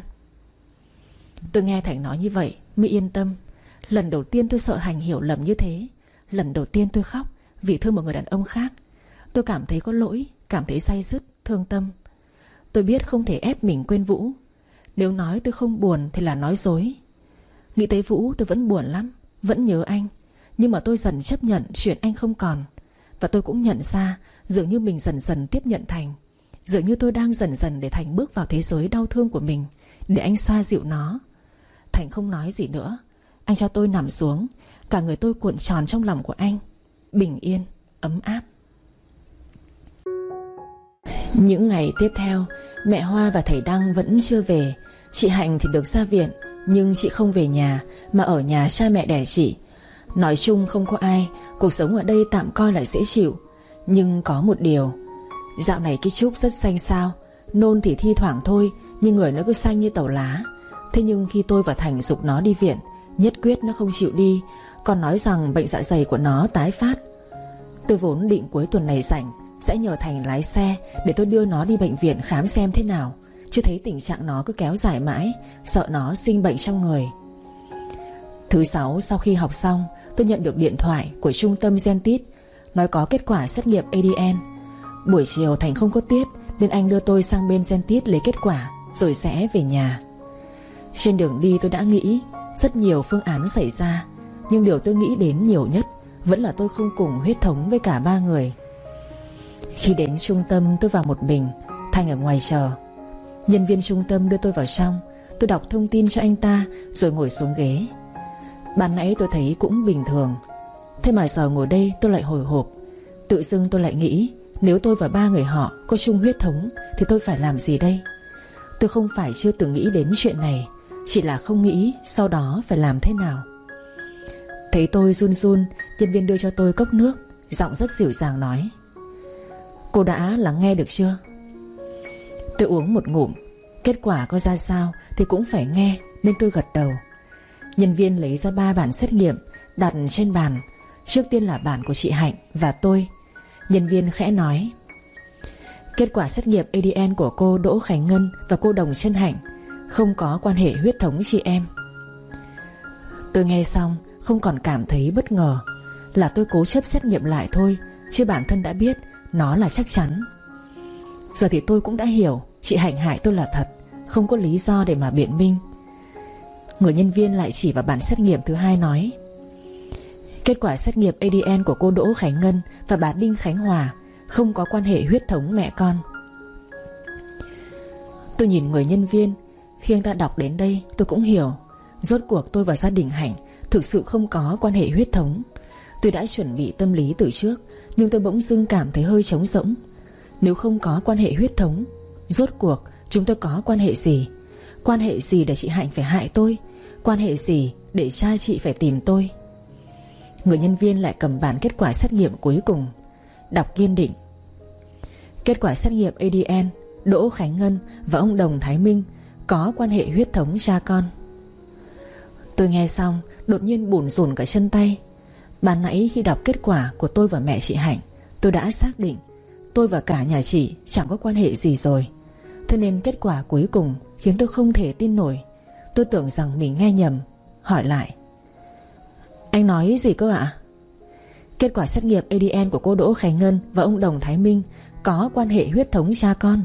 Tôi nghe Thành nói như vậy mới yên tâm. Lần đầu tiên tôi sợ Thành hiểu lầm như thế. Lần đầu tiên tôi khóc vì thương một người đàn ông khác. Tôi cảm thấy có lỗi, cảm thấy day dứt, thương tâm. Tôi biết không thể ép mình quên Vũ. Nếu nói tôi không buồn thì là nói dối. Nghĩ tới Vũ tôi vẫn buồn lắm, vẫn nhớ anh. Nhưng mà tôi dần chấp nhận chuyện anh không còn. Và tôi cũng nhận ra dường như mình dần dần tiếp nhận Thành. Dường như tôi đang dần dần để Thành bước vào thế giới đau thương của mình, để anh xoa dịu nó. Thành không nói gì nữa. Anh cho tôi nằm xuống. Cả người tôi cuộn tròn trong lòng của anh, bình yên, ấm áp. Những ngày tiếp theo, mẹ Hoa và thầy Đăng vẫn chưa về. Chị Hạnh thì được ra viện, nhưng chị không về nhà mà ở nhà cha mẹ đẻ chị. Nói chung không có ai, cuộc sống ở đây tạm coi là dễ chịu. Nhưng có một điều, dạo này cái Trúc rất xanh xao. Nôn thì thi thoảng thôi, nhưng người nó cứ xanh như tàu lá. Thế nhưng khi tôi và Thành giục nó đi viện, nhất quyết nó không chịu đi, còn nói rằng bệnh dạ dày của nó tái phát. Tôi vốn định cuối tuần này rảnh sẽ nhờ Thành lái xe để tôi đưa nó đi bệnh viện khám xem thế nào, chứ thấy tình trạng nó cứ kéo dài mãi, sợ nó sinh bệnh trong người. Thứ sáu sau khi học xong, tôi nhận được điện thoại của trung tâm Gentit nói có kết quả xét nghiệm a đê en. Buổi chiều Thành không có tiết nên anh đưa tôi sang bên Gentit lấy kết quả rồi sẽ về nhà. Trên đường đi tôi đã nghĩ rất nhiều phương án xảy ra, nhưng điều tôi nghĩ đến nhiều nhất vẫn là tôi không cùng huyết thống với cả ba người. Khi đến trung tâm tôi vào một mình, Thành ở ngoài chờ. Nhân viên trung tâm đưa tôi vào trong. Tôi đọc thông tin cho anh ta rồi ngồi xuống ghế. Ban nãy tôi thấy cũng bình thường, thế mà giờ ngồi đây tôi lại hồi hộp. Tự dưng tôi lại nghĩ, nếu tôi và ba người họ có chung huyết thống thì tôi phải làm gì đây? Tôi không phải chưa từng nghĩ đến chuyện này, chỉ là không nghĩ sau đó phải làm thế nào. Thấy tôi run run, nhân viên đưa cho tôi cốc nước, giọng rất dịu dàng nói: Cô đã lắng nghe được chưa? Tôi uống một ngụm. Kết quả có ra sao thì cũng phải nghe, nên tôi gật đầu. Nhân viên lấy ra ba bản xét nghiệm đặt trên bàn. Trước tiên là bản của chị Hạnh và tôi. Nhân viên khẽ nói: Kết quả xét nghiệm a đê en của cô Đỗ Khánh Ngân và cô Đồng Trân Hạnh không có quan hệ huyết thống chị em. Tôi nghe xong không còn cảm thấy bất ngờ. Là tôi cố chấp xét nghiệm lại thôi, chứ bản thân đã biết nó là chắc chắn. Giờ thì tôi cũng đã hiểu chị Hạnh hại tôi là thật, không có lý do để mà biện minh. Người nhân viên lại chỉ vào bản xét nghiệm thứ hai nói: Kết quả xét nghiệm a đê en của cô Đỗ Khánh Ngân và bà Đinh Khánh Hòa không có quan hệ huyết thống mẹ con. Tôi nhìn người nhân viên. Khi anh ta đọc đến đây tôi cũng hiểu. Rốt cuộc tôi và gia đình Hạnh thực sự không có quan hệ huyết thống. Tôi đã chuẩn bị tâm lý từ trước, nhưng tôi bỗng dưng cảm thấy hơi trống rỗng. Nếu không có quan hệ huyết thống, rốt cuộc chúng tôi có quan hệ gì? Quan hệ gì để chị Hạnh phải hại tôi? Quan hệ gì để cha chị phải tìm tôi? Người nhân viên lại cầm bản kết quả xét nghiệm cuối cùng, đọc kiên định: Kết quả xét nghiệm a đê en Đỗ Khánh Ngân và ông Đồng Thái Minh có quan hệ huyết thống cha con. Tôi nghe xong đột nhiên bủn rủn cả chân tay. Ban nãy khi đọc kết quả của tôi và mẹ chị Hạnh, tôi đã xác định tôi và cả nhà chị chẳng có quan hệ gì rồi. Thế nên kết quả cuối cùng khiến tôi không thể tin nổi. Tôi tưởng rằng mình nghe nhầm, hỏi lại: Anh nói gì cơ ạ? Kết quả xét nghiệm a đê en của cô Đỗ Khánh Ngân và ông Đồng Thái Minh có quan hệ huyết thống cha con.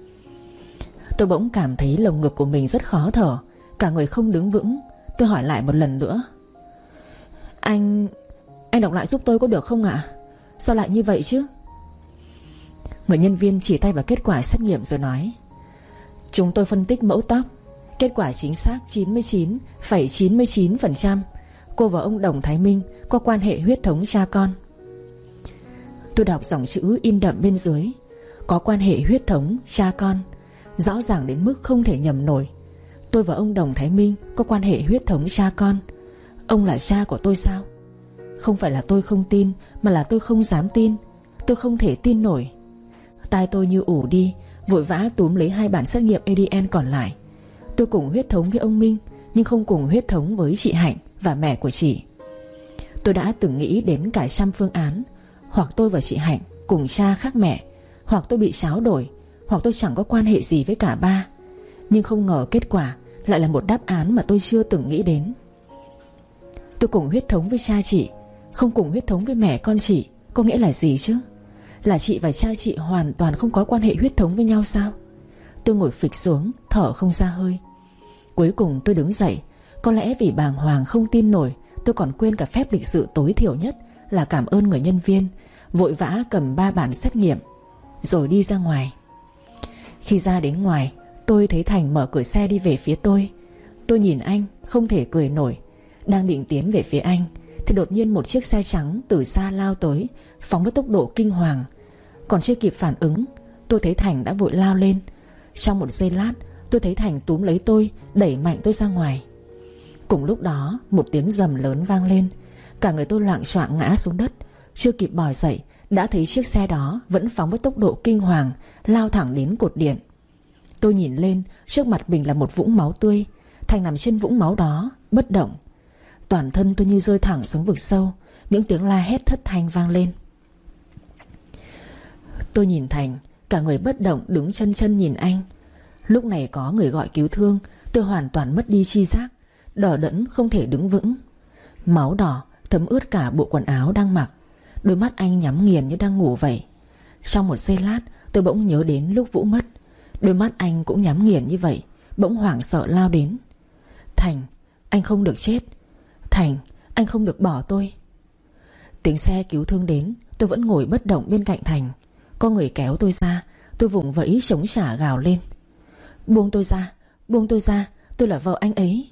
Tôi bỗng cảm thấy lồng ngực của mình rất khó thở, cả người không đứng vững. Tôi hỏi lại một lần nữa: Anh... Anh đọc lại giúp tôi có được không ạ? Sao lại như vậy chứ? Người nhân viên chỉ tay vào kết quả xét nghiệm rồi nói: Chúng tôi phân tích mẫu tóc, kết quả chính xác chín mươi chín phẩy chín mươi chín phần trăm. Cô và ông Đồng Thái Minh có quan hệ huyết thống cha con. Tôi đọc dòng chữ in đậm bên dưới: có quan hệ huyết thống cha con, rõ ràng đến mức không thể nhầm nổi. Tôi và ông Đồng Thái Minh có quan hệ huyết thống cha con. Ông là cha của tôi sao? Không phải là tôi không tin, mà là tôi không dám tin. Tôi không thể tin nổi. Tai tôi như ù đi, vội vã túm lấy hai bản xét nghiệm a đê en còn lại. Tôi cùng huyết thống với ông Minh, nhưng không cùng huyết thống với chị Hạnh và mẹ của chị. Tôi đã từng nghĩ đến cả trăm phương án: hoặc tôi và chị Hạnh cùng cha khác mẹ, hoặc tôi bị tráo đổi, hoặc tôi chẳng có quan hệ gì với cả ba. Nhưng không ngờ kết quả lại là một đáp án mà tôi chưa từng nghĩ đến. Tôi cùng huyết thống với cha chị, không cùng huyết thống với mẹ con chị, có nghĩa là gì chứ? Là chị và cha chị hoàn toàn không có quan hệ huyết thống với nhau sao? Tôi ngồi phịch xuống, thở không ra hơi. Cuối cùng tôi đứng dậy. Có lẽ vì bàng hoàng không tin nổi, tôi còn quên cả phép lịch sự tối thiểu nhất là cảm ơn người nhân viên. Vội vã cầm ba bản xét nghiệm rồi đi ra ngoài. Khi ra đến ngoài, tôi thấy Thành mở cửa xe đi về phía tôi. Tôi nhìn anh không thể cười nổi. Đang định tiến về phía anh thì đột nhiên một chiếc xe trắng từ xa lao tới, phóng với tốc độ kinh hoàng. Còn chưa kịp phản ứng, tôi thấy Thành đã vội lao lên. Trong một giây lát, tôi thấy Thành túm lấy tôi, đẩy mạnh tôi ra ngoài. Cùng lúc đó, một tiếng rầm lớn vang lên. Cả người tôi loạng choạng ngã xuống đất. Chưa kịp bò dậy, đã thấy chiếc xe đó vẫn phóng với tốc độ kinh hoàng, lao thẳng đến cột điện. Tôi nhìn lên, trước mặt mình là một vũng máu tươi. Thành nằm trên vũng máu đó, bất động. Toàn thân tôi như rơi thẳng xuống vực sâu. Những tiếng la hét thất thanh vang lên. Tôi nhìn Thành, cả người bất động, đứng chân chân nhìn anh. Lúc này có người gọi cứu thương. Tôi hoàn toàn mất đi chi giác, đờ đẫn không thể đứng vững. Máu đỏ thấm ướt cả bộ quần áo đang mặc. Đôi mắt anh nhắm nghiền như đang ngủ vậy. Trong một giây lát, tôi bỗng nhớ đến lúc Vũ mất. Đôi mắt anh cũng nhắm nghiền như vậy. Bỗng hoảng sợ lao đến: Thành, anh không được chết. Thành, anh không được bỏ tôi. Tiếng xe cứu thương đến. Tôi vẫn ngồi bất động bên cạnh Thành. Có người kéo tôi ra. Tôi vùng vẫy chống trả gào lên: Buông tôi ra, buông tôi ra, tôi là vợ anh ấy.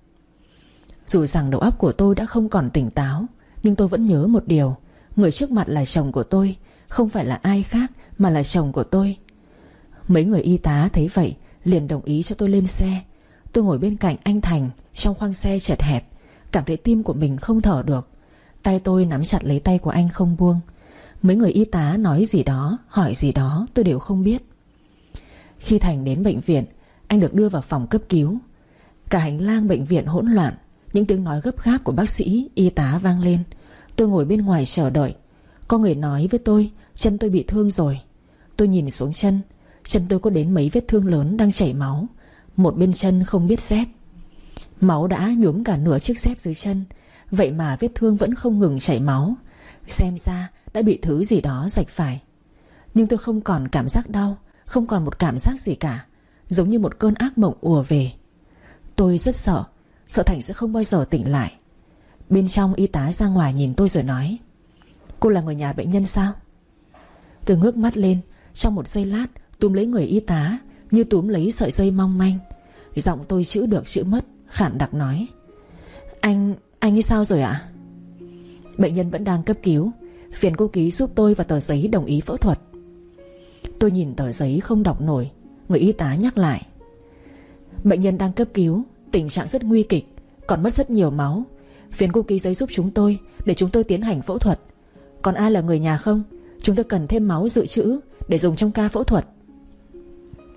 Dù rằng đầu óc của tôi đã không còn tỉnh táo, nhưng tôi vẫn nhớ một điều: người trước mặt là chồng của tôi, không phải là ai khác mà là chồng của tôi. Mấy người y tá thấy vậy liền đồng ý cho tôi lên xe. Tôi ngồi bên cạnh anh Thành trong khoang xe chật hẹp, cảm thấy tim của mình không thở được. Tay tôi nắm chặt lấy tay của anh không buông. Mấy người y tá nói gì đó, hỏi gì đó, tôi đều không biết. Khi Thành đến bệnh viện, anh được đưa vào phòng cấp cứu. Cả hành lang bệnh viện hỗn loạn. Những tiếng nói gấp gáp của bác sĩ, y tá vang lên. Tôi ngồi bên ngoài chờ đợi. Có người nói với tôi chân tôi bị thương rồi. Tôi nhìn xuống chân. Chân tôi có đến mấy vết thương lớn đang chảy máu. Một bên chân không biết xếp. Máu đã nhuốm cả nửa chiếc dép dưới chân. Vậy mà vết thương vẫn không ngừng chảy máu. Xem ra đã bị thứ gì đó rạch phải. Nhưng tôi không còn cảm giác đau, không còn một cảm giác gì cả. Giống như một cơn ác mộng ùa về. Tôi rất sợ, sợ Thành sẽ không bao giờ tỉnh lại. Bên trong y tá ra ngoài nhìn tôi rồi nói: Cô là người nhà bệnh nhân sao? Tôi ngước mắt lên. Trong một giây lát túm lấy người y tá như túm lấy sợi dây mong manh. Giọng tôi chữ được chữ mất, khản đặc nói: Anh, anh ấy sao rồi ạ? Bệnh nhân vẫn đang cấp cứu. Phiền cô ký giúp tôi vào tờ giấy đồng ý phẫu thuật. Tôi nhìn tờ giấy không đọc nổi. Người y tá nhắc lại: Bệnh nhân đang cấp cứu, tình trạng rất nguy kịch, còn mất rất nhiều máu. Phiền cô ký giấy giúp chúng tôi để chúng tôi tiến hành phẫu thuật. Còn ai là người nhà không? Chúng tôi cần thêm máu dự trữ để dùng trong ca phẫu thuật.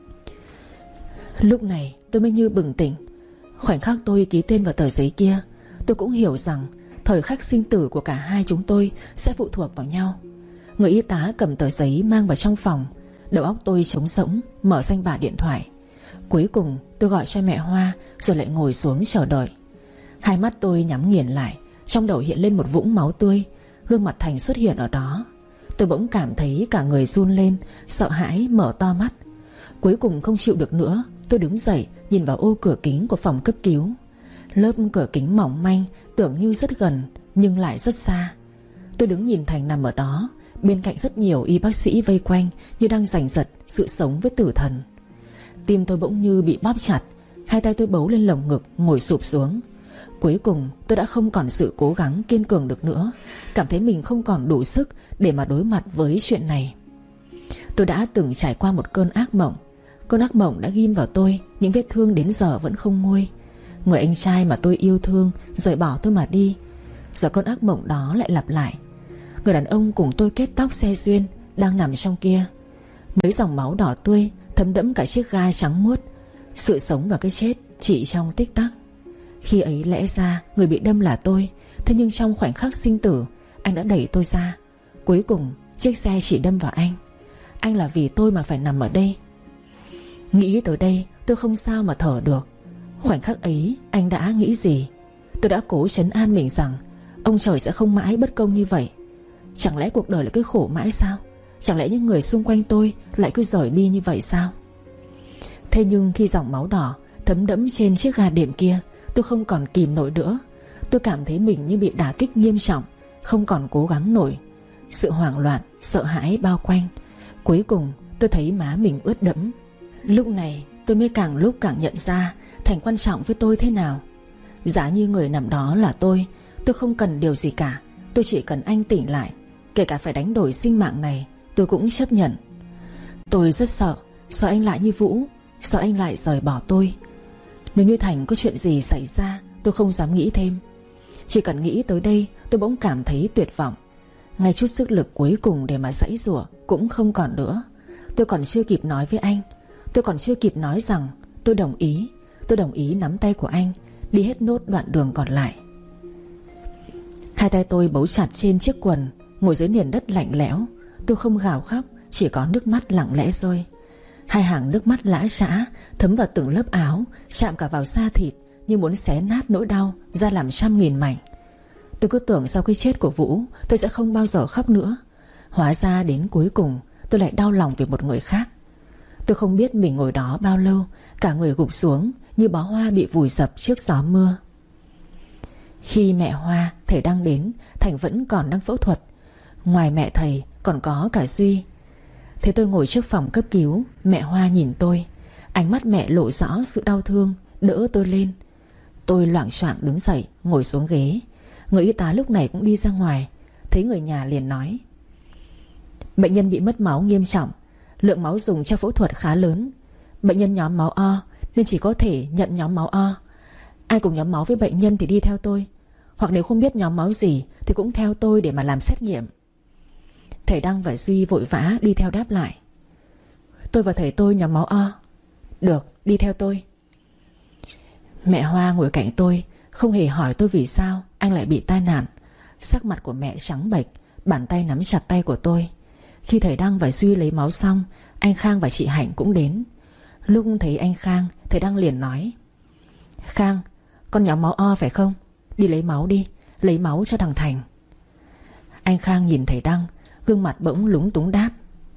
Lúc này tôi mới như bừng tỉnh. Khoảnh khắc tôi ký tên vào tờ giấy kia, tôi cũng hiểu rằng thời khắc sinh tử của cả hai chúng tôi sẽ phụ thuộc vào nhau. Người y tá cầm tờ giấy mang vào trong phòng. Đầu óc tôi trống rỗng, mở danh bạ điện thoại. Cuối cùng tôi gọi cho mẹ Hoa, rồi lại ngồi xuống chờ đợi. Hai mắt tôi nhắm nghiền lại, trong đầu hiện lên một vũng máu tươi. Gương mặt Thành xuất hiện ở đó. Tôi bỗng cảm thấy cả người run lên, sợ hãi mở to mắt. Cuối cùng không chịu được nữa, tôi đứng dậy nhìn vào ô cửa kính của phòng cấp cứu. Lớp cửa kính mỏng manh, tưởng như rất gần nhưng lại rất xa. Tôi đứng nhìn Thành nằm ở đó, bên cạnh rất nhiều y bác sĩ vây quanh, như đang giành giật sự sống với tử thần. Tim tôi bỗng như bị bóp chặt. Hai tay tôi bấu lên lồng ngực, ngồi sụp xuống. Cuối cùng tôi đã không còn sự cố gắng kiên cường được nữa. Cảm thấy mình không còn đủ sức để mà đối mặt với chuyện này. Tôi đã từng trải qua một cơn ác mộng. Cơn ác mộng đã ghim vào tôi những vết thương đến giờ vẫn không nguôi. Người anh trai mà tôi yêu thương rời bỏ tôi mà đi. Giờ cơn ác mộng đó lại lặp lại. Người đàn ông cùng tôi kết tóc xe duyên đang nằm trong kia. Mấy dòng máu đỏ tươi thấm đẫm cả chiếc gai trắng muốt. Sự sống và cái chết chỉ trong tích tắc. Khi ấy lẽ ra người bị đâm là tôi. Thế nhưng trong khoảnh khắc sinh tử, anh đã đẩy tôi ra. Cuối cùng chiếc xe chỉ đâm vào anh. Anh là vì tôi mà phải nằm ở đây. Nghĩ tới đây tôi không sao mà thở được. Khoảnh khắc ấy anh đã nghĩ gì? Tôi đã cố trấn an mình rằng ông trời sẽ không mãi bất công như vậy. Chẳng lẽ cuộc đời lại cứ khổ mãi sao? Chẳng lẽ những người xung quanh tôi lại cứ rời đi như vậy sao? Thế nhưng khi dòng máu đỏ thấm đẫm trên chiếc ga đệm kia, tôi không còn kìm nổi nữa. Tôi cảm thấy mình như bị đả kích nghiêm trọng, không còn cố gắng nổi. Sự hoảng loạn, sợ hãi bao quanh. Cuối cùng tôi thấy má mình ướt đẫm. Lúc này tôi mới càng lúc càng nhận ra Thành quan trọng với tôi thế nào. Giả như người nằm đó là tôi, tôi không cần điều gì cả. Tôi chỉ cần anh tỉnh lại. Kể cả phải đánh đổi sinh mạng này, tôi cũng chấp nhận. Tôi rất sợ. Sợ anh lại như Vũ. Sợ anh lại rời bỏ tôi. Nếu như Thành có chuyện gì xảy ra, tôi không dám nghĩ thêm. Chỉ cần nghĩ tới đây, tôi bỗng cảm thấy tuyệt vọng. Ngay chút sức lực cuối cùng để mà giãy giụa cũng không còn nữa. Tôi còn chưa kịp nói với anh. Tôi còn chưa kịp nói rằng tôi đồng ý. Tôi đồng ý nắm tay của anh đi hết nốt đoạn đường còn lại. Hai tay tôi bấu chặt trên chiếc quần, ngồi dưới nền đất lạnh lẽo. Tôi không gào khóc, chỉ có nước mắt lặng lẽ rơi. Hai hàng nước mắt lã chã thấm vào từng lớp áo, chạm cả vào da thịt, như muốn xé nát nỗi đau ra làm trăm nghìn mảnh. Tôi cứ tưởng sau cái chết của Vũ, tôi sẽ không bao giờ khóc nữa. Hóa ra đến cuối cùng tôi lại đau lòng vì một người khác. Tôi không biết mình ngồi đó bao lâu, cả người gục xuống như bó hoa bị vùi dập trước gió mưa. Khi mẹ Hoa, thầy Đăng đến, Thành vẫn còn đang phẫu thuật. Ngoài mẹ thầy còn có cả Duy. Thế tôi ngồi trước phòng cấp cứu, mẹ Hoa nhìn tôi. Ánh mắt mẹ lộ rõ sự đau thương, đỡ tôi lên. Tôi loạng choạng đứng dậy, ngồi xuống ghế. Người y tá lúc này cũng đi ra ngoài. Thấy người nhà liền nói: bệnh nhân bị mất máu nghiêm trọng. Lượng máu dùng cho phẫu thuật khá lớn. Bệnh nhân nhóm máu O nên chỉ có thể nhận nhóm máu O. Ai cùng nhóm máu với bệnh nhân thì đi theo tôi. Hoặc nếu không biết nhóm máu gì thì cũng theo tôi để mà làm xét nghiệm. Thầy Đăng và Duy vội vã đi theo đáp lại: tôi và thầy tôi nhóm máu O. Được, đi theo tôi. Mẹ Hoa ngồi cạnh tôi, không hề hỏi tôi vì sao anh lại bị tai nạn. Sắc mặt của mẹ trắng bệch, bàn tay nắm chặt tay của tôi. Khi thầy Đăng và Duy lấy máu xong, anh Khang và chị Hạnh cũng đến. Lúc thấy anh Khang, thầy Đăng liền nói: Khang, con nhóm máu O phải không? Đi lấy máu đi, lấy máu cho thằng Thành. Anh Khang nhìn thầy Đăng, gương mặt bỗng lúng túng đáp: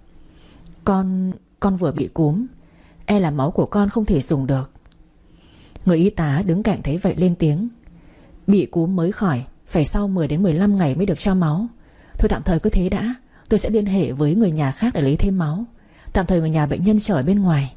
Con... con vừa bị cúm. E là máu của con không thể dùng được. Người y tá đứng cạnh thấy vậy lên tiếng: Bị cúm mới khỏi, phải sau mười đến mười lăm ngày mới được cho máu. Thôi tạm thời cứ thế đã. Tôi sẽ liên hệ với người nhà khác để lấy thêm máu. Tạm thời người nhà bệnh nhân chờ ở bên ngoài.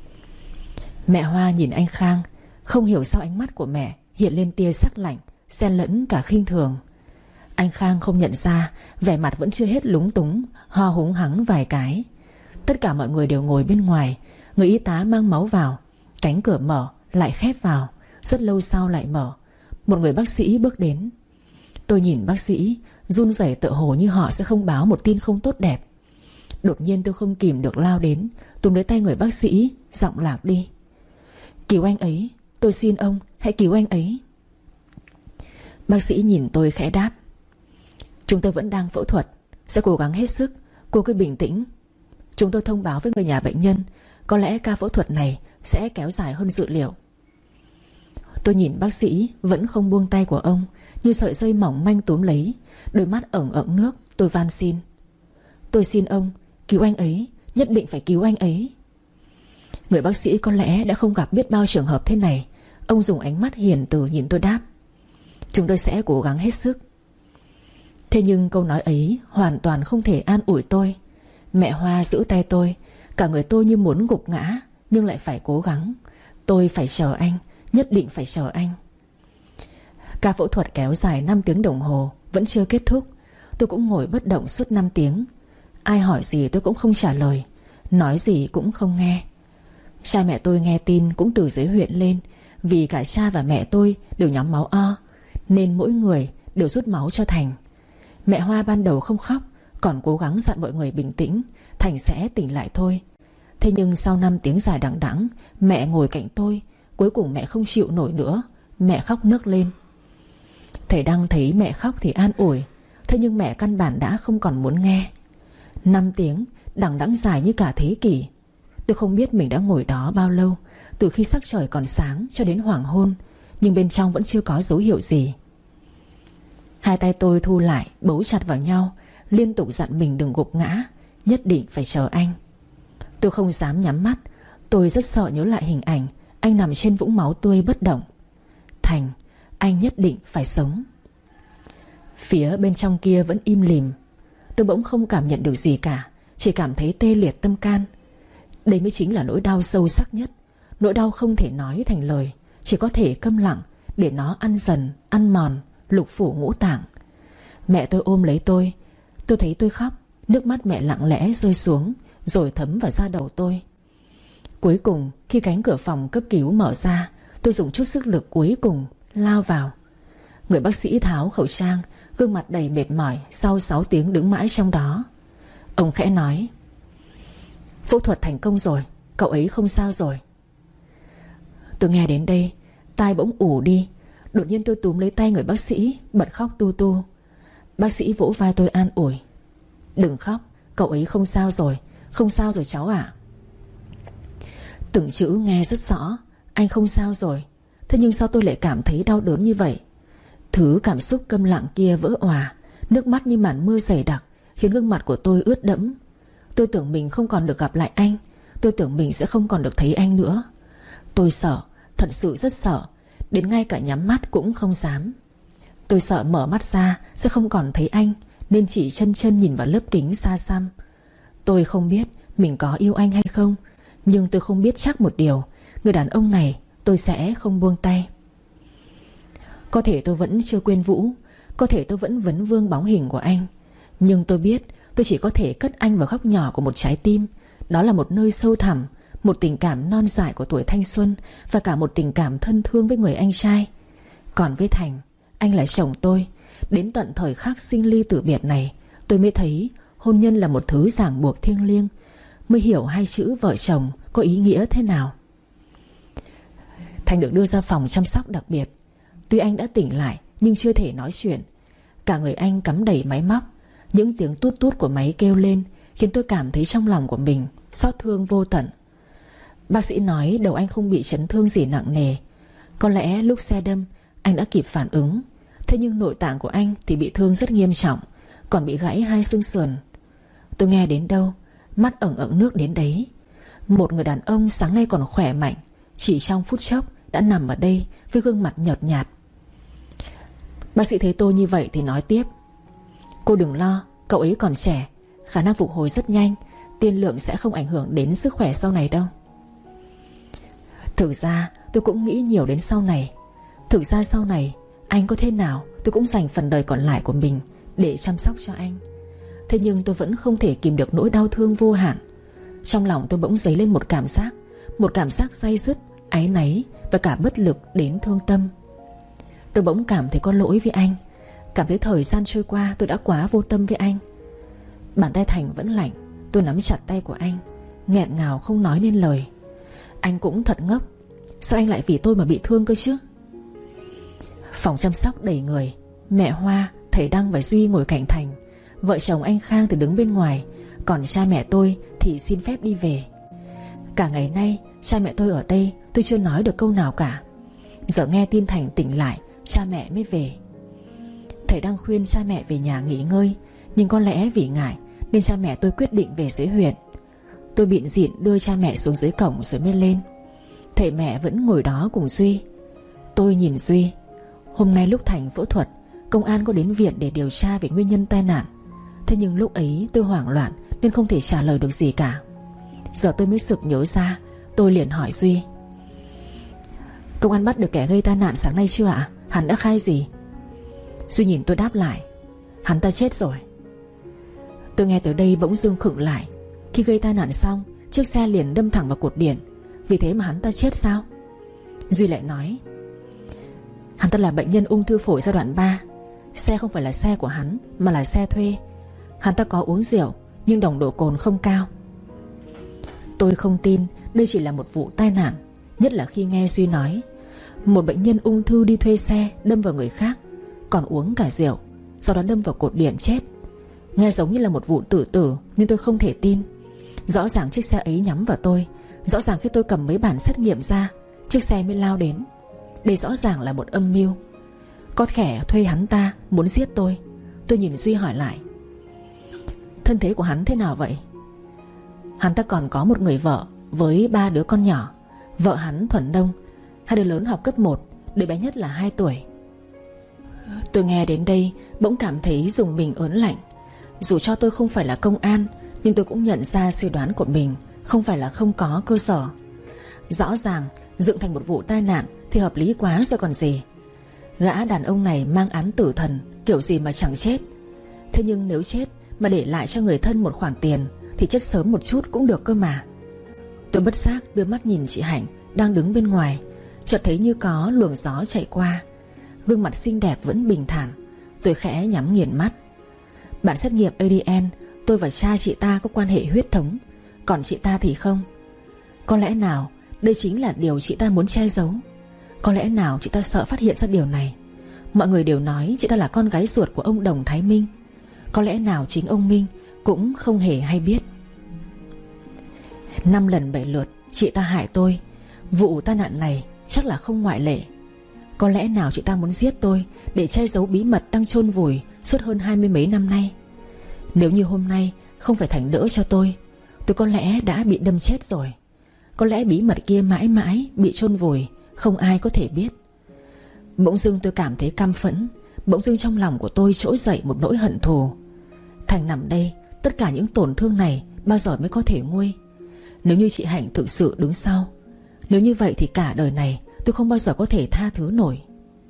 Mẹ Hoa nhìn anh Khang. Không hiểu sao ánh mắt của mẹ hiện lên tia sắc lạnh, xen lẫn cả khinh thường. Anh Khang không nhận ra, vẻ mặt vẫn chưa hết lúng túng, ho húng hắng vài cái. Tất cả mọi người đều ngồi bên ngoài. Người y tá mang máu vào. Cánh cửa mở, lại khép vào. Rất lâu sau lại mở. Một người bác sĩ bước đến. Tôi nhìn bác sĩ, run rẩy tựa hồ như họ sẽ không báo một tin không tốt đẹp. Đột nhiên tôi không kìm được lao đến, túm lấy tay người bác sĩ, giọng lạc đi: Cứu anh ấy, tôi xin ông, hãy cứu anh ấy. Bác sĩ nhìn tôi khẽ đáp: Chúng tôi vẫn đang phẫu thuật, sẽ cố gắng hết sức. Cô cứ bình tĩnh. Chúng tôi thông báo với người nhà bệnh nhân, có lẽ ca phẫu thuật này sẽ kéo dài hơn dự liệu. Tôi nhìn bác sĩ vẫn không buông tay của ông, như sợi dây mỏng manh túm lấy. Đôi mắt ẩn ẩn nước. Tôi van xin: Tôi xin ông, cứu anh ấy, nhất định phải cứu anh ấy. Người bác sĩ có lẽ đã không gặp biết bao trường hợp thế này. Ông dùng ánh mắt hiền từ nhìn tôi đáp: Chúng tôi sẽ cố gắng hết sức. Thế nhưng câu nói ấy hoàn toàn không thể an ủi tôi. Mẹ Hoa giữ tay tôi, cả người tôi như muốn gục ngã, nhưng lại phải cố gắng. Tôi phải chờ anh, nhất định phải chờ anh. Ca phẫu thuật kéo dài năm tiếng đồng hồ, vẫn chưa kết thúc. Tôi cũng ngồi bất động suốt năm tiếng. Ai hỏi gì tôi cũng không trả lời, nói gì cũng không nghe. Cha mẹ tôi nghe tin cũng từ dưới huyện lên, vì cả cha và mẹ tôi đều nhóm máu O, nên mỗi người đều rút máu cho Thành. Mẹ Hoa ban đầu không khóc, còn cố gắng dặn mọi người bình tĩnh, Thành sẽ tỉnh lại thôi. Thế nhưng sau năm tiếng dài đằng đẵng, mẹ ngồi cạnh tôi. Cuối cùng mẹ không chịu nổi nữa, mẹ khóc nấc lên. Thầy Đăng thấy mẹ khóc thì an ủi, thế nhưng mẹ căn bản đã không còn muốn nghe. Năm tiếng đằng đẵng dài như cả thế kỷ. Tôi không biết mình đã ngồi đó bao lâu, từ khi sắc trời còn sáng cho đến hoàng hôn, nhưng bên trong vẫn chưa có dấu hiệu gì. Hai tay tôi thu lại, bấu chặt vào nhau, liên tục dặn mình đừng gục ngã, nhất định phải chờ anh. Tôi không dám nhắm mắt. Tôi rất sợ nhớ lại hình ảnh anh nằm trên vũng máu tươi bất động. Thành, anh nhất định phải sống. Phía bên trong kia vẫn im lìm. Tôi bỗng không cảm nhận được gì cả, chỉ cảm thấy tê liệt tâm can. Đây mới chính là nỗi đau sâu sắc nhất. Nỗi đau không thể nói thành lời, chỉ có thể câm lặng để nó ăn dần, ăn mòn lục phủ ngũ tạng. Mẹ tôi ôm lấy tôi. Tôi thấy tôi khóc. Nước mắt mẹ lặng lẽ rơi xuống, rồi thấm vào da đầu tôi. Cuối cùng khi cánh cửa phòng cấp cứu mở ra, tôi dùng chút sức lực cuối cùng lao vào. Người bác sĩ tháo khẩu trang, gương mặt đầy mệt mỏi sau sáu tiếng đứng mãi trong đó. Ông khẽ nói: Phẫu thuật thành công rồi, cậu ấy không sao rồi. Tôi nghe đến đây, tai bỗng ù đi. Đột nhiên tôi túm lấy tay người bác sĩ, bật khóc tu tu. Bác sĩ vỗ vai tôi an ủi: Đừng khóc, cậu ấy không sao rồi, không sao rồi cháu ạ. Từng chữ nghe rất rõ, anh không sao rồi. Thế nhưng sao tôi lại cảm thấy đau đớn như vậy? Thứ cảm xúc câm lặng kia vỡ òa, nước mắt như màn mưa dày đặc khiến gương mặt của tôi ướt đẫm. Tôi tưởng mình không còn được gặp lại anh. Tôi tưởng mình sẽ không còn được thấy anh nữa. Tôi sợ, thật sự rất sợ, đến ngay cả nhắm mắt cũng không dám. Tôi sợ mở mắt ra sẽ không còn thấy anh, nên chỉ chân chân nhìn vào lớp kính xa xăm. Tôi không biết mình có yêu anh hay không, nhưng tôi không biết chắc một điều: người đàn ông này tôi sẽ không buông tay. Có thể tôi vẫn chưa quên Vũ, có thể tôi vẫn vấn vương bóng hình của anh, nhưng tôi biết tôi chỉ có thể cất anh vào góc nhỏ của một trái tim. Đó là một nơi sâu thẳm, một tình cảm non dại của tuổi thanh xuân, và cả một tình cảm thân thương với người anh trai. Còn với Thành, anh là chồng tôi. Đến tận thời khắc sinh ly tử biệt này, tôi mới thấy hôn nhân là một thứ ràng buộc thiêng liêng, mới hiểu hai chữ vợ chồng có ý nghĩa thế nào. Thành được đưa ra phòng chăm sóc đặc biệt. Tuy anh đã tỉnh lại nhưng chưa thể nói chuyện. Cả người anh cắm đầy máy móc. Những tiếng tút tút của máy kêu lên khiến tôi cảm thấy trong lòng của mình xót thương vô tận. Bác sĩ nói đầu anh không bị chấn thương gì nặng nề. Có lẽ lúc xe đâm anh đã kịp phản ứng. Thế nhưng nội tạng của anh thì bị thương rất nghiêm trọng, còn bị gãy hai xương sườn. Tôi nghe đến đâu mắt ẩn ẩn nước đến đấy. Một người đàn ông sáng nay còn khỏe mạnh, chỉ trong phút chốc đã nằm ở đây với gương mặt nhợt nhạt. Bác sĩ thấy tôi như vậy thì nói tiếp: Cô đừng lo, cậu ấy còn trẻ, khả năng phục hồi rất nhanh, tiên lượng sẽ không ảnh hưởng đến sức khỏe sau này đâu. Thực ra tôi cũng nghĩ nhiều đến sau này. Thực ra sau này anh có thế nào tôi cũng dành phần đời còn lại của mình để chăm sóc cho anh. Thế nhưng tôi vẫn không thể kìm được nỗi đau thương vô hạn. Trong lòng tôi bỗng dấy lên một cảm giác, một cảm giác day dứt, áy náy và cả bất lực đến thương tâm. Tôi bỗng cảm thấy có lỗi với anh, cảm thấy thời gian trôi qua tôi đã quá vô tâm với anh. Bàn tay Thành vẫn lạnh. Tôi nắm chặt tay của anh, nghẹn ngào không nói nên lời. Anh cũng thật ngốc. Sao anh lại vì tôi mà bị thương cơ chứ? Phòng chăm sóc đầy người. Mẹ Hoa, thầy Đăng và Duy ngồi cạnh Thành. Vợ chồng anh Khang thì đứng bên ngoài. Còn cha mẹ tôi thì xin phép đi về. Cả ngày nay cha mẹ tôi ở đây, tôi chưa nói được câu nào cả. Giờ nghe tin Thành tỉnh lại, cha mẹ mới về. Thầy Đăng khuyên cha mẹ về nhà nghỉ ngơi, nhưng có lẽ vì ngại nên cha mẹ tôi quyết định về dưới huyện. Tôi bịn dịn đưa cha mẹ xuống dưới cổng rồi mới lên. Thầy mẹ vẫn ngồi đó cùng Duy. Tôi nhìn Duy. Hôm nay lúc Thành phẫu thuật, công an có đến viện để điều tra về nguyên nhân tai nạn. Thế nhưng lúc ấy tôi hoảng loạn nên không thể trả lời được gì cả. Giờ tôi mới sực nhớ ra. Tôi liền hỏi Duy: công an bắt được kẻ gây tai nạn sáng nay chưa ạ? Hắn đã khai gì? Duy nhìn tôi đáp lại: hắn ta chết rồi. Tôi nghe tới đây bỗng dưng khựng lại. Khi gây tai nạn xong, chiếc xe liền đâm thẳng vào cột điện. Vì thế mà hắn ta chết sao? Duy lại nói: hắn ta là bệnh nhân ung thư phổi giai đoạn ba. Xe không phải là xe của hắn mà là xe thuê. Hắn ta có uống rượu nhưng nồng độ cồn không cao. Tôi không tin đây chỉ là một vụ tai nạn, nhất là khi nghe Duy nói một bệnh nhân ung thư đi thuê xe đâm vào người khác, còn uống cả rượu, sau đó đâm vào cột điện chết. Nghe giống như là một vụ tự tử, nhưng tôi không thể tin. Rõ ràng chiếc xe ấy nhắm vào tôi. Rõ ràng khi tôi cầm mấy bản xét nghiệm ra, chiếc xe mới lao đến. Đây rõ ràng là một âm mưu. Có kẻ thuê hắn ta muốn giết tôi. Tôi nhìn Duy hỏi lại: thân thế của hắn thế nào vậy? Hắn ta còn có một người vợ với ba đứa con nhỏ. Vợ hắn thuần đông. Hai đứa lớn học cấp một, đứa bé nhất là hai tuổi. Tôi nghe đến đây bỗng cảm thấy rùng mình ớn lạnh. Dù cho tôi không phải là công an, nhưng tôi cũng nhận ra suy đoán của mình không phải là không có cơ sở. Rõ ràng dựng thành một vụ tai nạn thì hợp lý quá rồi còn gì. Gã đàn ông này mang án tử thần, kiểu gì mà chẳng chết. Thế nhưng nếu chết mà để lại cho người thân một khoản tiền thì chết sớm một chút cũng được cơ mà. Tôi bất giác đưa mắt nhìn chị Hạnh đang đứng bên ngoài. Chợt thấy như có luồng gió chạy qua. Gương mặt xinh đẹp vẫn bình thản. Tôi khẽ nhắm nghiền mắt. Bản xét nghiệm a đê en, tôi và cha chị ta có quan hệ huyết thống, còn chị ta thì không. Có lẽ nào đây chính là điều chị ta muốn che giấu? Có lẽ nào chị ta sợ phát hiện ra điều này? Mọi người đều nói chị ta là con gái ruột của ông Đồng Thái Minh. Có lẽ nào chính ông Minh cũng không hề hay biết. Năm lần bảy lượt chị ta hại tôi. Vụ tai nạn này chắc là không ngoại lệ. Có lẽ nào chị ta muốn giết tôi để che giấu bí mật đang chôn vùi suốt hơn hai mươi mấy năm nay. Nếu như hôm nay không phải Thành đỡ cho tôi, tôi có lẽ đã bị đâm chết rồi. Có lẽ bí mật kia mãi mãi bị chôn vùi, không ai có thể biết. Bỗng dưng tôi cảm thấy căm phẫn. Bỗng dưng trong lòng của tôi trỗi dậy một nỗi hận thù. Thành nằm đây, tất cả những tổn thương này bao giờ mới có thể nguôi? Nếu như chị Hạnh thực sự đứng sau, nếu như vậy thì cả đời này tôi không bao giờ có thể tha thứ nổi.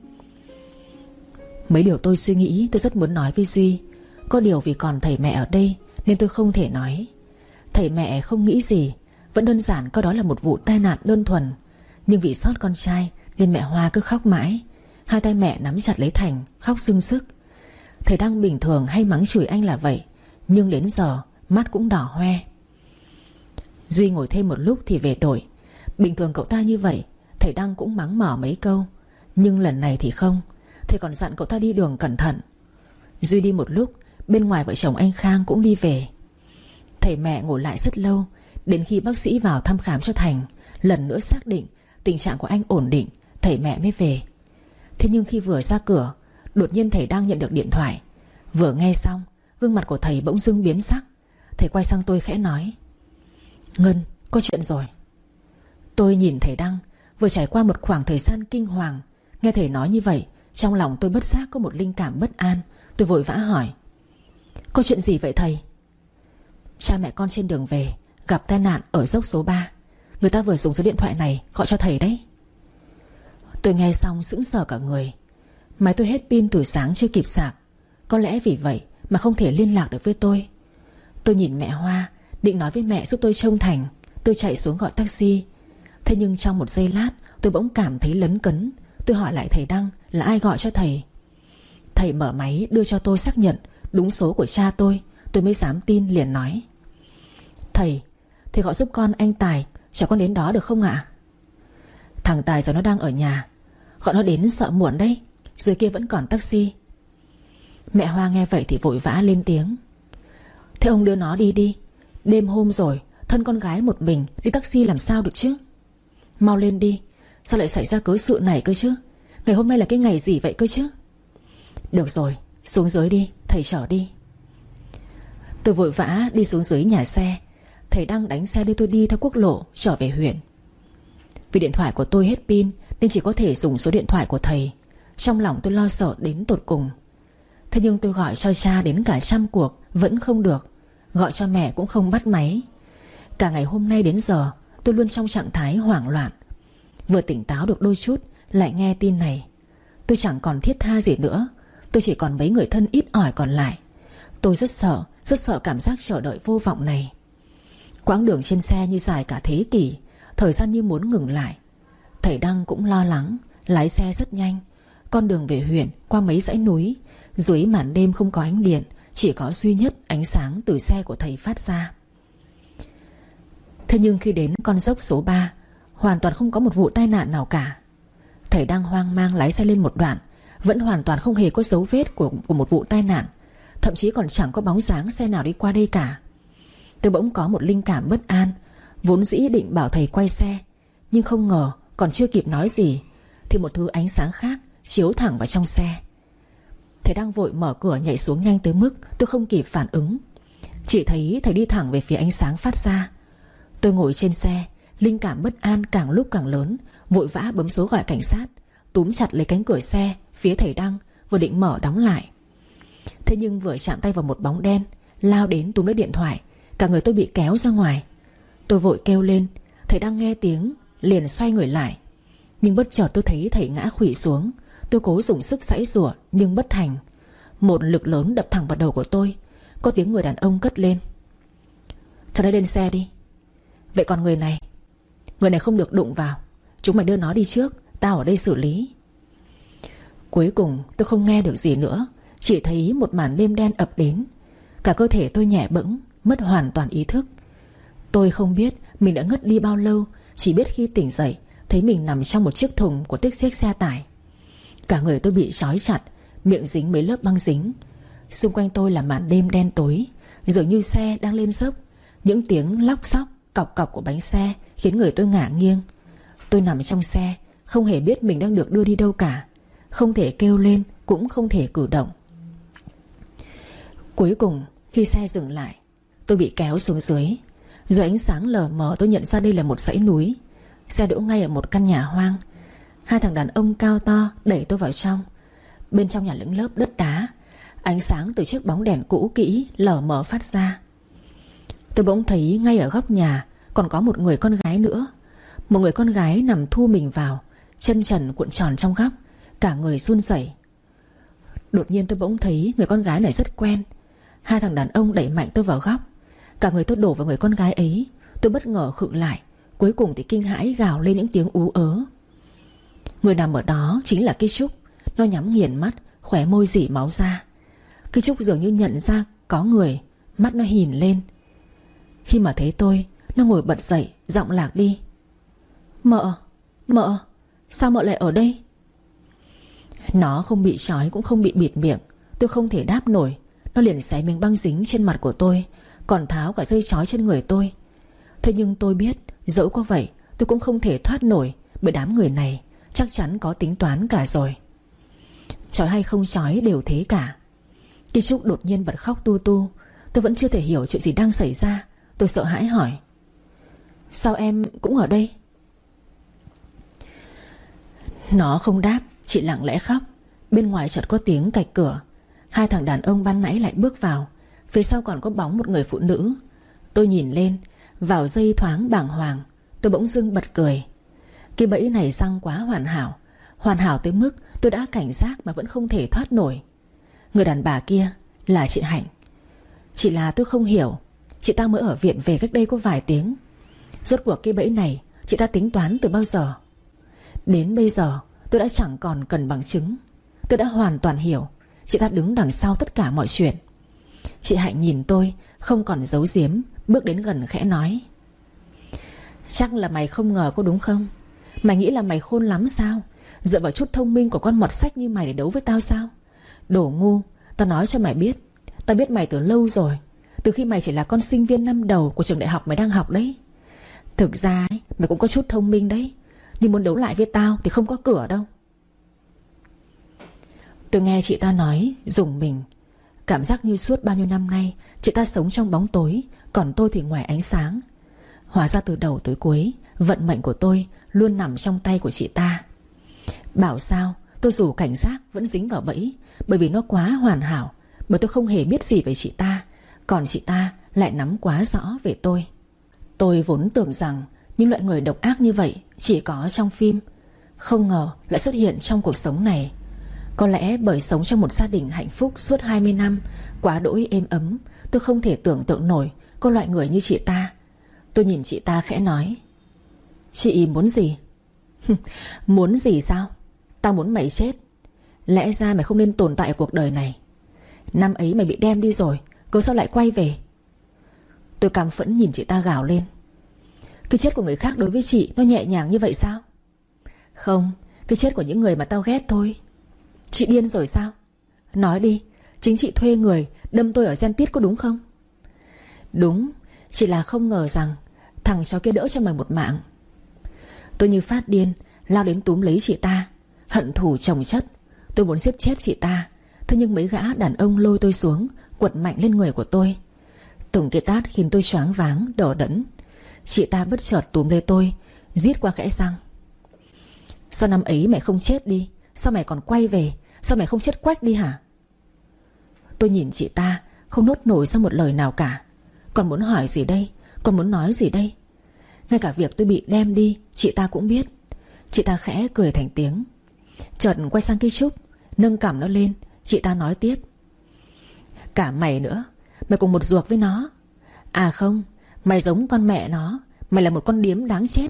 Mấy điều tôi suy nghĩ tôi rất muốn nói với Duy. Có điều vì còn thầy mẹ ở đây nên tôi không thể nói. Thầy mẹ không nghĩ gì, vẫn đơn giản coi đó là một vụ tai nạn đơn thuần. Nhưng vì sót con trai nên mẹ Hoa cứ khóc mãi. Hai tay mẹ nắm chặt lấy Thành, khóc sưng sức. Thầy Đăng bình thường hay mắng chửi anh là vậy, nhưng đến giờ mắt cũng đỏ hoe. Duy ngồi thêm một lúc thì về đội. Bình thường cậu ta như vậy, thầy Đăng cũng mắng mỏ mấy câu. Nhưng lần này thì không. Thầy còn dặn cậu ta đi đường cẩn thận. Duy đi một lúc, bên ngoài vợ chồng anh Khang cũng đi về. Thầy mẹ ngồi lại rất lâu. Đến khi bác sĩ vào thăm khám cho Thành, lần nữa xác định tình trạng của anh ổn định, thầy mẹ mới về. Thế nhưng khi vừa ra cửa, đột nhiên thầy đang nhận được điện thoại. Vừa nghe xong, gương mặt của thầy bỗng dưng biến sắc. Thầy quay sang tôi khẽ nói: Ngân, có chuyện rồi. Tôi nhìn thầy Đăng. Vừa trải qua một khoảng thời gian kinh hoàng, nghe thầy nói như vậy, trong lòng tôi bất giác có một linh cảm bất an. Tôi vội vã hỏi: Có chuyện gì vậy thầy? Cha mẹ con trên đường về gặp tai nạn ở dốc số ba. Người ta vừa dùng số điện thoại này gọi cho thầy đấy. Tôi nghe xong sững sờ cả người. Máy tôi hết pin từ sáng chưa kịp sạc. Có lẽ vì vậy mà không thể liên lạc được với tôi. Tôi nhìn mẹ Hoa, định nói với mẹ giúp tôi trông Thành. Tôi chạy xuống gọi taxi. Thế nhưng trong một giây lát tôi bỗng cảm thấy lấn cấn. Tôi hỏi lại thầy Đăng là ai gọi cho thầy. Thầy mở máy đưa cho tôi xác nhận đúng số của cha tôi. Tôi mới dám tin, liền nói: Thầy, thầy gọi giúp con anh Tài, cho con đến đó được không ạ? Thằng Tài giờ nó đang ở nhà, gọi nó đến sợ muộn đấy. Dưới kia vẫn còn taxi. Mẹ Hoa nghe vậy thì vội vã lên tiếng: Thế ông đưa nó đi đi. Đêm hôm rồi, thân con gái một mình đi taxi làm sao được chứ. Mau lên đi. Sao lại xảy ra cớ sự này cơ chứ? Ngày hôm nay là cái ngày gì vậy cơ chứ? Được rồi, xuống dưới đi, thầy chở đi. Tôi vội vã đi xuống dưới nhà xe. Thầy đang đánh xe đưa tôi đi theo quốc lộ trở về huyện. Vì điện thoại của tôi hết pin nên chỉ có thể dùng số điện thoại của thầy. Trong lòng tôi lo sợ đến tột cùng. Thế nhưng tôi gọi cho cha đến cả trăm cuộc vẫn không được. Gọi cho mẹ cũng không bắt máy. Cả ngày hôm nay đến giờ tôi luôn trong trạng thái hoảng loạn. Vừa tỉnh táo được đôi chút lại nghe tin này. Tôi chẳng còn thiết tha gì nữa. Tôi chỉ còn mấy người thân ít ỏi còn lại. Tôi rất sợ, rất sợ cảm giác chờ đợi vô vọng này. Quãng đường trên xe như dài cả thế kỷ, thời gian như muốn ngừng lại. Thầy Đăng cũng lo lắng, lái xe rất nhanh. Con đường về huyện qua mấy dãy núi, dưới màn đêm không có ánh điện, chỉ có duy nhất ánh sáng từ xe của thầy phát ra. Thế nhưng khi đến con dốc số ba, hoàn toàn không có một vụ tai nạn nào cả. Thầy đang hoang mang lái xe lên một đoạn, vẫn hoàn toàn không hề có dấu vết của, của một vụ tai nạn. Thậm chí còn chẳng có bóng dáng xe nào đi qua đây cả. Tôi bỗng có một linh cảm bất an. Vốn dĩ định bảo thầy quay xe, nhưng không ngờ còn chưa kịp nói gì thì một thứ ánh sáng khác chiếu thẳng vào trong xe. Thầy đang vội mở cửa nhảy xuống nhanh tới mức tôi không kịp phản ứng. Chỉ thấy thầy đi thẳng về phía ánh sáng phát ra. Tôi ngồi trên xe, linh cảm bất an càng lúc càng lớn, vội vã bấm số gọi cảnh sát, túm chặt lấy cánh cửa xe phía thầy Đăng, vừa định mở đóng lại. Thế nhưng vừa chạm tay vào một bóng đen lao đến túm lấy điện thoại, cả người tôi bị kéo ra ngoài. Tôi vội kêu lên. Thầy Đăng nghe tiếng liền xoay người lại. Nhưng bất chợt tôi thấy thầy ngã khuỵu xuống. Tôi cố dùng sức giãy giụa nhưng bất thành. Một lực lớn đập thẳng vào đầu của tôi. Có tiếng người đàn ông cất lên: Cho nó lên xe đi. Vậy còn người này? Người này không được đụng vào. Chúng mày đưa nó đi trước, tao ở đây xử lý. Cuối cùng tôi không nghe được gì nữa. Chỉ thấy một màn đêm đen ập đến. Cả cơ thể tôi nhẹ bẫng, mất hoàn toàn ý thức. Tôi không biết mình đã ngất đi bao lâu. Chỉ biết khi tỉnh dậy thấy mình nằm trong một chiếc thùng của chiếc chiếc xe tải. Cả người tôi bị trói chặt, miệng dính mấy lớp băng dính. Xung quanh tôi là màn đêm đen tối, dường như xe đang lên dốc. Những tiếng lóc xóc, cọc cọc của bánh xe khiến người tôi ngả nghiêng. Tôi nằm trong xe, không hề biết mình đang được đưa đi đâu cả. Không thể kêu lên, cũng không thể cử động. Cuối cùng khi xe dừng lại, tôi bị kéo xuống dưới. Dưới ánh sáng lờ mờ tôi nhận ra đây là một dãy núi. Xe đỗ ngay ở một căn nhà hoang. Hai thằng đàn ông cao to đẩy tôi vào trong. Bên trong nhà lững lớp đất đá. Ánh sáng từ chiếc bóng đèn cũ kỹ lờ mờ phát ra. Tôi bỗng thấy ngay ở góc nhà còn có một người con gái nữa. Một người con gái nằm thu mình vào, chân trần cuộn tròn trong góc, cả người run rẩy. Đột nhiên tôi bỗng thấy người con gái này rất quen. Hai thằng đàn ông đẩy mạnh tôi vào góc. Cả người tôi đổ vào người con gái ấy. Tôi bất ngờ khựng lại. Cuối cùng thì kinh hãi gào lên những tiếng ú ớ. Người nằm ở đó chính là Ki Trúc. Nó nhắm nghiền mắt, khóe môi rỉ máu ra. Ki Trúc dường như nhận ra có người, mắt nó hìn lên. Khi mà thấy tôi, nó ngồi bật dậy, giọng lạc đi: Mợ, mợ, sao mợ lại ở đây? Nó không bị trói cũng không bị bịt miệng. Tôi không thể đáp nổi. Nó liền xé miếng băng dính trên mặt của tôi, còn tháo cả dây trói trên người tôi. Thế nhưng tôi biết dẫu có vậy tôi cũng không thể thoát nổi, bởi đám người này chắc chắn có tính toán cả rồi. Trói hay không trói đều thế cả. Ki Trúc đột nhiên bật khóc tu tu. Tôi vẫn chưa thể hiểu chuyện gì đang xảy ra. Tôi sợ hãi hỏi: Sao em cũng ở đây? Nó không đáp, chỉ lặng lẽ khóc. Bên ngoài chợt có tiếng cạch cửa. Hai thằng đàn ông ban nãy lại bước vào. Phía sau còn có bóng một người phụ nữ. Tôi nhìn lên, vào giây thoáng bàng hoàng, tôi bỗng dưng bật cười. Cái bẫy này răng quá hoàn hảo. Hoàn hảo tới mức tôi đã cảnh giác mà vẫn không thể thoát nổi. Người đàn bà kia là chị Hạnh. Chỉ là tôi không hiểu, chị ta mới ở viện về cách đây có vài tiếng. Rốt cuộc cái bẫy này chị ta tính toán từ bao giờ? Đến bây giờ tôi đã chẳng còn cần bằng chứng. Tôi đã hoàn toàn hiểu chị ta đứng đằng sau tất cả mọi chuyện. Chị Hạnh nhìn tôi không còn giấu giếm, bước đến gần khẽ nói: Chắc là mày không ngờ có đúng không? Mày nghĩ là mày khôn lắm sao? Dựa vào chút thông minh của con mọt sách như mày để đấu với tao sao? Đồ ngu. Tao nói cho mày biết, tao biết mày từ lâu rồi. Từ khi mày chỉ là con sinh viên năm đầu của trường đại học mày đang học đấy. Thực ra ấy, mày cũng có chút thông minh đấy, nhưng muốn đấu lại với tao thì không có cửa đâu. Tôi nghe chị ta nói rùng mình. Cảm giác như suốt bao nhiêu năm nay chị ta sống trong bóng tối, còn tôi thì ngoài ánh sáng. Hóa ra từ đầu tới cuối vận mệnh của tôi luôn nằm trong tay của chị ta. Bảo sao tôi dù cảnh giác vẫn dính vào bẫy, bởi vì nó quá hoàn hảo. Bởi tôi không hề biết gì về chị ta, còn chị ta lại nắm quá rõ về tôi. Tôi vốn tưởng rằng những loại người độc ác như vậy chỉ có trong phim, không ngờ lại xuất hiện trong cuộc sống này. Có lẽ bởi sống trong một gia đình hạnh phúc suốt hai mươi năm, quá đỗi êm ấm, tôi không thể tưởng tượng nổi có loại người như chị ta. Tôi nhìn chị ta khẽ nói: Chị muốn gì? Muốn gì sao? Tao muốn mày chết. Lẽ ra mày không nên tồn tại ở cuộc đời này. Năm ấy mày bị đem đi rồi, cớ sao lại quay về? Tôi căm phẫn nhìn chị ta gào lên: Cái chết của người khác đối với chị nó nhẹ nhàng như vậy sao? Không, cái chết của những người mà tao ghét thôi. Chị điên rồi sao? Nói đi, chính chị thuê người đâm tôi ở Gen Tít có đúng không? Đúng, chỉ là không ngờ rằng thằng cháu kia đỡ cho mày một mạng. Tôi như phát điên lao đến túm lấy chị ta, hận thù chồng chất. Tôi muốn giết chết chị ta, thế nhưng mấy gã đàn ông lôi tôi xuống, quật mạnh lên người của tôi. Từng cái tát khiến tôi choáng váng, đờ đẫn. Chị ta bất chợt túm lấy tôi, rít qua kẽ răng: Sao năm ấy mày không chết đi? Sao mày còn quay về? Sao mày không chết quách đi hả? Tôi nhìn chị ta không nốt nổi ra một lời nào cả. Còn muốn hỏi gì đây? Còn muốn nói gì đây? Ngay cả việc tôi bị đem đi chị ta cũng biết. Chị ta khẽ cười thành tiếng, chợt quay sang cây trúc, nâng cằm nó lên. Chị ta nói tiếp: Cả mày nữa, mày cùng một ruột với nó. À không, mày giống con mẹ nó. Mày là một con điếm đáng chết.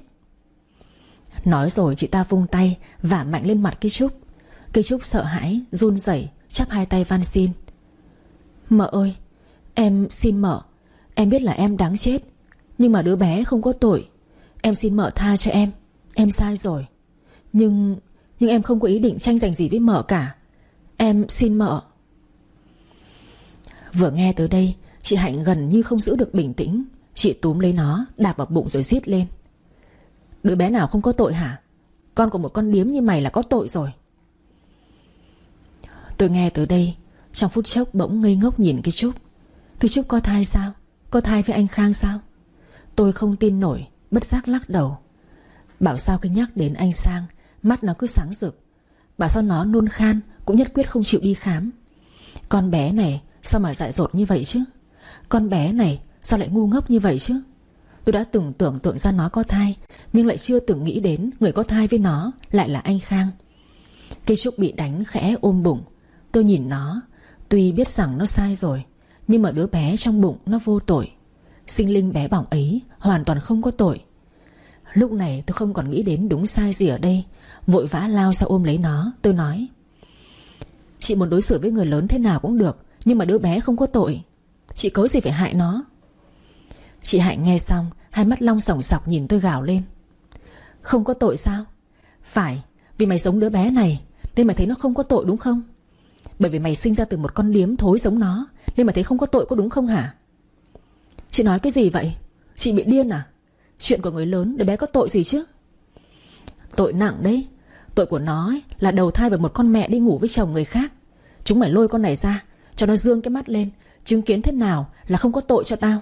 Nói rồi chị ta vung tay vả mạnh lên mặt cây trúc. Cây trúc sợ hãi run rẩy, chắp hai tay van xin: Mợ ơi, em xin mợ. Em biết là em đáng chết, nhưng mà đứa bé không có tội. Em xin mợ tha cho em. Em sai rồi. Nhưng Nhưng em không có ý định tranh giành gì với mợ cả. Em xin mợ. Vừa nghe tới đây, chị Hạnh gần như không giữ được bình tĩnh. Chị túm lấy nó, đạp vào bụng rồi rít lên: Đứa bé nào không có tội hả? Con của một con điếm như mày là có tội rồi. Tôi nghe tới đây, trong phút chốc bỗng ngây ngốc nhìn cái Trúc. Cái Trúc có thai sao? Có thai với anh Khang sao? Tôi không tin nổi, bất giác lắc đầu. Bảo sao cứ nhắc đến anh Sang, mắt nó cứ sáng rực. Bảo sao nó nôn khan cũng nhất quyết không chịu đi khám. Con bé này sao mà dại dột như vậy chứ? Con bé này sao lại ngu ngốc như vậy chứ? Tôi đã từng tưởng tượng ra nó có thai, nhưng lại chưa từng nghĩ đến người có thai với nó lại là anh Khang. Cây Trúc bị đánh khẽ ôm bụng. Tôi nhìn nó, tuy biết rằng nó sai rồi, nhưng mà đứa bé trong bụng nó vô tội. Sinh linh bé bỏng ấy hoàn toàn không có tội. Lúc này tôi không còn nghĩ đến đúng sai gì ở đây, vội vã lao ra ôm lấy nó. Tôi nói: Chị muốn đối xử với người lớn thế nào cũng được, nhưng mà đứa bé không có tội. Chị cớ gì phải hại nó? Chị Hạnh nghe xong, hai mắt long sòng sọc nhìn tôi gào lên: Không có tội sao? Phải, vì mày giống đứa bé này nên mày thấy nó không có tội đúng không? Bởi vì mày sinh ra từ một con điếm thối giống nó nên mày thấy không có tội có đúng không hả? Chị nói cái gì vậy? Chị bị điên à? Chuyện của người lớn đứa bé có tội gì chứ? Tội nặng đấy. Tội của nó ấy là đầu thai bởi một con mẹ đi ngủ với chồng người khác. Chúng mày lôi con này ra, cho nó dương cái mắt lên, chứng kiến thế nào là không có tội cho tao.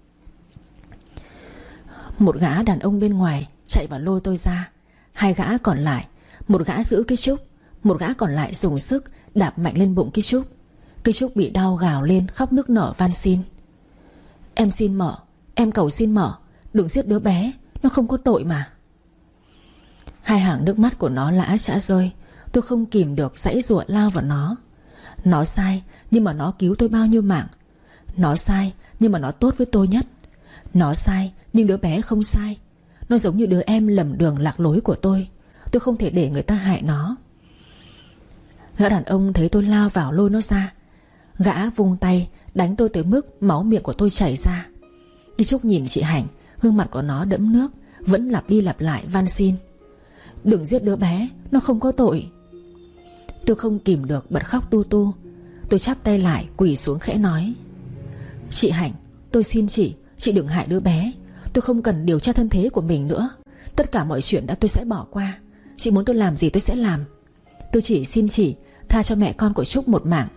Một gã đàn ông bên ngoài chạy vào lôi tôi ra. Hai gã còn lại, một gã giữ cái Trúc, một gã còn lại dùng sức đạp mạnh lên bụng cái Trúc. Cái Trúc bị đau gào lên, khóc nức nở van xin: Em xin mợ, em cầu xin mợ, đừng giết đứa bé, nó không có tội mà. Hai hàng nước mắt của nó lã chã rơi. Tôi không kìm được giãy giụa lao vào nó. Nó sai, nhưng mà nó cứu tôi bao nhiêu mạng. Nó sai, nhưng mà nó tốt với tôi nhất. Nó sai, nhưng đứa bé không sai. Nó giống như đứa em lầm đường lạc lối của tôi. Tôi không thể để người ta hại nó. Gã đàn ông thấy tôi lao vào lôi nó ra. Gã vung tay đánh tôi tới mức máu miệng của tôi chảy ra. Đi Trúc nhìn chị Hạnh, gương mặt của nó đẫm nước, vẫn lặp đi lặp lại van xin: Đừng giết đứa bé, nó không có tội. Tôi không kìm được bật khóc tu tu. Tôi chắp tay lại quỳ xuống khẽ nói: Chị Hạnh, tôi xin chị, chị đừng hại đứa bé. Tôi không cần điều tra thân thế của mình nữa. Tất cả mọi chuyện đã tôi sẽ bỏ qua. Chị muốn tôi làm gì tôi sẽ làm. Tôi chỉ xin chị tha cho mẹ con của Trúc một mạng.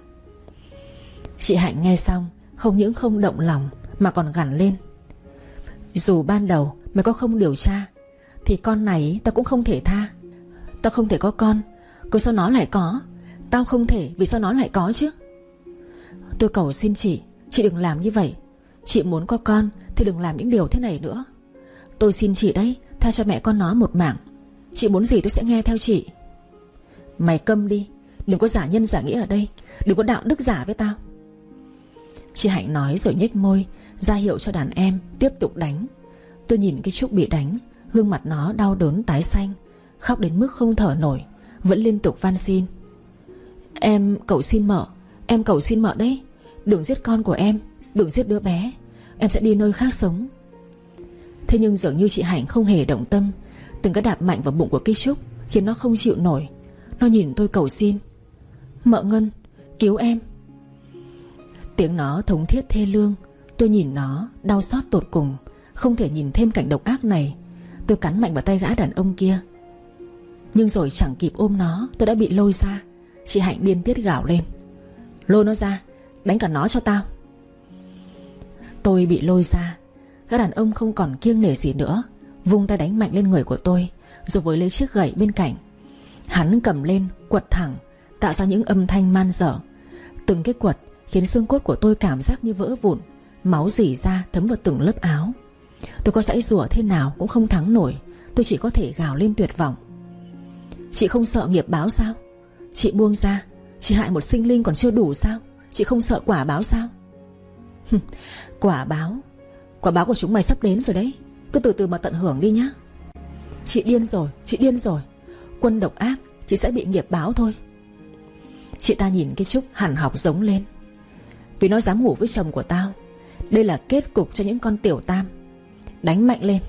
Chị Hạnh nghe xong không những không động lòng mà còn gằn lên: Dù ban đầu mày có không điều tra thì con này tao cũng không thể tha. Tao không thể có con, cứ sao nó lại có. Tao không thể, vì sao nó lại có chứ. Tôi cầu xin chị, chị đừng làm như vậy. Chị muốn có con thì đừng làm những điều thế này nữa. Tôi xin chị đấy, tha cho mẹ con nó một mạng. Chị muốn gì tôi sẽ nghe theo chị. Mày câm đi, đừng có giả nhân giả nghĩa ở đây. Đừng có đạo đức giả với tao. Chị Hạnh nói rồi nhếch môi ra hiệu cho đàn em tiếp tục đánh. Tôi nhìn cái Trúc bị đánh, gương mặt nó đau đớn tái xanh, khóc đến mức không thở nổi, vẫn liên tục van xin: Em cầu xin mợ, em cầu xin mợ đấy. Đừng giết con của em, đừng giết đứa bé. Em sẽ đi nơi khác sống. Thế nhưng dường như chị Hạnh không hề động tâm. Từng cái đạp mạnh vào bụng của cái Trúc khiến nó không chịu nổi. Nó nhìn tôi cầu xin: Mợ Ngân, cứu em. Tiếng nó thống thiết thê lương. Tôi nhìn nó đau xót tột cùng, không thể nhìn thêm cảnh độc ác này. Tôi cắn mạnh vào tay gã đàn ông kia, nhưng rồi chẳng kịp ôm nó, tôi đã bị lôi ra. Chị Hạnh điên tiết gào lên: Lôi nó ra, đánh cả nó cho tao. Tôi bị lôi ra. Gã đàn ông không còn kiêng nể gì nữa, vung tay đánh mạnh lên người của tôi, rồi với lấy chiếc gậy bên cạnh. Hắn cầm lên quật thẳng, tạo ra những âm thanh man dở. Từng cái quật khiến xương cốt của tôi cảm giác như vỡ vụn, máu rỉ ra thấm vào từng lớp áo. Tôi có giãy giụa thế nào cũng không thắng nổi. Tôi chỉ có thể gào lên tuyệt vọng: Chị không sợ nghiệp báo sao? Chị buông ra. Chị hại một sinh linh còn chưa đủ sao? Chị không sợ quả báo sao? Quả báo? Quả báo của chúng mày sắp đến rồi đấy. Cứ từ từ mà tận hưởng đi nhá. Chị điên rồi, chị điên rồi. Quân độc ác, chị sẽ bị nghiệp báo thôi. Chị ta nhìn cái Trúc hằn học giống lên: Vì nó dám ngủ với chồng của tao. Đây là kết cục cho những con tiểu tam. Đánh mạnh lên.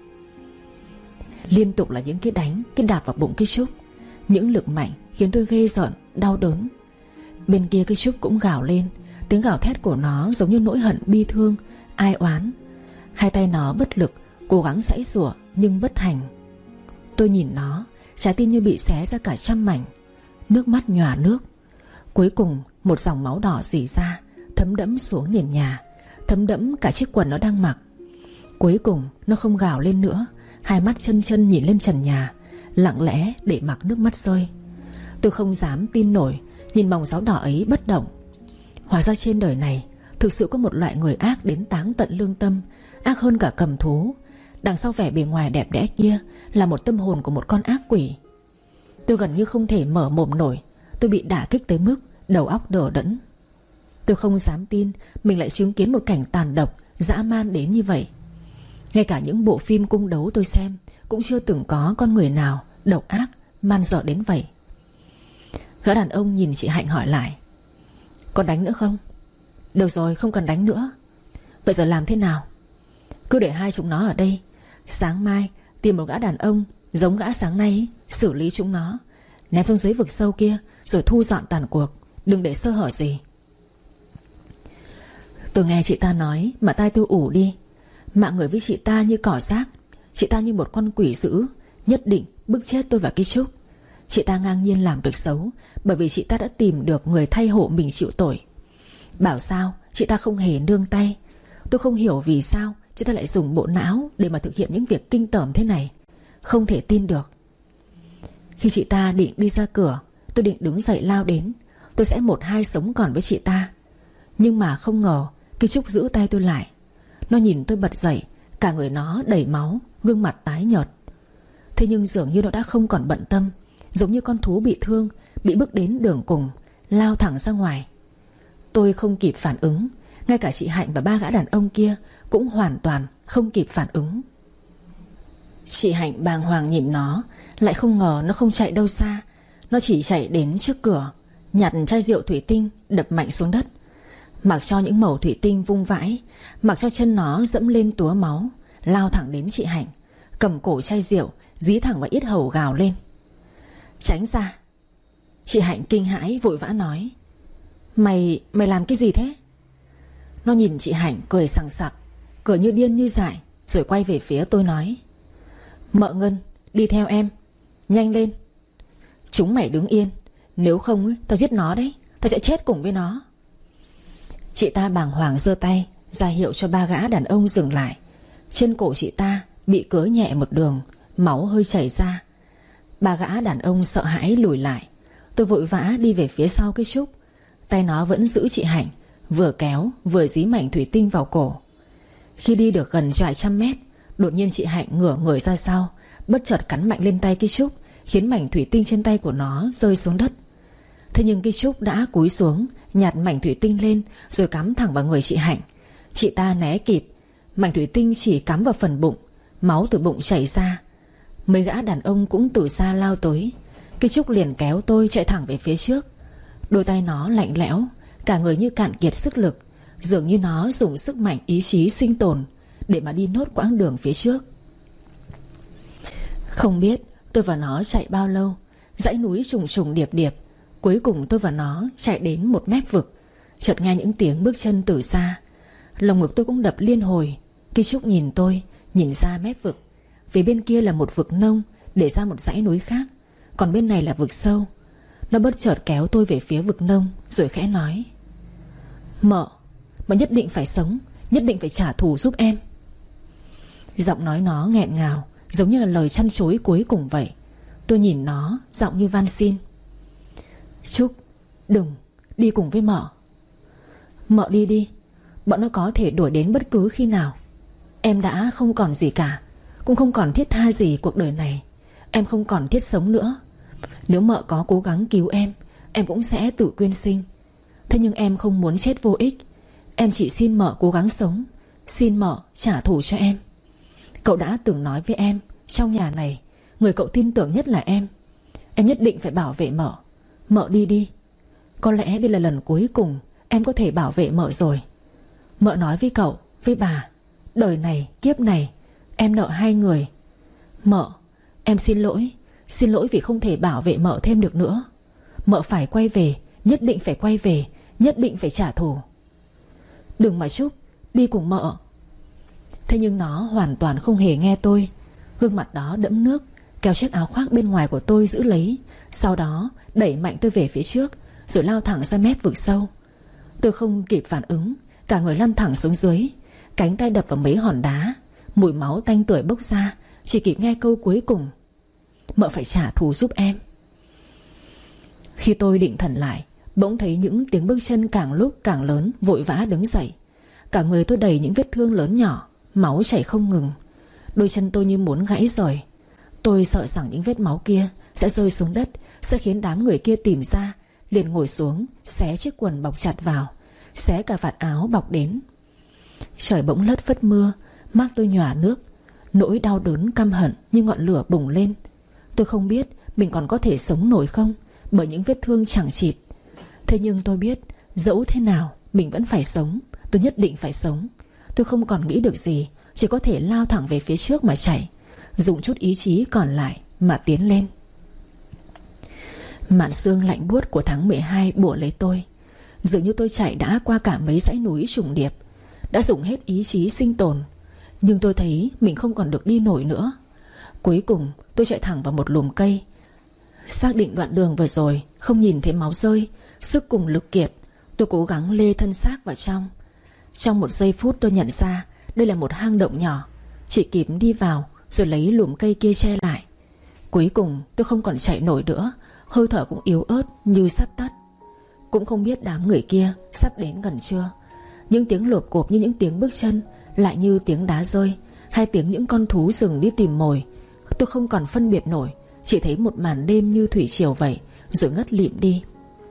Liên tục là những cái đánh, cái đạp vào bụng cái Trúc. Những lực mạnh khiến tôi ghê rợn, đau đớn. Bên kia cái Trúc cũng gào lên. Tiếng gào thét của nó giống như nỗi hận bi thương, ai oán. Hai tay nó bất lực, cố gắng giãy giụa nhưng bất thành. Tôi nhìn nó, trái tim như bị xé ra cả trăm mảnh. Nước mắt nhòa nước. Cuối cùng một dòng máu đỏ rỉ ra, thấm đẫm xuống nền nhà, thấm đẫm cả chiếc quần nó đang mặc. Cuối cùng nó không gào lên nữa. Hai mắt chân chân nhìn lên trần nhà, lặng lẽ để mặc nước mắt rơi. Tôi không dám tin nổi, nhìn màu máu đỏ ấy bất động. Hóa ra trên đời này thực sự có một loại người ác đến táng tận lương tâm, ác hơn cả cầm thú. Đằng sau vẻ bề ngoài đẹp đẽ kia là một tâm hồn của một con ác quỷ. Tôi gần như không thể mở mồm nổi. Tôi bị đả kích tới mức đầu óc đờ đẫn. Tôi không dám tin mình lại chứng kiến một cảnh tàn độc, dã man đến như vậy. Ngay cả những bộ phim cung đấu tôi xem cũng chưa từng có con người nào độc ác, man dợ đến vậy. Gã đàn ông nhìn chị Hạnh hỏi lại: Còn đánh nữa không? Được rồi, không cần đánh nữa. Vậy giờ làm thế nào? Cứ để hai chúng nó ở đây. Sáng mai tìm một gã đàn ông giống gã sáng nay ấy, xử lý chúng nó, ném xuống dưới vực sâu kia, rồi thu dọn tàn cuộc. Đừng để sơ hở gì. Tôi nghe chị ta nói mà tai tôi ù đi. Mạng người với chị ta như cỏ rác. Chị ta như một con quỷ dữ, nhất định bức chết tôi và cái Trúc. Chị ta ngang nhiên làm việc xấu bởi vì chị ta đã tìm được người thay hộ mình chịu tội. Bảo sao chị ta không hề nương tay. Tôi không hiểu vì sao chị ta lại dùng bộ não để mà thực hiện những việc kinh tởm thế này. Không thể tin được. Khi chị ta định đi ra cửa, tôi định đứng dậy lao đến. Tôi sẽ một hai sống còn với chị ta. Nhưng mà không ngờ cái Trúc giữ tay tôi lại. Nó nhìn tôi bật dậy, cả người nó đầy máu, gương mặt tái nhợt. Thế nhưng dường như nó đã không còn bận tâm, giống như con thú bị thương, bị bước đến đường cùng, lao thẳng ra ngoài. Tôi không kịp phản ứng. Ngay cả chị Hạnh và ba gã đàn ông kia cũng hoàn toàn không kịp phản ứng. Chị Hạnh bàng hoàng nhìn nó, lại không ngờ nó không chạy đâu xa. Nó chỉ chạy đến trước cửa, nhặt chai rượu thủy tinh đập mạnh xuống đất. Mặc cho những mẩu thủy tinh vung vãi, mặc cho chân nó dẫm lên túa máu, lao thẳng đến chị Hạnh, cầm cổ chai rượu dí thẳng vào yết hầu gào lên: "Tránh ra!" Chị Hạnh kinh hãi vội vã nói: Mày, mày làm cái gì thế? Nó nhìn chị Hạnh cười sằng sặc, cười như điên như dại, rồi quay về phía tôi nói: "Mợ Ngân, đi theo em, nhanh lên. Chúng mày đứng yên, nếu không ấy, tao giết nó đấy, tao sẽ chết cùng với nó." Chị ta bàng hoàng giơ tay ra hiệu cho ba gã đàn ông dừng lại. Trên cổ chị ta bị cứa nhẹ một đường, máu hơi chảy ra. Ba gã đàn ông sợ hãi lùi lại. Tôi vội vã đi về phía sau cái Trúc. Tay nó vẫn giữ chị Hạnh, vừa kéo vừa dí mảnh thủy tinh vào cổ. Khi đi được gần vài trăm mét, đột nhiên chị Hạnh ngửa người ra sau, bất chợt cắn mạnh lên tay cái Trúc, khiến mảnh thủy tinh trên tay của nó rơi xuống đất. Thế nhưng cái Trúc đã cúi xuống, nhặt mảnh thủy tinh lên rồi cắm thẳng vào người chị Hạnh. Chị ta né kịp, mảnh thủy tinh chỉ cắm vào phần bụng, máu từ bụng chảy ra. Mấy gã đàn ông cũng từ xa lao tới. Cái Trúc liền kéo tôi chạy thẳng về phía trước. Đôi tay nó lạnh lẽo, cả người như cạn kiệt sức lực, dường như nó dùng sức mạnh ý chí sinh tồn để mà đi nốt quãng đường phía trước. Không biết tôi và nó chạy bao lâu, dãy núi trùng trùng điệp điệp. Cuối cùng tôi và nó chạy đến một mép vực. Chợt nghe những tiếng bước chân từ xa. Lồng ngực tôi cũng đập liên hồi. Cái Trúc nhìn tôi, nhìn ra mép vực. Phía bên kia là một vực nông để ra một dãy núi khác, còn bên này là vực sâu. Nó bất chợt kéo tôi về phía vực nông, rồi khẽ nói: "Mợ, mợ nhất định phải sống, nhất định phải trả thù giúp em." Giọng nói nó nghẹn ngào, giống như là lời trăn trối cuối cùng vậy. Tôi nhìn nó, giọng như van xin: "Trúc, đừng, đi cùng với mợ. Mợ đi đi, bọn nó có thể đuổi đến bất cứ khi nào. Em đã không còn gì cả, cũng không còn thiết tha gì cuộc đời này. Em không còn thiết sống nữa. Nếu mợ có cố gắng cứu em, em cũng sẽ tự quyên sinh. Thế nhưng em không muốn chết vô ích. Em chỉ xin mợ cố gắng sống, xin mợ trả thù cho em. Cậu đã từng nói với em, trong nhà này, người cậu tin tưởng nhất là em. Em nhất định phải bảo vệ mợ. Mợ đi đi. Có lẽ đây là lần cuối cùng em có thể bảo vệ mợ rồi. Mợ nói với cậu, với bà, đời này, kiếp này, em nợ hai người. Mợ, em xin lỗi. Xin lỗi vì không thể bảo vệ mợ thêm được nữa. Mợ phải quay về, nhất định phải quay về, nhất định phải trả thù." "Đừng mà Trúc, đi cùng mợ." Thế nhưng nó hoàn toàn không hề nghe tôi. Gương mặt đó đẫm nước, kéo chiếc áo khoác bên ngoài của tôi giữ lấy. Sau đó đẩy mạnh tôi về phía trước, rồi lao thẳng ra mép vực sâu. Tôi không kịp phản ứng, cả người lăn thẳng xuống dưới. Cánh tay đập vào mấy hòn đá, mùi máu tanh tưởi bốc ra. Chỉ kịp nghe câu cuối cùng: "Mợ phải trả thù giúp em." Khi tôi định thần lại, bỗng thấy những tiếng bước chân càng lúc càng lớn, vội vã đứng dậy. Cả người tôi đầy những vết thương lớn nhỏ, máu chảy không ngừng. Đôi chân tôi như muốn gãy rồi. Tôi sợ rằng những vết máu kia sẽ rơi xuống đất, sẽ khiến đám người kia tìm ra. Liền ngồi xuống, xé chiếc quần bọc chặt vào, xé cả vạt áo bọc đến. Trời bỗng lất phất mưa, mắt tôi nhòa nước. Nỗi đau đớn căm hận như ngọn lửa bùng lên. Tôi không biết mình còn có thể sống nổi không, bởi những vết thương chẳng chịt. Thế nhưng tôi biết, dẫu thế nào mình vẫn phải sống. Tôi nhất định phải sống. Tôi không còn nghĩ được gì, chỉ có thể lao thẳng về phía trước mà chạy, dùng chút ý chí còn lại mà tiến lên. Màn sương lạnh buốt của tháng mười hai bủa lấy tôi. Dường như tôi chạy đã qua cả mấy dãy núi trùng điệp, đã dùng hết ý chí sinh tồn. Nhưng tôi thấy mình không còn được đi nổi nữa. Cuối cùng tôi chạy thẳng vào một lùm cây. Xác định đoạn đường vừa rồi không nhìn thấy máu rơi, sức cùng lực kiệt, tôi cố gắng lê thân xác vào trong. Trong một giây phút tôi nhận ra đây là một hang động nhỏ. Chỉ kịp đi vào rồi lấy lùm cây kia che lại. Cuối cùng tôi không còn chạy nổi nữa, hơi thở cũng yếu ớt như sắp tắt. Cũng không biết đám người kia sắp đến gần chưa. Những tiếng lộp cộp như những tiếng bước chân, lại như tiếng đá rơi, hay tiếng những con thú rừng đi tìm mồi. Tôi không còn phân biệt nổi, chỉ thấy một màn đêm như thủy triều vậy, rồi ngất lịm đi.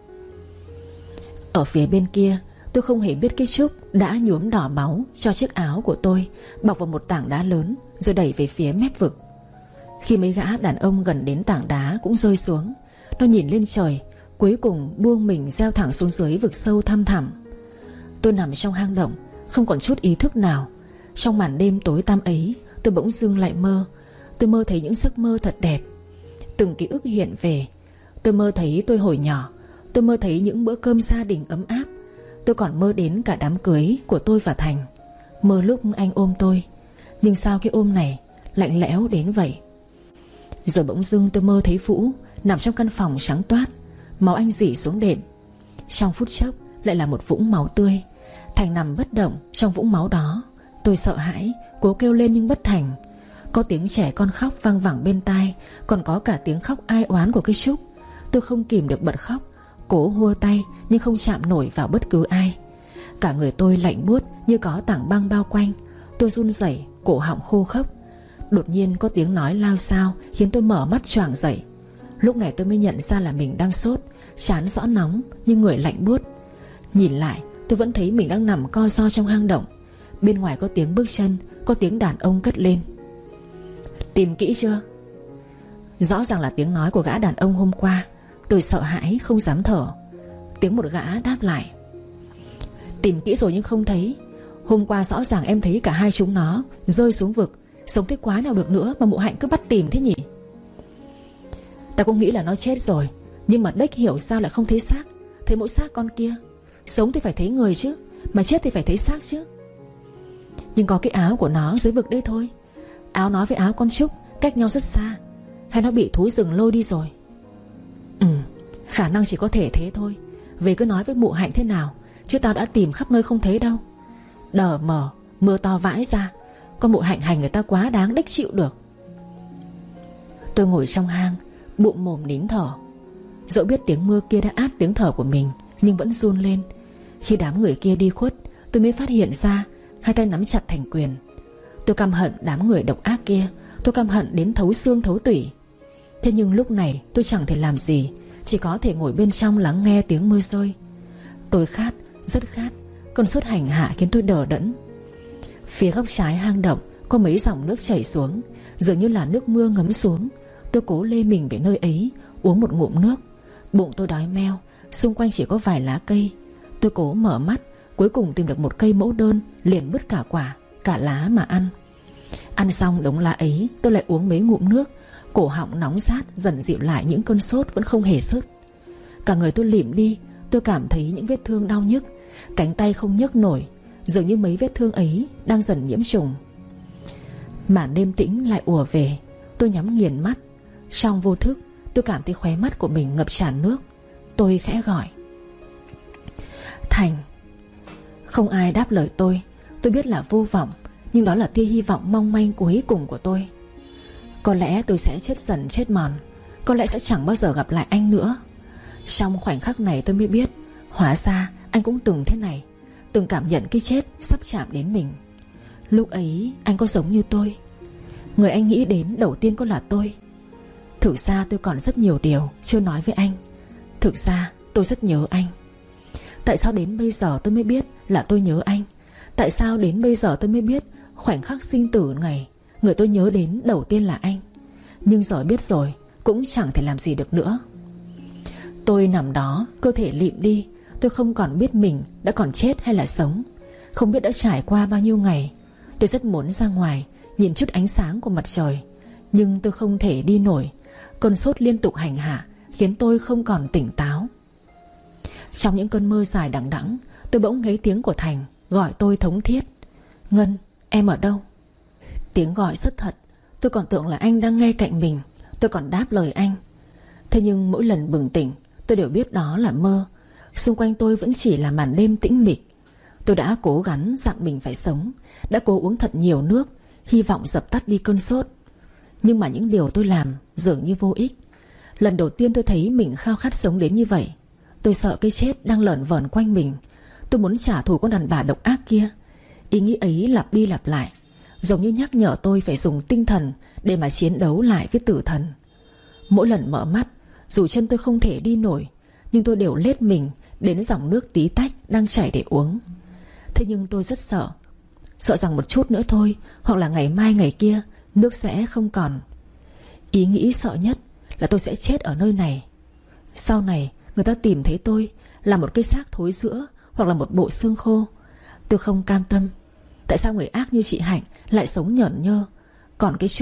Ở phía bên kia, tôi không hề biết cái Trúc đã nhuốm đỏ máu cho chiếc áo của tôi, bọc vào một tảng đá lớn, rồi đẩy về phía mép vực. Khi mấy gã đàn ông gần đến tảng đá cũng rơi xuống, nó nhìn lên trời, cuối cùng buông mình gieo thẳng xuống dưới vực sâu thăm thẳm. Tôi nằm trong hang động, không còn chút ý thức nào. Trong màn đêm tối tăm ấy, tôi bỗng dưng lại mơ. Tôi mơ thấy những giấc mơ thật đẹp. Từng ký ức hiện về. Tôi mơ thấy tôi hồi nhỏ. Tôi mơ thấy những bữa cơm gia đình ấm áp. Tôi còn mơ đến cả đám cưới của tôi và Thành. Mơ lúc anh ôm tôi. Nhưng sao cái ôm này lạnh lẽo đến vậy? Rồi bỗng dưng tôi mơ thấy Vũ nằm trong căn phòng trắng toát, máu anh rỉ xuống đệm. Trong phút chốc lại là một vũng máu tươi. Thành nằm bất động trong vũng máu đó. Tôi sợ hãi, cố kêu lên nhưng bất thành. Có tiếng trẻ con khóc vang vẳng bên tai, còn có cả tiếng khóc ai oán của cái Trúc. Tôi không kìm được bật khóc, cố hua tay nhưng không chạm nổi vào bất cứ ai. Cả người tôi lạnh buốt như có tảng băng bao quanh. Tôi run rẩy, cổ họng khô khốc. Đột nhiên có tiếng nói lao xao khiến tôi mở mắt choàng dậy. Lúc này tôi mới nhận ra là mình đang sốt, trán rõ nóng nhưng người lạnh buốt. Nhìn lại tôi vẫn thấy mình đang nằm co ro trong hang động. Bên ngoài có tiếng bước chân, có tiếng đàn ông cất lên. Tìm kỹ chưa? Rõ ràng là tiếng nói của gã đàn ông hôm qua. Tôi sợ hãi không dám thở. Tiếng một gã đáp lại. Tìm kỹ rồi nhưng không thấy. Hôm qua rõ ràng em thấy cả hai chúng nó rơi xuống vực. Sống thế quái nào được nữa mà mụ Hạnh cứ bắt tìm thế nhỉ? Ta cũng nghĩ là nó chết rồi, nhưng mà đếch hiểu sao lại không thấy xác. Thấy mỗi xác con kia. Sống thì phải thấy người chứ, mà chết thì phải thấy xác chứ. Nhưng có cái áo của nó dưới vực đây thôi. Áo nó với áo con Trúc cách nhau rất xa. Hay nó bị thú rừng lôi đi rồi? Ừ, khả năng chỉ có thể thế thôi. Về cứ nói với mụ Hạnh thế nào, chứ tao đã tìm khắp nơi không thấy đâu. Đờ mờ, mưa to vãi ra. Con mụ Hạnh hành người ta quá đáng đếch chịu được. Tôi ngồi trong hang, bụng mồm nín thở. Dẫu biết tiếng mưa kia đã át tiếng thở của mình, nhưng vẫn run lên. Khi đám người kia đi khuất, tôi mới phát hiện ra hai tay nắm chặt thành quyền. Tôi căm hận đám người độc ác kia. Tôi căm hận đến thấu xương thấu tủy. Thế nhưng lúc này tôi chẳng thể làm gì, chỉ có thể ngồi bên trong lắng nghe tiếng mưa rơi. Tôi khát, rất khát. Cơn sốt hành hạ khiến tôi đờ đẫn. Phía góc trái hang động có mấy dòng nước chảy xuống, dường như là nước mưa ngấm xuống. Tôi cố lê mình về nơi ấy, uống một ngụm nước. Bụng tôi đói meo, xung quanh chỉ có vài lá cây. Tôi cố mở mắt, cuối cùng tìm được một cây mẫu đơn, liền bứt cả quả, cả lá mà ăn. Ăn xong đống lá ấy, tôi lại uống mấy ngụm nước. Cổ họng nóng rát dần dịu lại những cơn sốt vẫn không hề sứt. Cả người tôi lịm đi. Tôi cảm thấy những vết thương đau nhức. Cánh tay không nhấc nổi, dường như mấy vết thương ấy đang dần nhiễm trùng. Màn đêm tĩnh lại ùa về. Tôi nhắm nghiền mắt. Trong vô thức tôi cảm thấy khóe mắt của mình ngập tràn nước. Tôi khẽ gọi. Thành. Không ai đáp lời tôi. Tôi biết là vô vọng, nhưng đó là tia hy vọng mong manh cuối cùng của tôi. Có lẽ tôi sẽ chết dần chết mòn. Có lẽ sẽ chẳng bao giờ gặp lại anh nữa. Trong khoảnh khắc này tôi mới biết, hóa ra anh cũng từng thế này, từng cảm nhận cái chết sắp chạm đến mình. Lúc ấy anh có giống như tôi. Người anh nghĩ đến đầu tiên có là tôi. Thực ra tôi còn rất nhiều điều chưa nói với anh. Thực ra tôi rất nhớ anh. Tại sao đến bây giờ tôi mới biết là tôi nhớ anh? Tại sao đến bây giờ tôi mới biết khoảnh khắc sinh tử này, người tôi nhớ đến đầu tiên là anh? Nhưng giờ biết rồi cũng chẳng thể làm gì được nữa. Tôi nằm đó, cơ thể lịm đi. Tôi không còn biết mình đã còn chết hay là sống. Không biết đã trải qua bao nhiêu ngày. Tôi rất muốn ra ngoài, nhìn chút ánh sáng của mặt trời. Nhưng tôi không thể đi nổi. Cơn sốt liên tục hành hạ khiến tôi không còn tỉnh táo. Trong những cơn mơ dài đằng đẵng, tôi bỗng nghe tiếng của Thành gọi tôi thống thiết. Ngân, em ở đâu? Tiếng gọi rất thật. Tôi còn tưởng là anh đang ngay cạnh mình. Tôi còn đáp lời anh. Thế nhưng mỗi lần bừng tỉnh, tôi đều biết đó là mơ. Xung quanh tôi vẫn chỉ là màn đêm tĩnh mịch. Tôi đã cố gắng dặn mình phải sống, đã cố uống thật nhiều nước, hy vọng dập tắt đi cơn sốt. Nhưng mà những điều tôi làm dường như vô ích. Lần đầu tiên tôi thấy mình khao khát sống đến như vậy. Tôi sợ cái chết đang lởn vởn quanh mình. Tôi muốn trả thù con đàn bà độc ác kia. Ý nghĩ ấy lặp đi lặp lại, giống như nhắc nhở tôi phải dùng tinh thần để mà chiến đấu lại với tử thần. Mỗi lần mở mắt, dù chân tôi không thể đi nổi, nhưng tôi đều lết mình đến dòng nước tí tách đang chảy để uống. Thế nhưng tôi rất sợ. Sợ rằng một chút nữa thôi, hoặc là ngày mai ngày kia, nước sẽ không còn. Ý nghĩ sợ nhất là tôi sẽ chết ở nơi này. Sau này người ta tìm thấy tôi là một cái xác thối rữa, hoặc là một bộ xương khô. Tôi không cam tâm. Tại sao người ác như chị Hạnh lại sống nhởn nhơ, còn cái Trúc,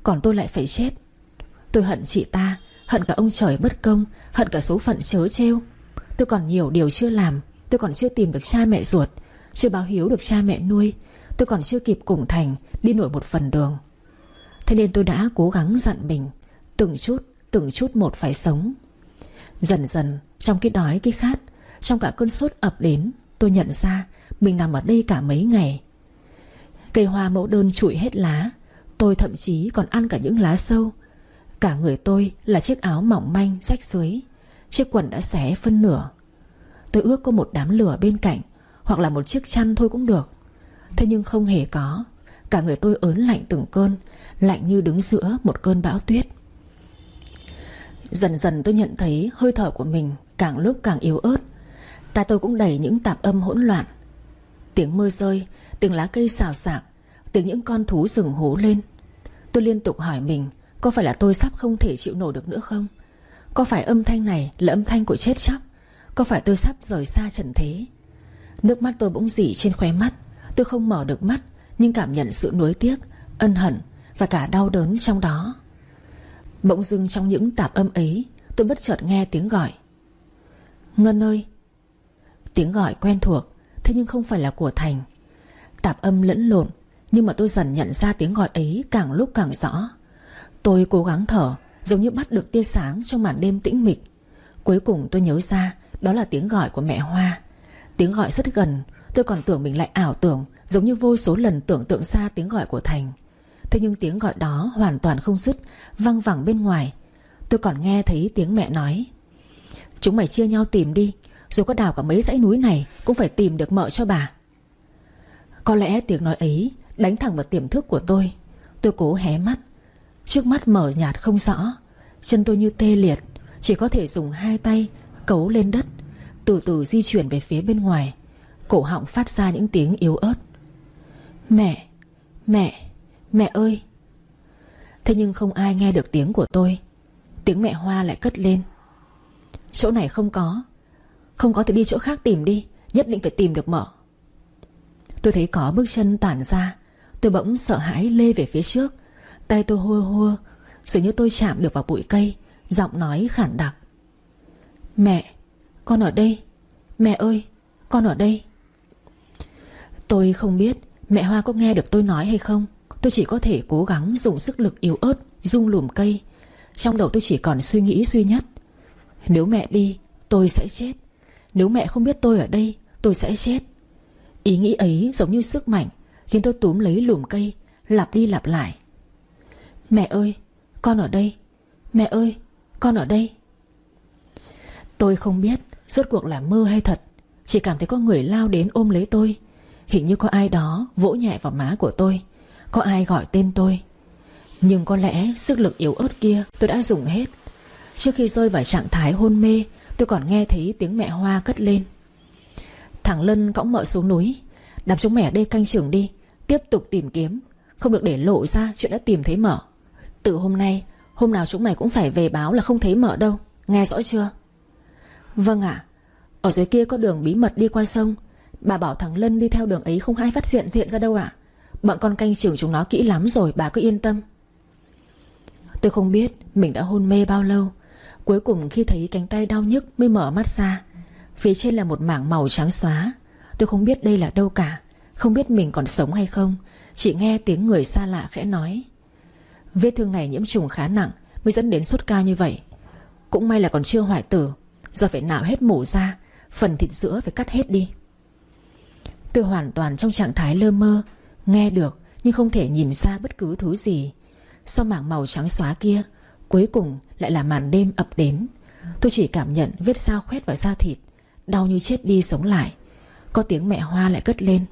còn tôi lại phải chết. Tôi hận chị ta, hận cả ông trời bất công, hận cả số phận trớ trêu. Tôi còn nhiều điều chưa làm. Tôi còn chưa tìm được cha mẹ ruột, chưa báo hiếu được cha mẹ nuôi. Tôi còn chưa kịp củng thành, đi nổi một phần đường. Thế nên tôi đã cố gắng dặn mình, từng chút, từng chút một phải sống. Dần dần, trong cái đói cái khát, trong cả cơn sốt ập đến, tôi nhận ra mình nằm ở đây cả mấy ngày. Cây hoa mẫu đơn trụi hết lá. Tôi thậm chí còn ăn cả những lá sâu. Cả người tôi là chiếc áo mỏng manh rách rưới, chiếc quần đã xé phân nửa. Tôi ước có một đám lửa bên cạnh, hoặc là một chiếc chăn thôi cũng được. Thế nhưng không hề có. Cả người tôi ớn lạnh từng cơn, lạnh như đứng giữa một cơn bão tuyết. Dần dần tôi nhận thấy hơi thở của mình càng lúc càng yếu ớt. Tai tôi cũng đầy những tạp âm hỗn loạn. Tiếng mưa rơi, tiếng lá cây xào xạc, tiếng những con thú rừng hú lên. Tôi liên tục hỏi mình, có phải là tôi sắp không thể chịu nổi được nữa không? Có phải âm thanh này là âm thanh của chết chóc? Có phải tôi sắp rời xa trần thế? Nước mắt tôi bỗng rỉ trên khóe mắt. Tôi không mở được mắt, nhưng cảm nhận sự nuối tiếc, ân hận và cả đau đớn trong đó. Bỗng dưng trong những tạp âm ấy, tôi bất chợt nghe tiếng gọi. Ngân ơi. Tiếng gọi quen thuộc, thế nhưng không phải là của Thành. Tạp âm lẫn lộn, nhưng mà tôi dần nhận ra tiếng gọi ấy càng lúc càng rõ. Tôi cố gắng thở, giống như bắt được tia sáng trong màn đêm tĩnh mịch. Cuối cùng tôi nhớ ra đó là tiếng gọi của mẹ Hoa. Tiếng gọi rất gần. Tôi còn tưởng mình lại ảo tưởng, giống như vô số lần tưởng tượng ra tiếng gọi của Thành. Thế nhưng tiếng gọi đó hoàn toàn không dứt, văng vẳng bên ngoài. Tôi còn nghe thấy tiếng mẹ nói: chúng mày chia nhau tìm đi, dù có đào cả mấy dãy núi này cũng phải tìm được mợ cho bà. Có lẽ tiếng nói ấy đánh thẳng vào tiềm thức của tôi. Tôi cố hé mắt. Trước mắt mờ nhạt không rõ. Chân tôi như tê liệt, chỉ có thể dùng hai tay cấu lên đất, từ từ di chuyển về phía bên ngoài. Cổ họng phát ra những tiếng yếu ớt. Mẹ, mẹ, mẹ ơi. Thế nhưng không ai nghe được tiếng của tôi. Tiếng mẹ Hoa lại cất lên: chỗ này không có. Không có thì đi chỗ khác tìm đi, nhất định phải tìm được mợ. Tôi thấy có bước chân tản ra. Tôi bỗng sợ hãi lê về phía trước. Tay tôi hua hua, dường như tôi chạm được vào bụi cây. Giọng nói khản đặc: mẹ, con ở đây. Mẹ ơi, con ở đây. Tôi không biết mẹ Hoa có nghe được tôi nói hay không. Tôi chỉ có thể cố gắng dùng sức lực yếu ớt rung lùm cây. Trong đầu tôi chỉ còn suy nghĩ duy nhất: nếu mẹ đi, tôi sẽ chết. Nếu mẹ không biết tôi ở đây, tôi sẽ chết. Ý nghĩ ấy giống như sức mạnh khiến tôi túm lấy lùm cây, lặp đi lặp lại: mẹ ơi, con ở đây. Mẹ ơi, con ở đây. Tôi không biết rốt cuộc là mơ hay thật. Chỉ cảm thấy có người lao đến ôm lấy tôi. Hình như có ai đó vỗ nhẹ vào má của tôi. Có ai gọi tên tôi. Nhưng có lẽ sức lực yếu ớt kia tôi đã dùng hết. Trước khi rơi vào trạng thái hôn mê, tôi còn nghe thấy tiếng mẹ Hoa cất lên: thằng Lân cõng mợ xuống núi, đám chúng mày ở đây canh chừng đi. Tiếp tục tìm kiếm, không được để lộ ra chuyện đã tìm thấy mợ. Từ hôm nay, hôm nào chúng mày cũng phải về báo là không thấy mợ đâu. Nghe rõ chưa? Vâng ạ. Ở dưới kia có đường bí mật đi qua sông. Bà bảo thằng Lân đi theo đường ấy không ai phát hiện diện ra đâu ạ. Bọn con canh chừng chúng nó kỹ lắm rồi, bà cứ yên tâm. Tôi không biết mình đã hôn mê bao lâu. Cuối cùng khi thấy cánh tay đau nhức mới mở mắt ra. Phía trên là một mảng màu trắng xóa. Tôi không biết đây là đâu cả. Không biết mình còn sống hay không. Chỉ nghe tiếng người xa lạ khẽ nói: vết thương này nhiễm trùng khá nặng mới dẫn đến sốt cao như vậy. Cũng may là còn chưa hoại tử. Giờ phải nạo hết mủ ra, phần thịt giữa phải cắt hết đi. Tôi hoàn toàn trong trạng thái lơ mơ. Nghe được nhưng không thể nhìn ra bất cứ thứ gì. Sau mảng màu trắng xóa kia, cuối cùng lại là màn đêm ập đến. Tôi chỉ cảm nhận vết dao khoét vào da thịt, đau như chết đi sống lại. Có tiếng mẹ Hoa lại cất lên: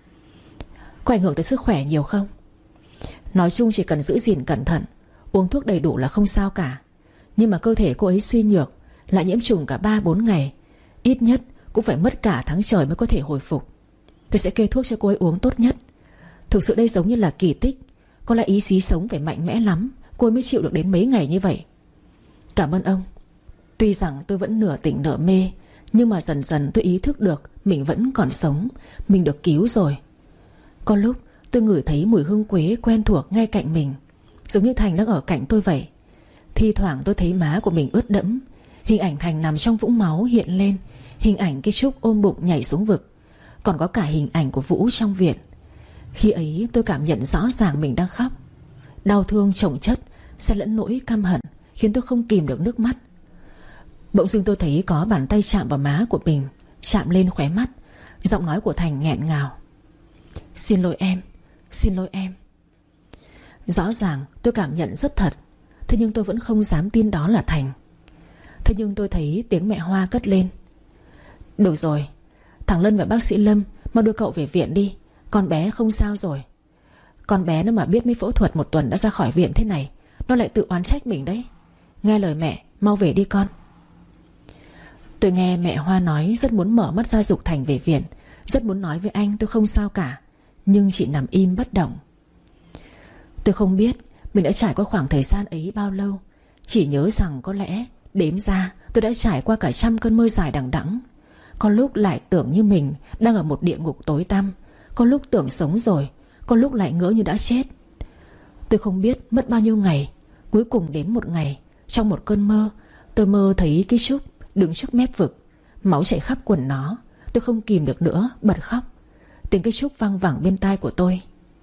có ảnh hưởng tới sức khỏe nhiều không? Nói chung chỉ cần giữ gìn cẩn thận, uống thuốc đầy đủ là không sao cả. Nhưng mà cơ thể cô ấy suy nhược, lại nhiễm trùng cả ba bốn ngày. Ít nhất cũng phải mất cả tháng trời mới có thể hồi phục. Tôi sẽ kê thuốc cho cô ấy uống tốt nhất. Thực sự đây giống như là kỳ tích. Có lẽ ý chí sống phải mạnh mẽ lắm, cô ấy mới chịu được đến mấy ngày như vậy. Cảm ơn ông. Tuy rằng tôi vẫn nửa tỉnh nửa mê, nhưng mà dần dần tôi ý thức được mình vẫn còn sống. Mình được cứu rồi. Có lúc tôi ngửi thấy mùi hương quế quen thuộc ngay cạnh mình. giống như Thành đang ở cạnh tôi vậy. Thi thoảng tôi thấy má của mình ướt đẫm. Hình ảnh Thành nằm trong vũng máu hiện lên. Hình ảnh cái Trúc ôm bụng nhảy xuống vực. Còn có cả hình ảnh của Vũ trong viện. Khi ấy tôi cảm nhận rõ ràng mình đang khóc. Đau thương chồng chất xen lẫn nỗi căm hận khiến tôi không kìm được nước mắt. Bỗng dưng tôi thấy có bàn tay chạm vào má của mình, chạm lên khóe mắt. Giọng nói của Thành nghẹn ngào: "Xin lỗi em, xin lỗi em." Rõ ràng tôi cảm nhận rất thật. Thế nhưng tôi vẫn không dám tin đó là Thành. Thế nhưng tôi thấy tiếng mẹ Hoa cất lên: "Được rồi, thằng Lân và bác sĩ Lâm mau đưa cậu về viện đi. Con bé không sao rồi. Con bé nó mà biết mới phẫu thuật một tuần đã ra khỏi viện thế này, nó lại tự oán trách mình đấy. Nghe lời mẹ, mau về đi con." Tôi nghe mẹ Hoa nói rất muốn mở mắt ra giục Thành về viện, rất muốn nói với anh tôi không sao cả. Nhưng chị nằm im bất động. Tôi không biết mình đã trải qua khoảng thời gian ấy bao lâu. Chỉ nhớ rằng có lẽ đếm ra tôi đã trải qua cả trăm cơn mơ dài đằng đẵng. Có lúc lại tưởng như mình đang ở một địa ngục tối tăm. Có lúc tưởng sống rồi, có lúc lại ngỡ như đã chết. Tôi không biết mất bao nhiêu ngày. Cuối cùng đến một ngày, trong một cơn mơ, tôi mơ thấy cái Trúc đứng trước mép vực, máu chảy khắp quần nó. Tôi không kìm được nữa, bật khóc. Tiếng cái Trúc văng vẳng bên tai của tôi: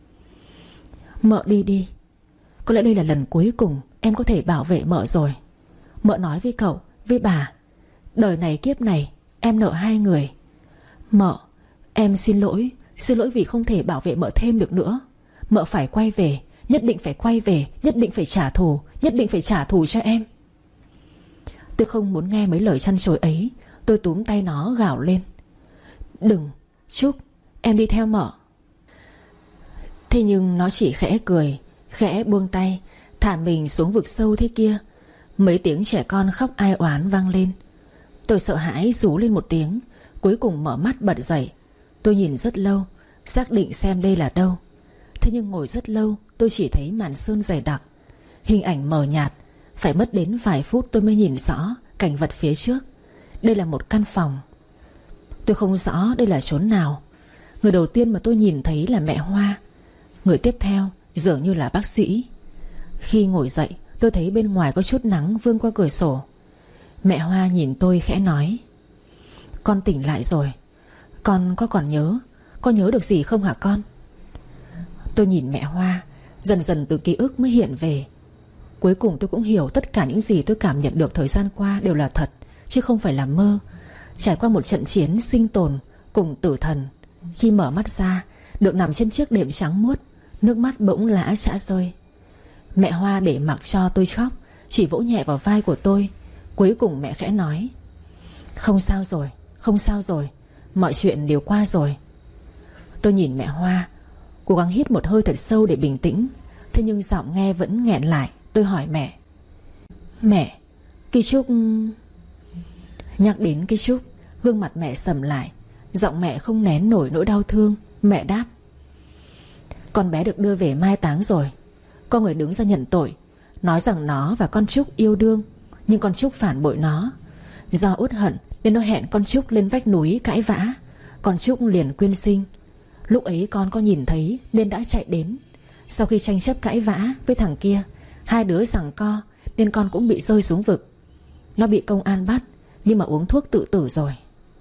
"Mợ đi đi. Có lẽ đây là lần cuối cùng em có thể bảo vệ mợ rồi. Mợ nói với cậu, với bà, đời này kiếp này em nợ hai người. Mợ, em xin lỗi. Xin lỗi vì không thể bảo vệ mợ thêm được nữa. Mợ phải quay về, nhất định phải quay về, nhất định phải trả thù, nhất định phải trả thù cho em." Tôi không muốn nghe mấy lời chăn chối ấy. Tôi túm tay nó gào lên: "Đừng, Trúc, em đi theo mợ." Thế nhưng nó chỉ khẽ cười, khẽ buông tay, thả mình xuống vực sâu thế kia. Mấy tiếng trẻ con khóc ai oán vang lên. Tôi sợ hãi rú lên một tiếng. Cuối cùng mở mắt bật dậy. Tôi nhìn rất lâu, xác định xem đây là đâu. Thế nhưng ngồi rất lâu, tôi chỉ thấy màn sương dày đặc, hình ảnh mờ nhạt. Phải mất đến vài phút tôi mới nhìn rõ cảnh vật phía trước. Đây là một căn phòng. Tôi không rõ đây là chốn nào. Người đầu tiên mà tôi nhìn thấy là mẹ Hoa. Người tiếp theo dường như là bác sĩ. Khi ngồi dậy, tôi thấy bên ngoài có chút nắng vươn qua cửa sổ. Mẹ Hoa nhìn tôi khẽ nói: "Con tỉnh lại rồi. Con có còn nhớ Có nhớ được gì không hả con?" Tôi nhìn mẹ Hoa. Dần dần từ ký ức mới hiện về. Cuối cùng tôi cũng hiểu tất cả những gì tôi cảm nhận được thời gian qua đều là thật, chứ không phải là mơ. Trải qua một trận chiến sinh tồn cùng tử thần, khi mở mắt ra, được nằm trên chiếc đệm trắng muốt, nước mắt bỗng lã chã rơi. Mẹ Hoa để mặc cho tôi khóc, chỉ vỗ nhẹ vào vai của tôi. Cuối cùng mẹ khẽ nói: "Không sao rồi, không sao rồi. Mọi chuyện đều qua rồi." Tôi nhìn mẹ Hoa, cố gắng hít một hơi thật sâu để bình tĩnh. Thế nhưng giọng nghe vẫn nghẹn lại. Tôi hỏi mẹ: "Mẹ, cái Trúc..." Nhắc đến cái Trúc, gương mặt mẹ sầm lại. Giọng mẹ không nén nổi nỗi đau thương. Mẹ đáp: "Con bé được đưa về mai táng rồi. Có người đứng ra nhận tội, nói rằng nó và con Trúc yêu đương, nhưng con Trúc phản bội nó. Do uất hận nên nó hẹn con Trúc lên vách núi cãi vã. Con Trúc liền quyên sinh. Lúc ấy con có nhìn thấy nên đã chạy đến. Sau khi tranh chấp cãi vã với thằng kia, hai đứa giằng co nên con cũng bị rơi xuống vực. Nó bị công an bắt, nhưng mà uống thuốc tự tử rồi."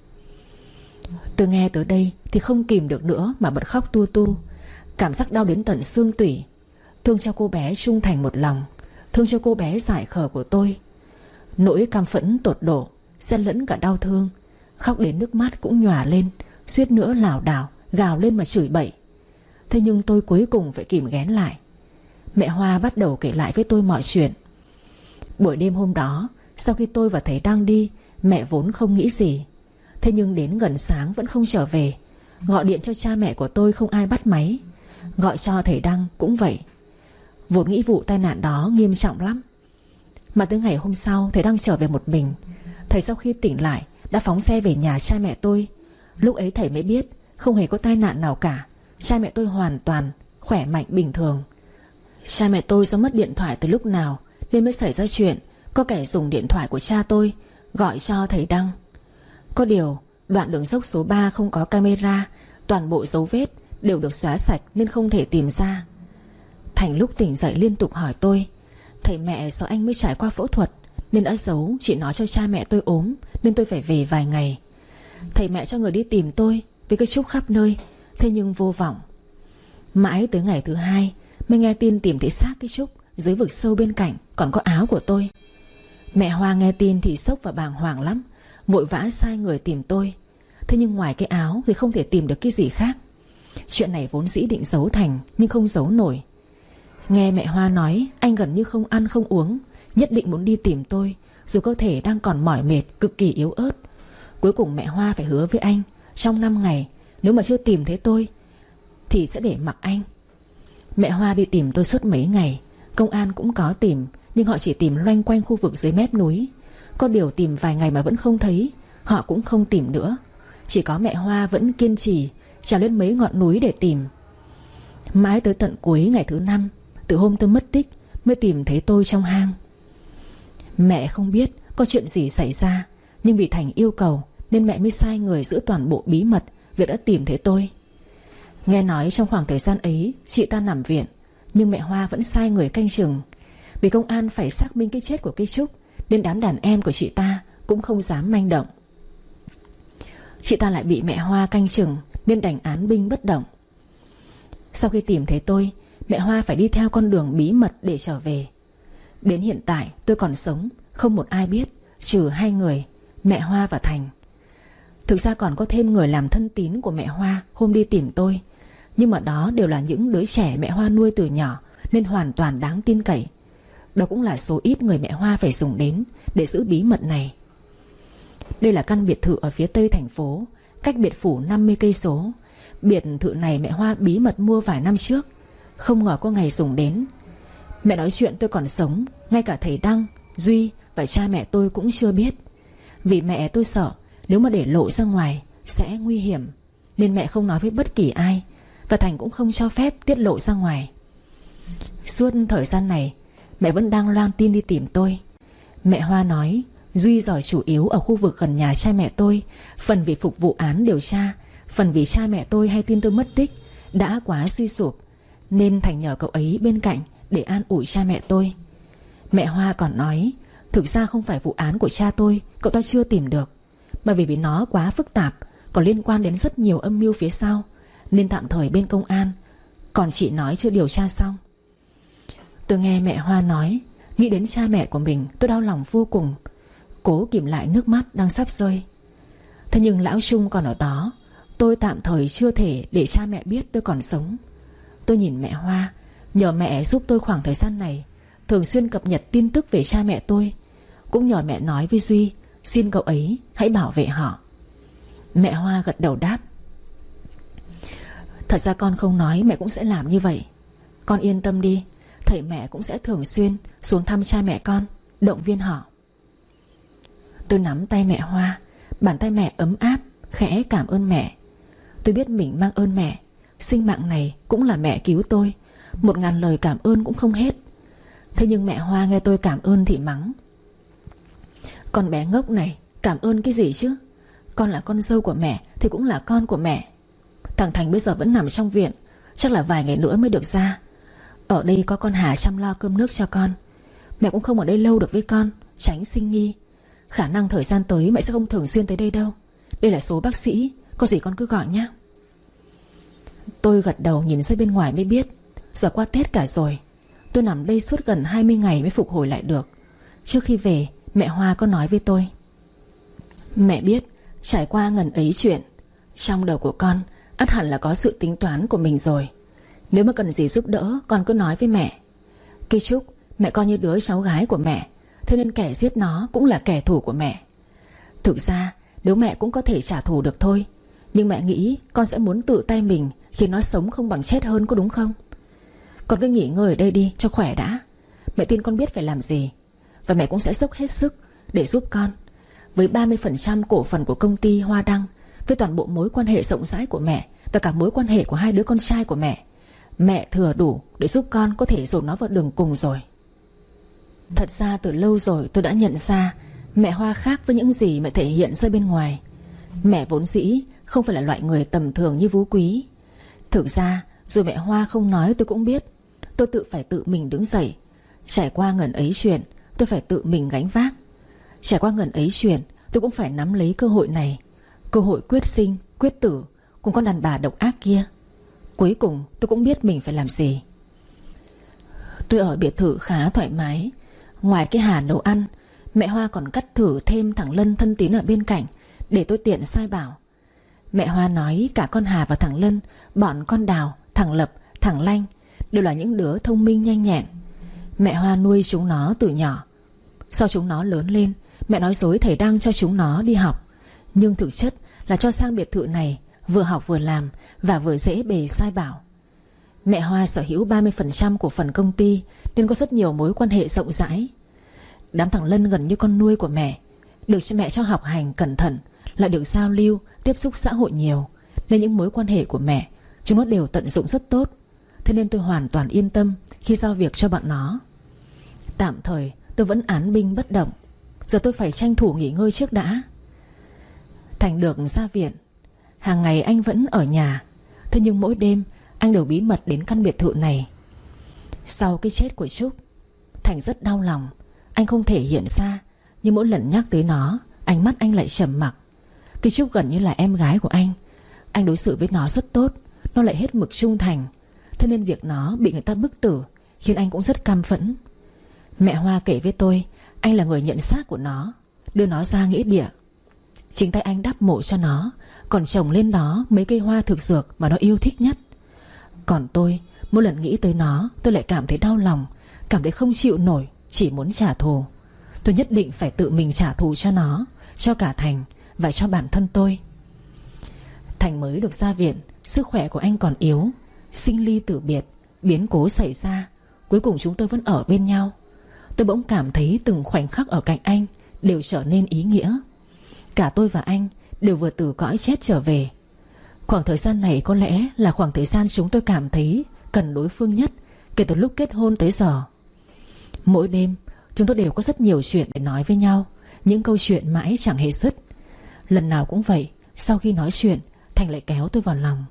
Tôi nghe tới đây thì không kìm được nữa mà bật khóc tu tu. Cảm giác đau đến tận xương tủy. Thương cho cô bé trung thành một lòng, thương cho cô bé dại khờ của tôi. Nỗi căm phẫn tột độ xen lẫn cả đau thương. Khóc đến nước mắt cũng nhòa lên, suýt nữa lảo đảo gào lên mà chửi bậy. Thế nhưng tôi cuối cùng phải kìm ghén lại. Mẹ Hoa bắt đầu kể lại với tôi mọi chuyện. Buổi đêm hôm đó, sau khi tôi và thầy Đăng đi, mẹ vốn không nghĩ gì. Thế nhưng đến gần sáng vẫn không trở về. Gọi điện cho cha mẹ của tôi không ai bắt máy. Gọi cho thầy Đăng cũng vậy. Vốn nghĩ vụ tai nạn đó nghiêm trọng lắm. Mà tới ngày hôm sau thầy Đăng trở về một mình. Thầy sau khi tỉnh lại đã phóng xe về nhà cha mẹ tôi. Lúc ấy thầy mới biết không hề có tai nạn nào cả. Cha mẹ tôi hoàn toàn khỏe mạnh bình thường. Cha mẹ tôi do mất điện thoại từ lúc nào nên mới xảy ra chuyện có kẻ dùng điện thoại của cha tôi gọi cho thầy Đăng. Có điều đoạn đường dốc số ba không có camera, toàn bộ dấu vết đều được xóa sạch nên không thể tìm ra. Thành lúc tỉnh dậy liên tục hỏi tôi: thầy mẹ sợ anh mới trải qua phẫu thuật nên đã giấu chị nói cho cha mẹ tôi ốm, nên tôi phải về vài ngày. Thầy mẹ cho người đi tìm tôi với cái Trúc khắp nơi, thế nhưng vô vọng. Mãi tới ngày thứ hai mới nghe tin tìm thấy xác cái Trúc dưới vực sâu bên cạnh còn có áo của tôi. Mẹ Hoa nghe tin thì sốc và bàng hoàng lắm, vội vã sai người tìm tôi. Thế nhưng ngoài cái áo thì không thể tìm được cái gì khác. Chuyện này vốn dĩ định giấu Thành nhưng không giấu nổi. Nghe mẹ Hoa nói anh gần như không ăn không uống, nhất định muốn đi tìm tôi, dù cơ thể đang còn mỏi mệt, cực kỳ yếu ớt. Cuối cùng mẹ Hoa phải hứa với anh trong năm ngày nếu mà chưa tìm thấy tôi thì sẽ để mặc anh. Mẹ Hoa đi tìm tôi suốt mấy ngày. Công an cũng có tìm, nhưng họ chỉ tìm loanh quanh khu vực dưới mép núi. Có điều tìm vài ngày mà vẫn không thấy, họ cũng không tìm nữa. Chỉ có mẹ Hoa vẫn kiên trì trèo lên mấy ngọn núi để tìm. Mãi tới tận cuối ngày thứ năm, từ hôm tôi mất tích, mới tìm thấy tôi trong hang. Mẹ không biết có chuyện gì xảy ra, nhưng vì Thành yêu cầu nên mẹ mới sai người giữ toàn bộ bí mật việc đã tìm thấy tôi. Nghe nói trong khoảng thời gian ấy chị ta nằm viện, nhưng mẹ Hoa vẫn sai người canh chừng. Vì công an phải xác minh cái chết của cây Trúc, nên đám đàn em của chị ta cũng không dám manh động. Chị ta lại bị mẹ Hoa canh chừng nên đành án binh bất động. Sau khi tìm thấy tôi, mẹ Hoa phải đi theo con đường bí mật để trở về. Đến hiện tại tôi còn sống, không một ai biết, trừ hai người, mẹ Hoa và Thành. Thực ra còn có thêm người làm thân tín của mẹ Hoa hôm đi tìm tôi, nhưng mà đó đều là những đứa trẻ mẹ Hoa nuôi từ nhỏ, nên hoàn toàn đáng tin cậy. Đó cũng là số ít người mẹ Hoa phải dùng đến để giữ bí mật này. Đây là căn biệt thự ở phía tây thành phố, cách biệt phủ năm mươi cây số. Biệt thự này mẹ Hoa bí mật mua vài năm trước, không ngờ có ngày dùng đến. Mẹ nói chuyện tôi còn sống, ngay cả thầy Đăng, Duy và cha mẹ tôi cũng chưa biết. Vì mẹ tôi sợ nếu mà để lộ ra ngoài sẽ nguy hiểm, nên mẹ không nói với bất kỳ ai, và Thành cũng không cho phép tiết lộ ra ngoài. Suốt thời gian này mẹ vẫn đang loan tin đi tìm tôi. Mẹ Hoa nói Duy giỏi chủ yếu ở khu vực gần nhà cha mẹ tôi, phần vì phục vụ án điều tra, phần vì cha mẹ tôi hay tin tôi mất tích đã quá suy sụp, nên Thành nhờ cậu ấy bên cạnh để an ủi cha mẹ tôi. Mẹ Hoa còn nói thực ra không phải vụ án của cha tôi cậu ta chưa tìm được, mà vì vì nó quá phức tạp, còn liên quan đến rất nhiều âm mưu phía sau, nên tạm thời bên công an, còn chị nói chưa điều tra xong. Tôi nghe mẹ Hoa nói, nghĩ đến cha mẹ của mình tôi đau lòng vô cùng, cố kìm lại nước mắt đang sắp rơi. Thế nhưng lão Trung còn ở đó, tôi tạm thời chưa thể để cha mẹ biết tôi còn sống. Tôi nhìn mẹ Hoa, nhờ mẹ giúp tôi khoảng thời gian này thường xuyên cập nhật tin tức về cha mẹ tôi, cũng nhờ mẹ nói với Duy xin cậu ấy hãy bảo vệ họ. Mẹ Hoa gật đầu đáp: thật ra con không nói mẹ cũng sẽ làm như vậy. Con yên tâm đi, thầy mẹ cũng sẽ thường xuyên xuống thăm cha mẹ con, động viên họ. Tôi nắm tay mẹ Hoa, bàn tay mẹ ấm áp, khẽ cảm ơn mẹ. Tôi biết mình mang ơn mẹ, sinh mạng này cũng là mẹ cứu tôi, một ngàn lời cảm ơn cũng không hết. Thế nhưng mẹ Hoa nghe tôi cảm ơn thì mắng: con bé ngốc này, cảm ơn cái gì chứ? Con là con dâu của mẹ thì cũng là con của mẹ. Thằng Thành bây giờ vẫn nằm trong viện, chắc là vài ngày nữa mới được ra. Ở đây có con Hà chăm lo cơm nước cho con. Mẹ cũng không ở đây lâu được với con, tránh sinh nghi. Khả năng thời gian tới mẹ sẽ không thường xuyên tới đây đâu. Đây là số bác sĩ, có gì con cứ gọi nhé. Tôi gật đầu nhìn ra bên ngoài mới biết giờ qua Tết cả rồi. Tôi nằm đây suốt gần hai mươi ngày mới phục hồi lại được. Trước khi về, mẹ Hoa có nói với tôi: mẹ biết trải qua ngần ấy chuyện, trong đầu của con ắt hẳn là có sự tính toán của mình rồi. Nếu mà cần gì giúp đỡ, con cứ nói với mẹ. Cây Trúc mẹ coi như đứa cháu gái của mẹ, thế nên kẻ giết nó cũng là kẻ thù của mẹ. Thực ra nếu mẹ cũng có thể trả thù được thôi, nhưng mẹ nghĩ con sẽ muốn tự tay mình khiến nó sống không bằng chết hơn, có đúng không? Con cứ nghỉ ngơi ở đây đi cho khỏe đã. Mẹ tin con biết phải làm gì, và mẹ cũng sẽ dốc hết sức để giúp con. Với ba mươi phần trăm cổ phần của công ty Hoa Đăng, với toàn bộ mối quan hệ rộng rãi của mẹ và cả mối quan hệ của hai đứa con trai của mẹ, mẹ thừa đủ để giúp con có thể dồn nó vào đường cùng rồi. Thật ra từ lâu rồi tôi đã nhận ra mẹ Hoa khác với những gì mẹ thể hiện ra bên ngoài. Mẹ vốn dĩ không phải là loại người tầm thường như Phú Quý. Thực ra dù mẹ Hoa không nói tôi cũng biết, tôi tự phải tự mình đứng dậy. Trải qua ngần ấy chuyện, tôi phải tự mình gánh vác. Trải qua ngần ấy chuyện, tôi cũng phải nắm lấy cơ hội này, cơ hội quyết sinh, quyết tử cùng con đàn bà độc ác kia. Cuối cùng tôi cũng biết mình phải làm gì. Tôi ở biệt thự khá thoải mái. Ngoài cái Hà nấu ăn, mẹ Hoa còn cắt thử thêm thằng Lân thân tín ở bên cạnh để tôi tiện sai bảo. Mẹ Hoa nói cả con Hà và thằng Lân, bọn con Đào, thằng Lập, thằng Lanh đều là những đứa thông minh nhanh nhẹn. Mẹ Hoa nuôi chúng nó từ nhỏ. Sau chúng nó lớn lên, mẹ nói dối thầy đang cho chúng nó đi học, nhưng thực chất là cho sang biệt thự này vừa học vừa làm và vừa dễ bề sai bảo. Mẹ Hoa sở hữu ba mươi phần trăm cổ phần công ty nên có rất nhiều mối quan hệ rộng rãi. Đám thằng Lân gần như con nuôi của mẹ, được cho mẹ cho học hành cẩn thận, lại được giao lưu, tiếp xúc xã hội nhiều, nên những mối quan hệ của mẹ chúng nó đều tận dụng rất tốt. Thế nên tôi hoàn toàn yên tâm khi giao việc cho bọn nó. Tạm thời tôi vẫn án binh bất động. Giờ tôi phải tranh thủ nghỉ ngơi trước đã. Thành được ra viện. Hàng ngày anh vẫn ở nhà. Thế nhưng mỗi đêm anh đều bí mật đến căn biệt thự này. Sau cái chết của Trúc, Thành rất đau lòng. Anh không thể hiện ra, nhưng mỗi lần nhắc tới nó, ánh mắt anh lại trầm mặc. Cái Trúc gần như là em gái của anh. Anh đối xử với nó rất tốt, nó lại hết mực trung thành. Thế nên việc nó bị người ta bức tử khiến anh cũng rất căm phẫn. Mẹ Hoa kể với tôi, anh là người nhận xác của nó, đưa nó ra nghĩa địa. Chính tay anh đắp mộ cho nó, còn trồng lên đó mấy cây hoa thực dược mà nó yêu thích nhất. Còn tôi, mỗi lần nghĩ tới nó, tôi lại cảm thấy đau lòng, cảm thấy không chịu nổi, chỉ muốn trả thù. Tôi nhất định phải tự mình trả thù cho nó, cho cả Thành và cho bản thân tôi. Thành mới được ra viện, sức khỏe của anh còn yếu. Sinh ly tử biệt, biến cố xảy ra, cuối cùng chúng tôi vẫn ở bên nhau. Tôi bỗng cảm thấy từng khoảnh khắc ở cạnh anh đều trở nên ý nghĩa. Cả tôi và anh đều vừa từ cõi chết trở về. Khoảng thời gian này có lẽ là khoảng thời gian chúng tôi cảm thấy cần đối phương nhất kể từ lúc kết hôn tới giờ. Mỗi đêm chúng tôi đều có rất nhiều chuyện để nói với nhau, những câu chuyện mãi chẳng hề dứt. Lần nào cũng vậy, sau khi nói chuyện, Thành lại kéo tôi vào lòng.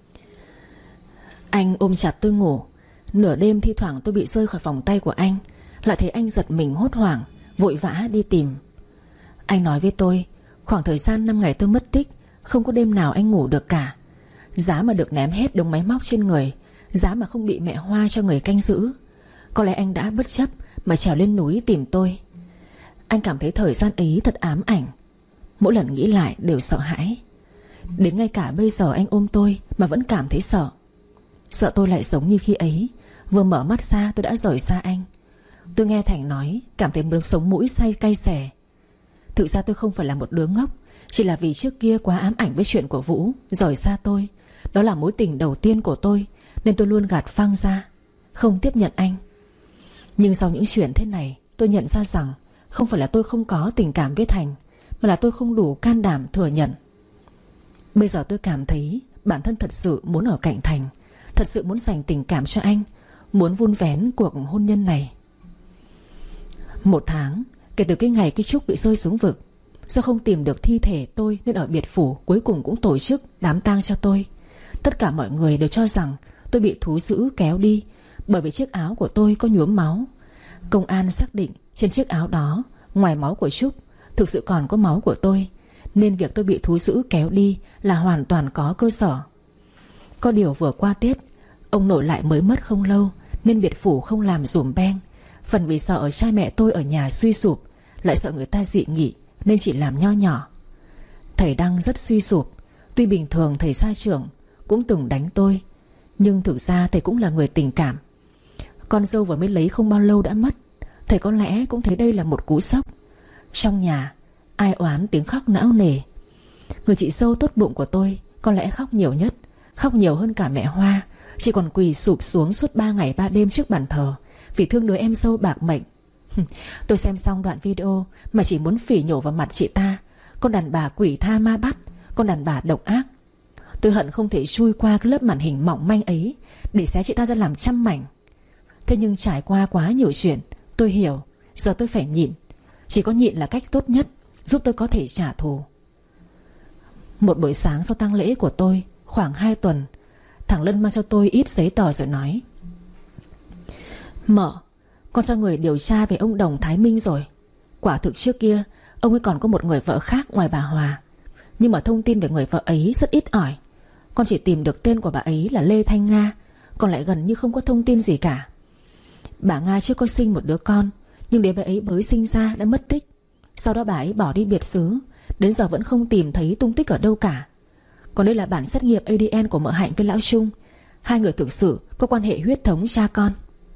Anh ôm chặt tôi ngủ. Nửa đêm thi thoảng tôi bị rơi khỏi vòng tay của anh, lại thấy anh giật mình hốt hoảng, vội vã đi tìm. Anh nói với tôi, khoảng thời gian năm ngày tôi mất tích, không có đêm nào anh ngủ được cả. Giá mà được ném hết đống máy móc trên người, giá mà không bị mẹ Hoa cho người canh giữ. Có lẽ anh đã bất chấp mà trèo lên núi tìm tôi. Anh cảm thấy thời gian ấy thật ám ảnh. Mỗi lần nghĩ lại đều sợ hãi. Đến ngay cả bây giờ anh ôm tôi mà vẫn cảm thấy sợ. Sợ tôi lại giống như khi ấy, vừa mở mắt ra tôi đã rời xa anh. Tôi nghe Thành nói, cảm thấy sống mũi say cay xè. Thực ra tôi không phải là một đứa ngốc, chỉ là vì trước kia quá ám ảnh với chuyện của Vũ, rời xa tôi. Đó là mối tình đầu tiên của tôi, nên tôi luôn gạt phăng ra, không tiếp nhận anh. Nhưng sau những chuyện thế này, tôi nhận ra rằng không phải là tôi không có tình cảm với Thành, mà là tôi không đủ can đảm thừa nhận. Bây giờ tôi cảm thấy bản thân thật sự muốn ở cạnh Thành, thật sự muốn dành tình cảm cho anh, muốn vun vén cuộc hôn nhân này. Một tháng kể từ cái ngày cái Trúc bị rơi xuống vực, do không tìm được thi thể tôi nên ở biệt phủ cuối cùng cũng tổ chức đám tang cho tôi. Tất cả mọi người đều cho rằng tôi bị thú dữ kéo đi, bởi vì chiếc áo của tôi có nhuốm máu. Công an xác định trên chiếc áo đó, ngoài máu của Trúc, thực sự còn có máu của tôi, nên việc tôi bị thú dữ kéo đi là hoàn toàn có cơ sở. Có điều vừa qua Tết, ông nội lại mới mất không lâu, nên biệt phủ không làm dùm beng. Phần vì sợ cha mẹ tôi ở nhà suy sụp, lại sợ người ta dị nghị, nên chỉ làm nho nhỏ. Thầy Đăng rất suy sụp. Tuy bình thường thầy gia trưởng cũng từng đánh tôi, nhưng thực ra thầy cũng là người tình cảm. Con dâu vừa mới lấy không bao lâu đã mất, thầy có lẽ cũng thấy đây là một cú sốc. Trong nhà ai oán tiếng khóc não nề. Người chị dâu tốt bụng của tôi có lẽ khóc nhiều nhất, khóc nhiều hơn cả mẹ Hoa. Chị còn quỳ sụp xuống suốt ba ngày ba đêm trước bàn thờ vì thương đứa em dâu bạc mệnh. Tôi xem xong đoạn video mà chỉ muốn phỉ nhổ vào mặt chị ta. Con đàn bà quỷ tha ma bắt, con đàn bà độc ác. Tôi hận không thể chui qua cái lớp màn hình mỏng manh ấy để xé chị ta ra làm trăm mảnh. Thế nhưng trải qua quá nhiều chuyện, tôi hiểu giờ tôi phải nhịn. Chỉ có nhịn là cách tốt nhất giúp tôi có thể trả thù. Một buổi sáng sau tang lễ của tôi, khoảng hai tuần, thằng Lân mang cho tôi ít giấy tờ rồi nói: Mợ, con cho người điều tra về ông Đồng Thái Minh rồi. Quả thực trước kia ông ấy còn có một người vợ khác ngoài bà Hòa, nhưng mà thông tin về người vợ ấy rất ít ỏi. Con chỉ tìm được tên của bà ấy là Lê Thanh Nga, còn lại gần như không có thông tin gì cả. Bà Nga trước có sinh một đứa con, nhưng đến bà ấy mới sinh ra đã mất tích. Sau đó bà ấy bỏ đi biệt xứ, đến giờ vẫn không tìm thấy tung tích ở đâu cả. Còn đây là bản xét nghiệm a đê en của mợ Hạnh với lão Trung. Hai người thực sự có quan hệ huyết thống cha con.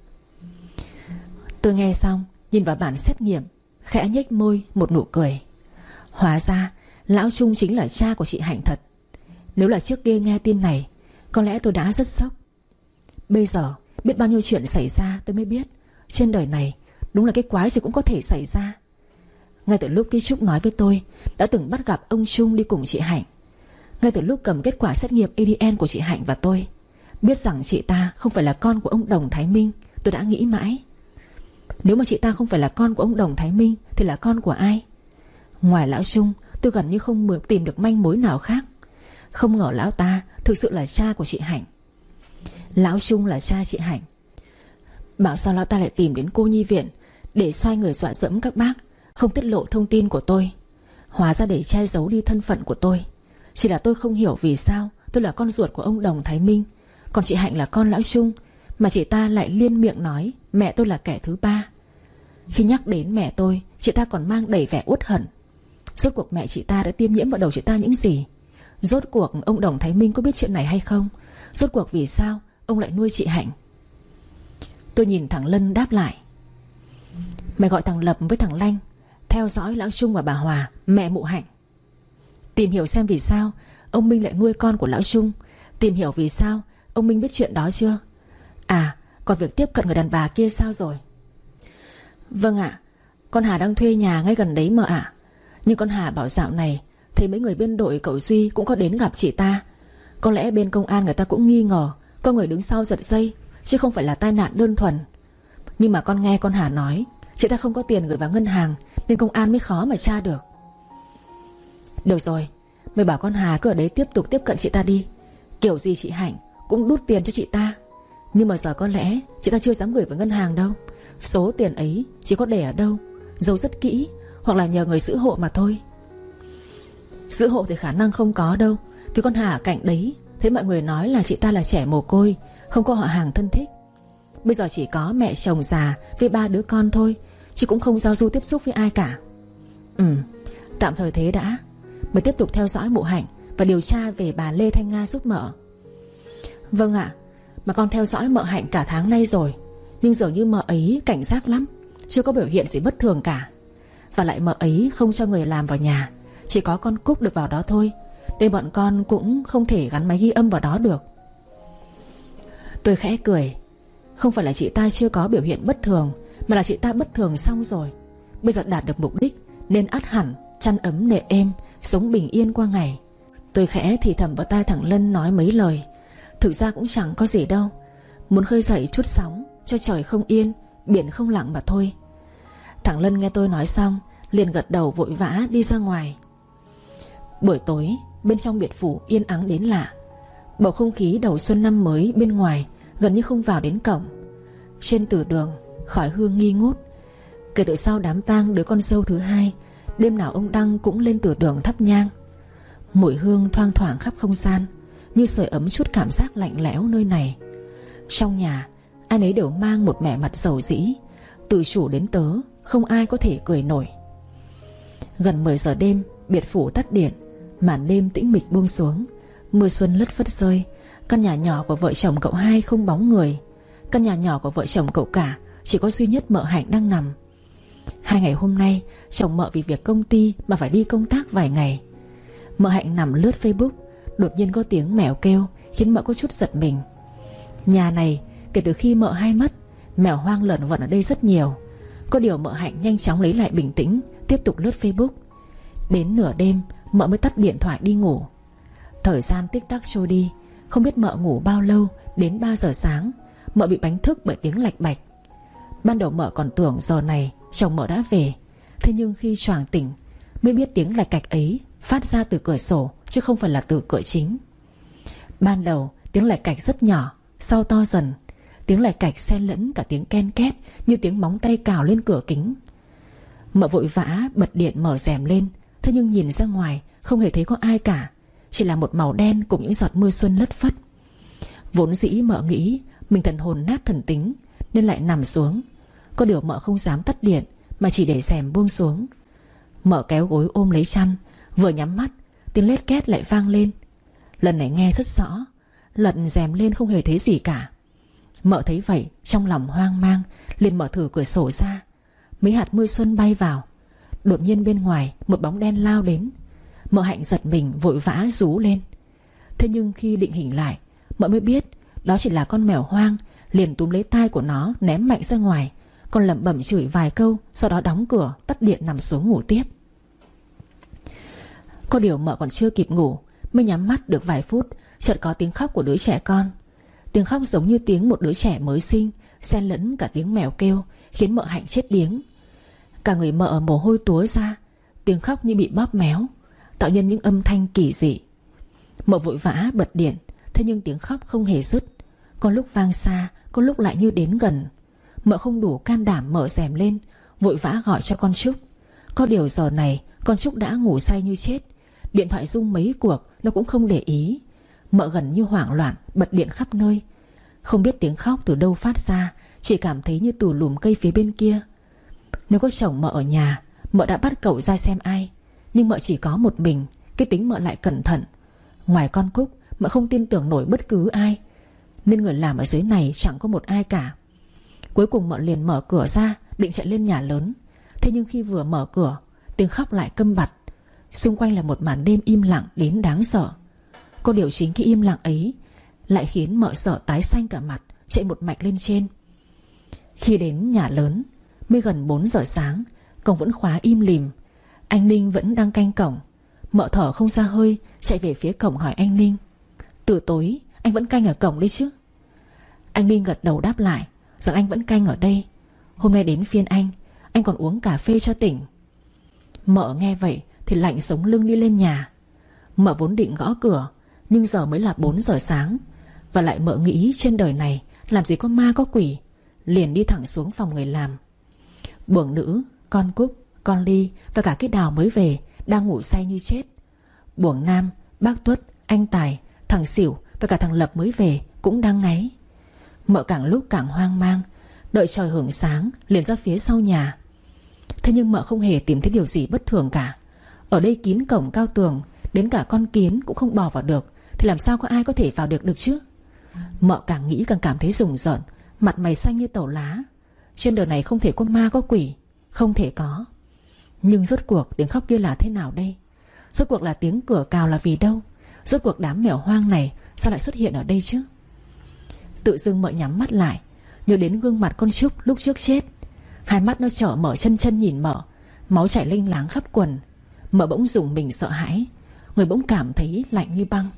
Tôi nghe xong, nhìn vào bản xét nghiệm, khẽ nhếch môi một nụ cười. Hóa ra lão Trung chính là cha của chị Hạnh thật. Nếu là trước kia nghe tin này, có lẽ tôi đã rất sốc. Bây giờ biết bao nhiêu chuyện xảy ra tôi mới biết trên đời này đúng là cái quái gì cũng có thể xảy ra. Ngay từ lúc Ký Trúc nói với tôi đã từng bắt gặp ông Trung đi cùng chị Hạnh, ngay từ lúc cầm kết quả xét nghiệm a đê en của chị Hạnh và tôi, biết rằng chị ta không phải là con của ông Đồng Thái Minh, tôi đã nghĩ mãi. Nếu mà chị ta không phải là con của ông Đồng Thái Minh thì là con của ai? Ngoài lão Trung, tôi gần như không tìm được manh mối nào khác. Không ngờ lão ta thực sự là cha của chị Hạnh. Lão Trung là cha chị Hạnh. Bảo sao lão ta lại tìm đến cô nhi viện để xoay người dọa dẫm các bác không tiết lộ thông tin của tôi. Hóa ra để che giấu đi thân phận của tôi. Chỉ là tôi không hiểu vì sao tôi là con ruột của ông Đồng Thái Minh, còn chị Hạnh là con lão Trung, mà chị ta lại liên miệng nói mẹ tôi là kẻ thứ ba. Khi nhắc đến mẹ tôi, chị ta còn mang đầy vẻ uất hận. Rốt cuộc mẹ chị ta đã tiêm nhiễm vào đầu chị ta những gì? Rốt cuộc ông Đồng Thái Minh có biết chuyện này hay không? Rốt cuộc vì sao ông lại nuôi chị Hạnh? Tôi nhìn thằng Lân đáp lại. Mày gọi thằng Lập với thằng Lanh theo dõi lão Trung và bà Hòa, mẹ mụ Hạnh. Tìm hiểu xem vì sao ông Minh lại nuôi con của lão Trung. Tìm hiểu vì sao ông Minh biết chuyện đó chưa? À, còn việc tiếp cận người đàn bà kia sao rồi? Vâng ạ, con Hà đang thuê nhà ngay gần đấy mà ạ. Nhưng con Hà bảo dạo này thấy mấy người bên đội cậu Duy cũng có đến gặp chị ta. Có lẽ bên công an người ta cũng nghi ngờ có người đứng sau giật dây, chứ không phải là tai nạn đơn thuần. Nhưng mà con nghe con Hà nói chị ta không có tiền gửi vào ngân hàng, nên công an mới khó mà tra được. Được rồi, mày bảo con Hà cứ ở đấy tiếp tục tiếp cận chị ta đi. Kiểu gì chị Hạnh cũng đút tiền cho chị ta. Nhưng mà giờ có lẽ chị ta chưa dám gửi vào ngân hàng đâu. Số tiền ấy chỉ có để ở đâu, giấu rất kỹ, hoặc là nhờ người giữ hộ mà thôi. Giữ hộ thì khả năng không có đâu, vì con Hà ở cạnh đấy thấy mọi người nói là chị ta là trẻ mồ côi, không có họ hàng thân thích. Bây giờ chỉ có mẹ chồng già với ba đứa con thôi, chứ cũng không giao du tiếp xúc với ai cả. Ừ, tạm thời thế đã. Mới tiếp tục theo dõi mụ Hạnh và điều tra về bà Lê Thanh Nga giúp mợ. Vâng ạ. Mà con theo dõi mợ Hạnh cả tháng nay rồi, nhưng dường như mợ ấy cảnh giác lắm, chưa có biểu hiện gì bất thường cả. Và lại mợ ấy không cho người làm vào nhà, chỉ có con Cúc được vào đó thôi, nên bọn con cũng không thể gắn máy ghi âm vào đó được. Tôi khẽ cười. Không phải là chị ta chưa có biểu hiện bất thường, mà là chị ta bất thường xong rồi. Bây giờ đạt được mục đích nên ắt hẳn chăn ấm nệm êm, sống bình yên qua ngày. Tôi khẽ thì thầm vào tai thằng Lân nói mấy lời. Thực ra cũng chẳng có gì đâu, muốn khơi dậy chút sóng cho trời không yên, biển không lặng mà thôi. Thằng Lân nghe tôi nói xong liền gật đầu vội vã đi ra ngoài. Buổi tối bên trong biệt phủ yên ắng đến lạ. Bầu không khí đầu xuân năm mới bên ngoài gần như không vào đến cổng. Trên từ đường khói hương nghi ngút. Kể từ sau đám tang đứa con dâu thứ hai, đêm nào ông Đăng cũng lên từ đường thắp nhang. Mùi hương thoang thoảng khắp không gian, như sưởi ấm chút cảm giác lạnh lẽo nơi này. Trong nhà ai nấy đều mang một vẻ mặt dầu dĩ, từ chủ đến tớ không ai có thể cười nổi. Gần mười giờ đêm, biệt phủ tắt điện, màn đêm tĩnh mịch buông xuống. Mưa xuân lất phất rơi. Căn nhà nhỏ của vợ chồng cậu hai không bóng người. Căn nhà nhỏ của vợ chồng cậu cả chỉ có duy nhất mợ Hạnh đang nằm. Hai ngày hôm nay chồng mợ vì việc công ty mà phải đi công tác vài ngày. Mợ Hạnh nằm lướt Facebook, đột nhiên có tiếng mèo kêu khiến mợ có chút giật mình. Nhà này kể từ khi mợ hai mất, mèo hoang lởn vởn ở đây rất nhiều. Có điều mợ Hạnh nhanh chóng lấy lại bình tĩnh, tiếp tục lướt Facebook. Đến nửa đêm mợ mới tắt điện thoại đi ngủ. Thời gian tích tắc trôi đi, không biết mợ ngủ bao lâu. Đến ba giờ sáng mợ bị đánh thức bởi tiếng lạch bạch. Ban đầu mợ còn tưởng giờ này chồng mợ đã về. Thế nhưng khi choàng tỉnh mới biết tiếng lạch cạch ấy phát ra từ cửa sổ, chứ không phải là từ cửa chính. Ban đầu tiếng lạch cạch rất nhỏ, sau to dần. tiếng lạch cạch xen lẫn cả tiếng ken két như tiếng móng tay cào lên cửa kính. Mợ vội vã bật điện mở rèm lên. Thế nhưng nhìn ra ngoài không hề thấy có ai cả, chỉ là một màu đen cùng những giọt mưa xuân lất phất. Vốn dĩ mợ nghĩ mình thần hồn nát thần tính nên lại nằm xuống. Có điều mợ không dám tắt điện mà chỉ để rèm buông xuống. Mợ kéo gối ôm lấy chăn, vừa nhắm mắt tiếng lét két lại vang lên. Lần này nghe rất rõ. Lật rèm lên không hề thấy gì cả. Mợ thấy vậy trong lòng hoang mang, liền mở thử cửa sổ ra. Mấy hạt mưa xuân bay vào. Đột nhiên bên ngoài một bóng đen lao đến. Mợ Hạnh giật mình vội vã rú lên. Thế nhưng khi định hình lại, mợ mới biết đó chỉ là con mèo hoang. Liền túm lấy tai của nó ném mạnh ra ngoài, còn lẩm bẩm chửi vài câu, sau đó đóng cửa tắt điện nằm xuống ngủ tiếp. Có điều mợ còn chưa kịp ngủ, mới nhắm mắt được vài phút, chợt có tiếng khóc của đứa trẻ con. Tiếng khóc giống như tiếng một đứa trẻ mới sinh, xen lẫn cả tiếng mèo kêu, khiến mợ Hạnh chết điếng. Cả người mợ mồ hôi túa ra. Tiếng khóc như bị bóp méo, tạo nên những âm thanh kỳ dị. Mợ vội vã bật điện. Thế nhưng tiếng khóc không hề dứt. Có lúc vang xa, có lúc lại như đến gần. Mợ không đủ can đảm mở rèm lên, vội vã gọi cho con Trúc. Có điều giờ này con Trúc đã ngủ say như chết. Điện thoại rung mấy cuộc nó cũng không để ý. Mợ gần như hoảng loạn bật điện khắp nơi. Không biết tiếng khóc từ đâu phát ra, chỉ cảm thấy như từ lùm cây phía bên kia. Nếu có chồng mợ ở nhà, mợ đã bắt cậu ra xem ai. Nhưng mợ chỉ có một mình, cái tính mợ lại cẩn thận. Ngoài con Cúc, mợ không tin tưởng nổi bất cứ ai, nên người làm ở dưới này chẳng có một ai cả. Cuối cùng mợ liền mở cửa ra, định chạy lên nhà lớn. Thế nhưng khi vừa mở cửa, tiếng khóc lại câm bặt. Xung quanh là một màn đêm im lặng đến đáng sợ. Có điều chính cái im lặng ấy lại khiến mợ sợ tái xanh cả mặt, chạy một mạch lên trên. Khi đến nhà lớn, mới gần bốn giờ sáng, cổng vẫn khóa im lìm. Anh Ninh vẫn đang canh cổng. Mợ thở không ra hơi, chạy về phía cổng hỏi anh Ninh: "Từ tối anh vẫn canh ở cổng đấy chứ?" Anh Ninh gật đầu đáp lại rằng anh vẫn canh ở đây. Hôm nay đến phiên anh, anh còn uống cà phê cho tỉnh. Mợ nghe vậy thì lạnh sống lưng đi lên nhà. Mợ vốn định gõ cửa, nhưng giờ mới là bốn giờ sáng. Và lại mợ nghĩ trên đời này làm gì có ma có quỷ, liền đi thẳng xuống phòng người làm. Buồng nữ, con Cúc, con Ly và cả cái Đào mới về đang ngủ say như chết. Buồng nam, bác Tuất, anh Tài, thằng Xỉu và cả thằng Lập mới về cũng đang ngáy. Mợ càng lúc càng hoang mang, đợi trời hửng sáng liền ra phía sau nhà. Thế nhưng mợ không hề tìm thấy điều gì bất thường cả. Ở đây kín cổng cao tường, đến cả con kiến cũng không bò vào được, thì làm sao có ai có thể vào được được chứ? Mợ càng nghĩ càng cảm thấy rùng rợn, mặt mày xanh như tàu lá. Trên đời này không thể có ma có quỷ, không thể có. Nhưng rốt cuộc tiếng khóc kia là thế nào đây? Rốt cuộc là tiếng cửa cào là vì đâu? Rốt cuộc đám mèo hoang này sao lại xuất hiện ở đây chứ? Tự dưng mợ nhắm mắt lại, nhớ đến gương mặt con Trúc lúc trước chết. Hai mắt nó trợn mở chân chân nhìn mợ, máu chảy lênh láng khắp quần. Mợ bỗng rùng mình sợ hãi, người bỗng cảm thấy lạnh như băng.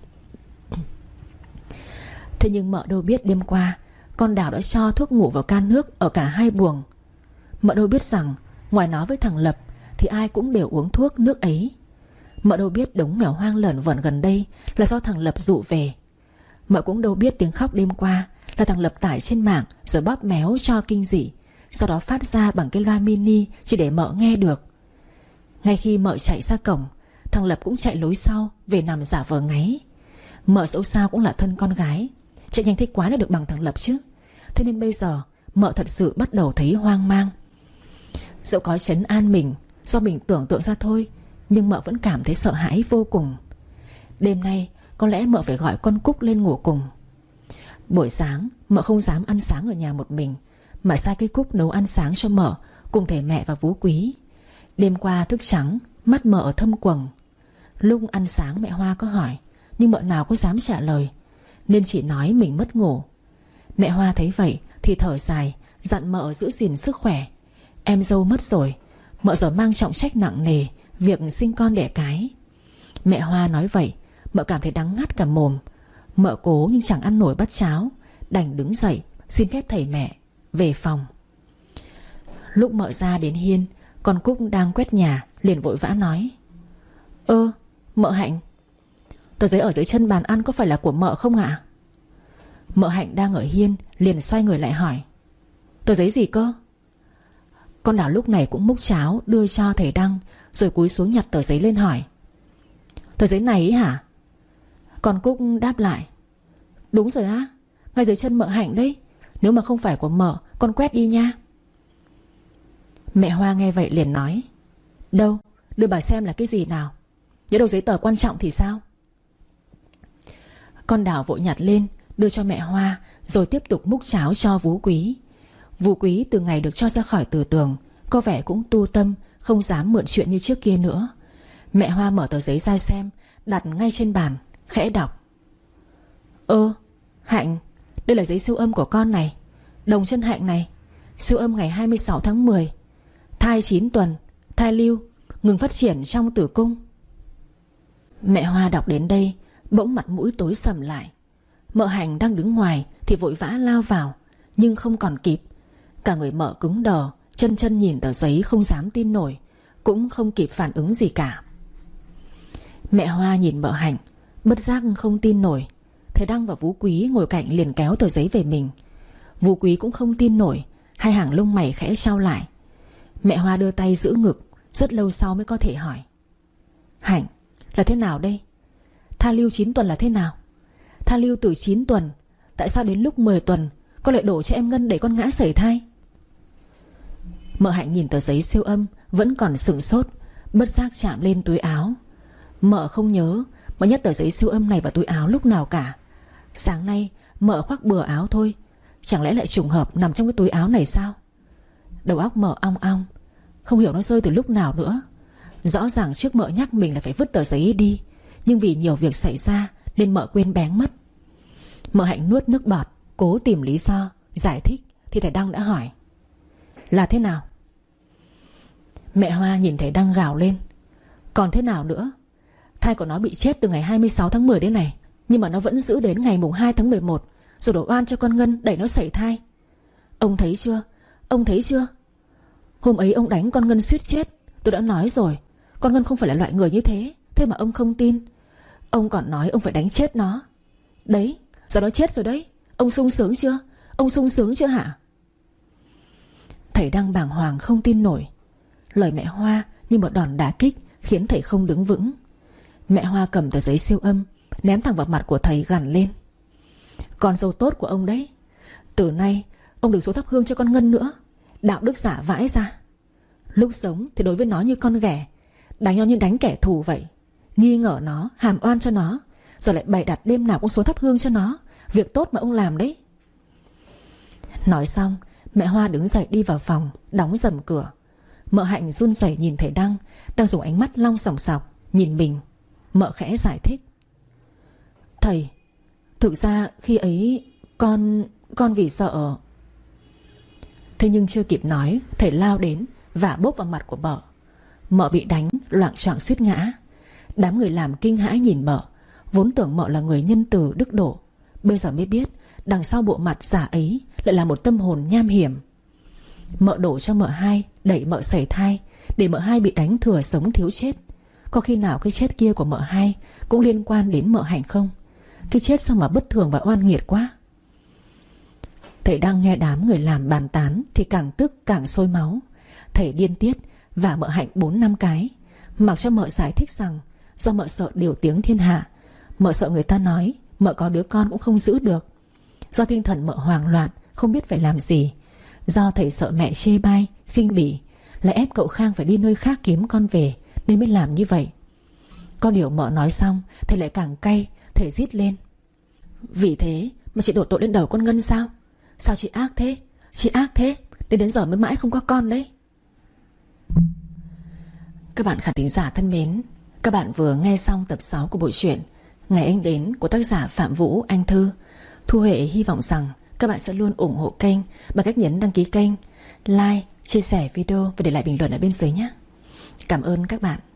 Thế nhưng mợ đâu biết đêm qua con Đào đã cho thuốc ngủ vào can nước ở cả hai buồng. Mợ đâu biết rằng ngoài nó với thằng Lập thì ai cũng đều uống thuốc nước ấy. Mợ đâu biết đống mèo hoang lởn vởn gần đây là do thằng Lập dụ về. Mợ cũng đâu biết tiếng khóc đêm qua là thằng Lập tải trên mạng rồi bóp méo cho kinh dị, sau đó phát ra bằng cái loa mini chỉ để mợ nghe được. Ngay khi mợ chạy ra cổng, thằng Lập cũng chạy lối sau về nằm giả vờ ngáy. Mợ dẫu sao cũng là thân con gái, chạy nhanh thế quá để được bằng thằng Lập chứ. Thế nên bây giờ mợ thật sự bắt đầu thấy hoang mang. Dẫu có trấn an mình do mình tưởng tượng ra thôi, nhưng mợ vẫn cảm thấy sợ hãi vô cùng. Đêm nay có lẽ mợ phải gọi con Cúc lên ngủ cùng. Buổi sáng mợ không dám ăn sáng ở nhà một mình, mà sai cái Cúc nấu ăn sáng cho mợ cùng thầy mẹ và Vú Quý. Đêm qua thức trắng, mắt mợ thâm quầng. Lúc ăn sáng mẹ Hoa có hỏi, nhưng mợ nào có dám trả lời, nên chỉ nói mình mất ngủ. Mẹ Hoa thấy vậy thì thở dài, dặn mợ giữ gìn sức khỏe. Em dâu mất rồi, mợ giờ mang trọng trách nặng nề việc sinh con đẻ cái. Mẹ Hoa nói vậy, mợ cảm thấy đắng ngắt cả mồm. Mợ cố nhưng chẳng ăn nổi bát cháo, đành đứng dậy xin phép thầy mẹ về phòng. Lúc mợ ra đến hiên, con Cúc đang quét nhà liền vội vã nói: "Ơ, mợ Hạnh, tờ giấy ở dưới chân bàn ăn có phải là của mợ không ạ?" Mợ Hạnh đang ở hiên liền xoay người lại hỏi: Tờ giấy gì cơ? Con Đào lúc này cũng múc cháo đưa cho thầy Đăng, rồi cúi xuống nhặt tờ giấy lên hỏi: Tờ giấy này ý hả? Con Cúc đáp lại: Đúng rồi á, ngay dưới chân mợ Hạnh đấy. Nếu mà không phải của mợ, con quét đi nha. Mẹ Hoa nghe vậy liền nói: Đâu, đưa bà xem là cái gì nào. Nhớ đâu giấy tờ quan trọng thì sao? Con Đào vội nhặt lên đưa cho mẹ Hoa, rồi tiếp tục múc cháo cho Vú Quý. Vú Quý từ ngày được cho ra khỏi từ đường, có vẻ cũng tu tâm, không dám mượn chuyện như trước kia nữa. Mẹ Hoa mở tờ giấy ra xem, đặt ngay trên bàn, khẽ đọc: Ơ, Hạnh, đây là giấy siêu âm của con này. Đồng chân Hạnh này, siêu âm ngày hai mươi sáu tháng mười. Thai chín tuần, thai lưu, ngừng phát triển trong tử cung. Mẹ Hoa đọc đến đây, bỗng mặt mũi tối sầm lại. Mợ Hạnh đang đứng ngoài thì vội vã lao vào, nhưng không còn kịp. Cả người mợ cứng đờ, chân chân nhìn tờ giấy không dám tin nổi, cũng không kịp phản ứng gì cả. Mẹ Hoa nhìn mợ Hạnh, bất giác không tin nổi. Thầy Đăng và Vú Quý ngồi cạnh liền kéo tờ giấy về mình. Vú Quý cũng không tin nổi, hai hàng lông mày khẽ chau lại. Mẹ Hoa đưa tay giữ ngực, rất lâu sau mới có thể hỏi: Hạnh, là thế nào đây? Thai lưu chín tuần là thế nào? Thai lưu từ chín tuần, tại sao đến lúc mười tuần con lại đổ cho em Ngân để con ngã sẩy thai? Mợ Hạnh nhìn tờ giấy siêu âm vẫn còn sửng sốt, bất giác chạm lên túi áo. Mợ không nhớ mà nhét tờ giấy siêu âm này vào túi áo lúc nào cả. Sáng nay mợ khoác bừa áo thôi, chẳng lẽ lại trùng hợp nằm trong cái túi áo này sao? Đầu óc mợ ong ong, không hiểu nó rơi từ lúc nào nữa. Rõ ràng trước mợ nhắc mình là phải vứt tờ giấy ấy đi, nhưng vì nhiều việc xảy ra nên mợ quên bén mất. Mợ Hạnh nuốt nước bọt, cố tìm lý do giải thích thì thầy Đăng đã hỏi: Là thế nào? Mẹ Hoa nhìn thầy Đăng gào lên: Còn thế nào nữa? Thai của nó bị chết từ ngày hai mươi sáu tháng mười đến này, nhưng mà nó vẫn giữ đến ngày mùng hai tháng mười một, rồi đổ oan cho con Ngân đẩy nó sẩy thai. Ông thấy chưa? Ông thấy chưa? Hôm ấy ông đánh con Ngân suýt chết. Tôi đã nói rồi, con Ngân không phải là loại người như thế. Thế mà ông không tin. Ông còn nói ông phải đánh chết nó. Đấy, giờ nó chết rồi đấy. Ông sung sướng chưa? Ông sung sướng chưa hả? Thầy đang bàng hoàng không tin nổi. Lời mẹ Hoa như một đòn đả kích khiến thầy không đứng vững. Mẹ Hoa cầm tờ giấy siêu âm ném thẳng vào mặt của thầy, gằn lên: Con dâu tốt của ông đấy. Từ nay ông đừng xuống thắp hương cho con Ngân nữa. Đạo đức giả vãi ra. Lúc sống thì đối với nó như con ghẻ, đánh nó như đánh kẻ thù vậy. Nghi ngờ nó, hàm oan cho nó, giờ lại bày đặt đêm nào cũng xuống thắp hương cho nó. Việc tốt mà ông làm đấy. Nói xong, mẹ Hoa đứng dậy đi vào phòng, đóng rầm cửa. Mợ Hạnh run rẩy nhìn thầy Đăng đang dùng ánh mắt long sòng sọc nhìn mình. Mợ khẽ giải thích: Thầy, thực ra khi ấy Con Con vì sợ. Thế nhưng chưa kịp nói, thầy lao đến và bốp vào mặt của mợ. Mợ bị đánh loạng choạng suýt ngã. Đám người làm kinh hãi nhìn mợ, vốn tưởng mợ là người nhân từ đức độ, bây giờ mới biết đằng sau bộ mặt giả ấy lại là một tâm hồn nham hiểm. Mợ đổ cho mợ hai, đẩy mợ sẩy thai, để mợ hai bị đánh thừa sống thiếu chết. Có khi nào cái chết kia của mợ hai cũng liên quan đến mợ Hạnh không? Cái chết sao mà bất thường và oan nghiệt quá. Thầy đang nghe đám người làm bàn tán thì càng tức càng sôi máu. Thầy điên tiết và mợ Hạnh bốn năm cái, mặc cho mợ giải thích rằng do mợ sợ điều tiếng thiên hạ. Mợ sợ người ta nói mợ có đứa con cũng không giữ được. Do tinh thần mợ hoảng loạn, không biết phải làm gì. Do thầy sợ mẹ chê bai, khinh bỉ, lại ép cậu Khang phải đi nơi khác kiếm con về, nên mới làm như vậy. Có điều mợ nói xong, thầy lại càng cay. Thầy rít lên: Vì thế mà chị đổ tội lên đầu con Ngân sao? Sao chị ác thế? Chị ác thế, đến đến giờ mới mãi không có con đấy. Các bạn khán thính giả thân mến, các bạn vừa nghe xong tập sáu của bộ truyện Ngày Anh Đến của tác giả Phạm Vũ Anh Thư. Thu Huệ hy vọng rằng các bạn sẽ luôn ủng hộ kênh bằng cách nhấn đăng ký kênh, like, chia sẻ video và để lại bình luận ở bên dưới nhé. Cảm ơn các bạn.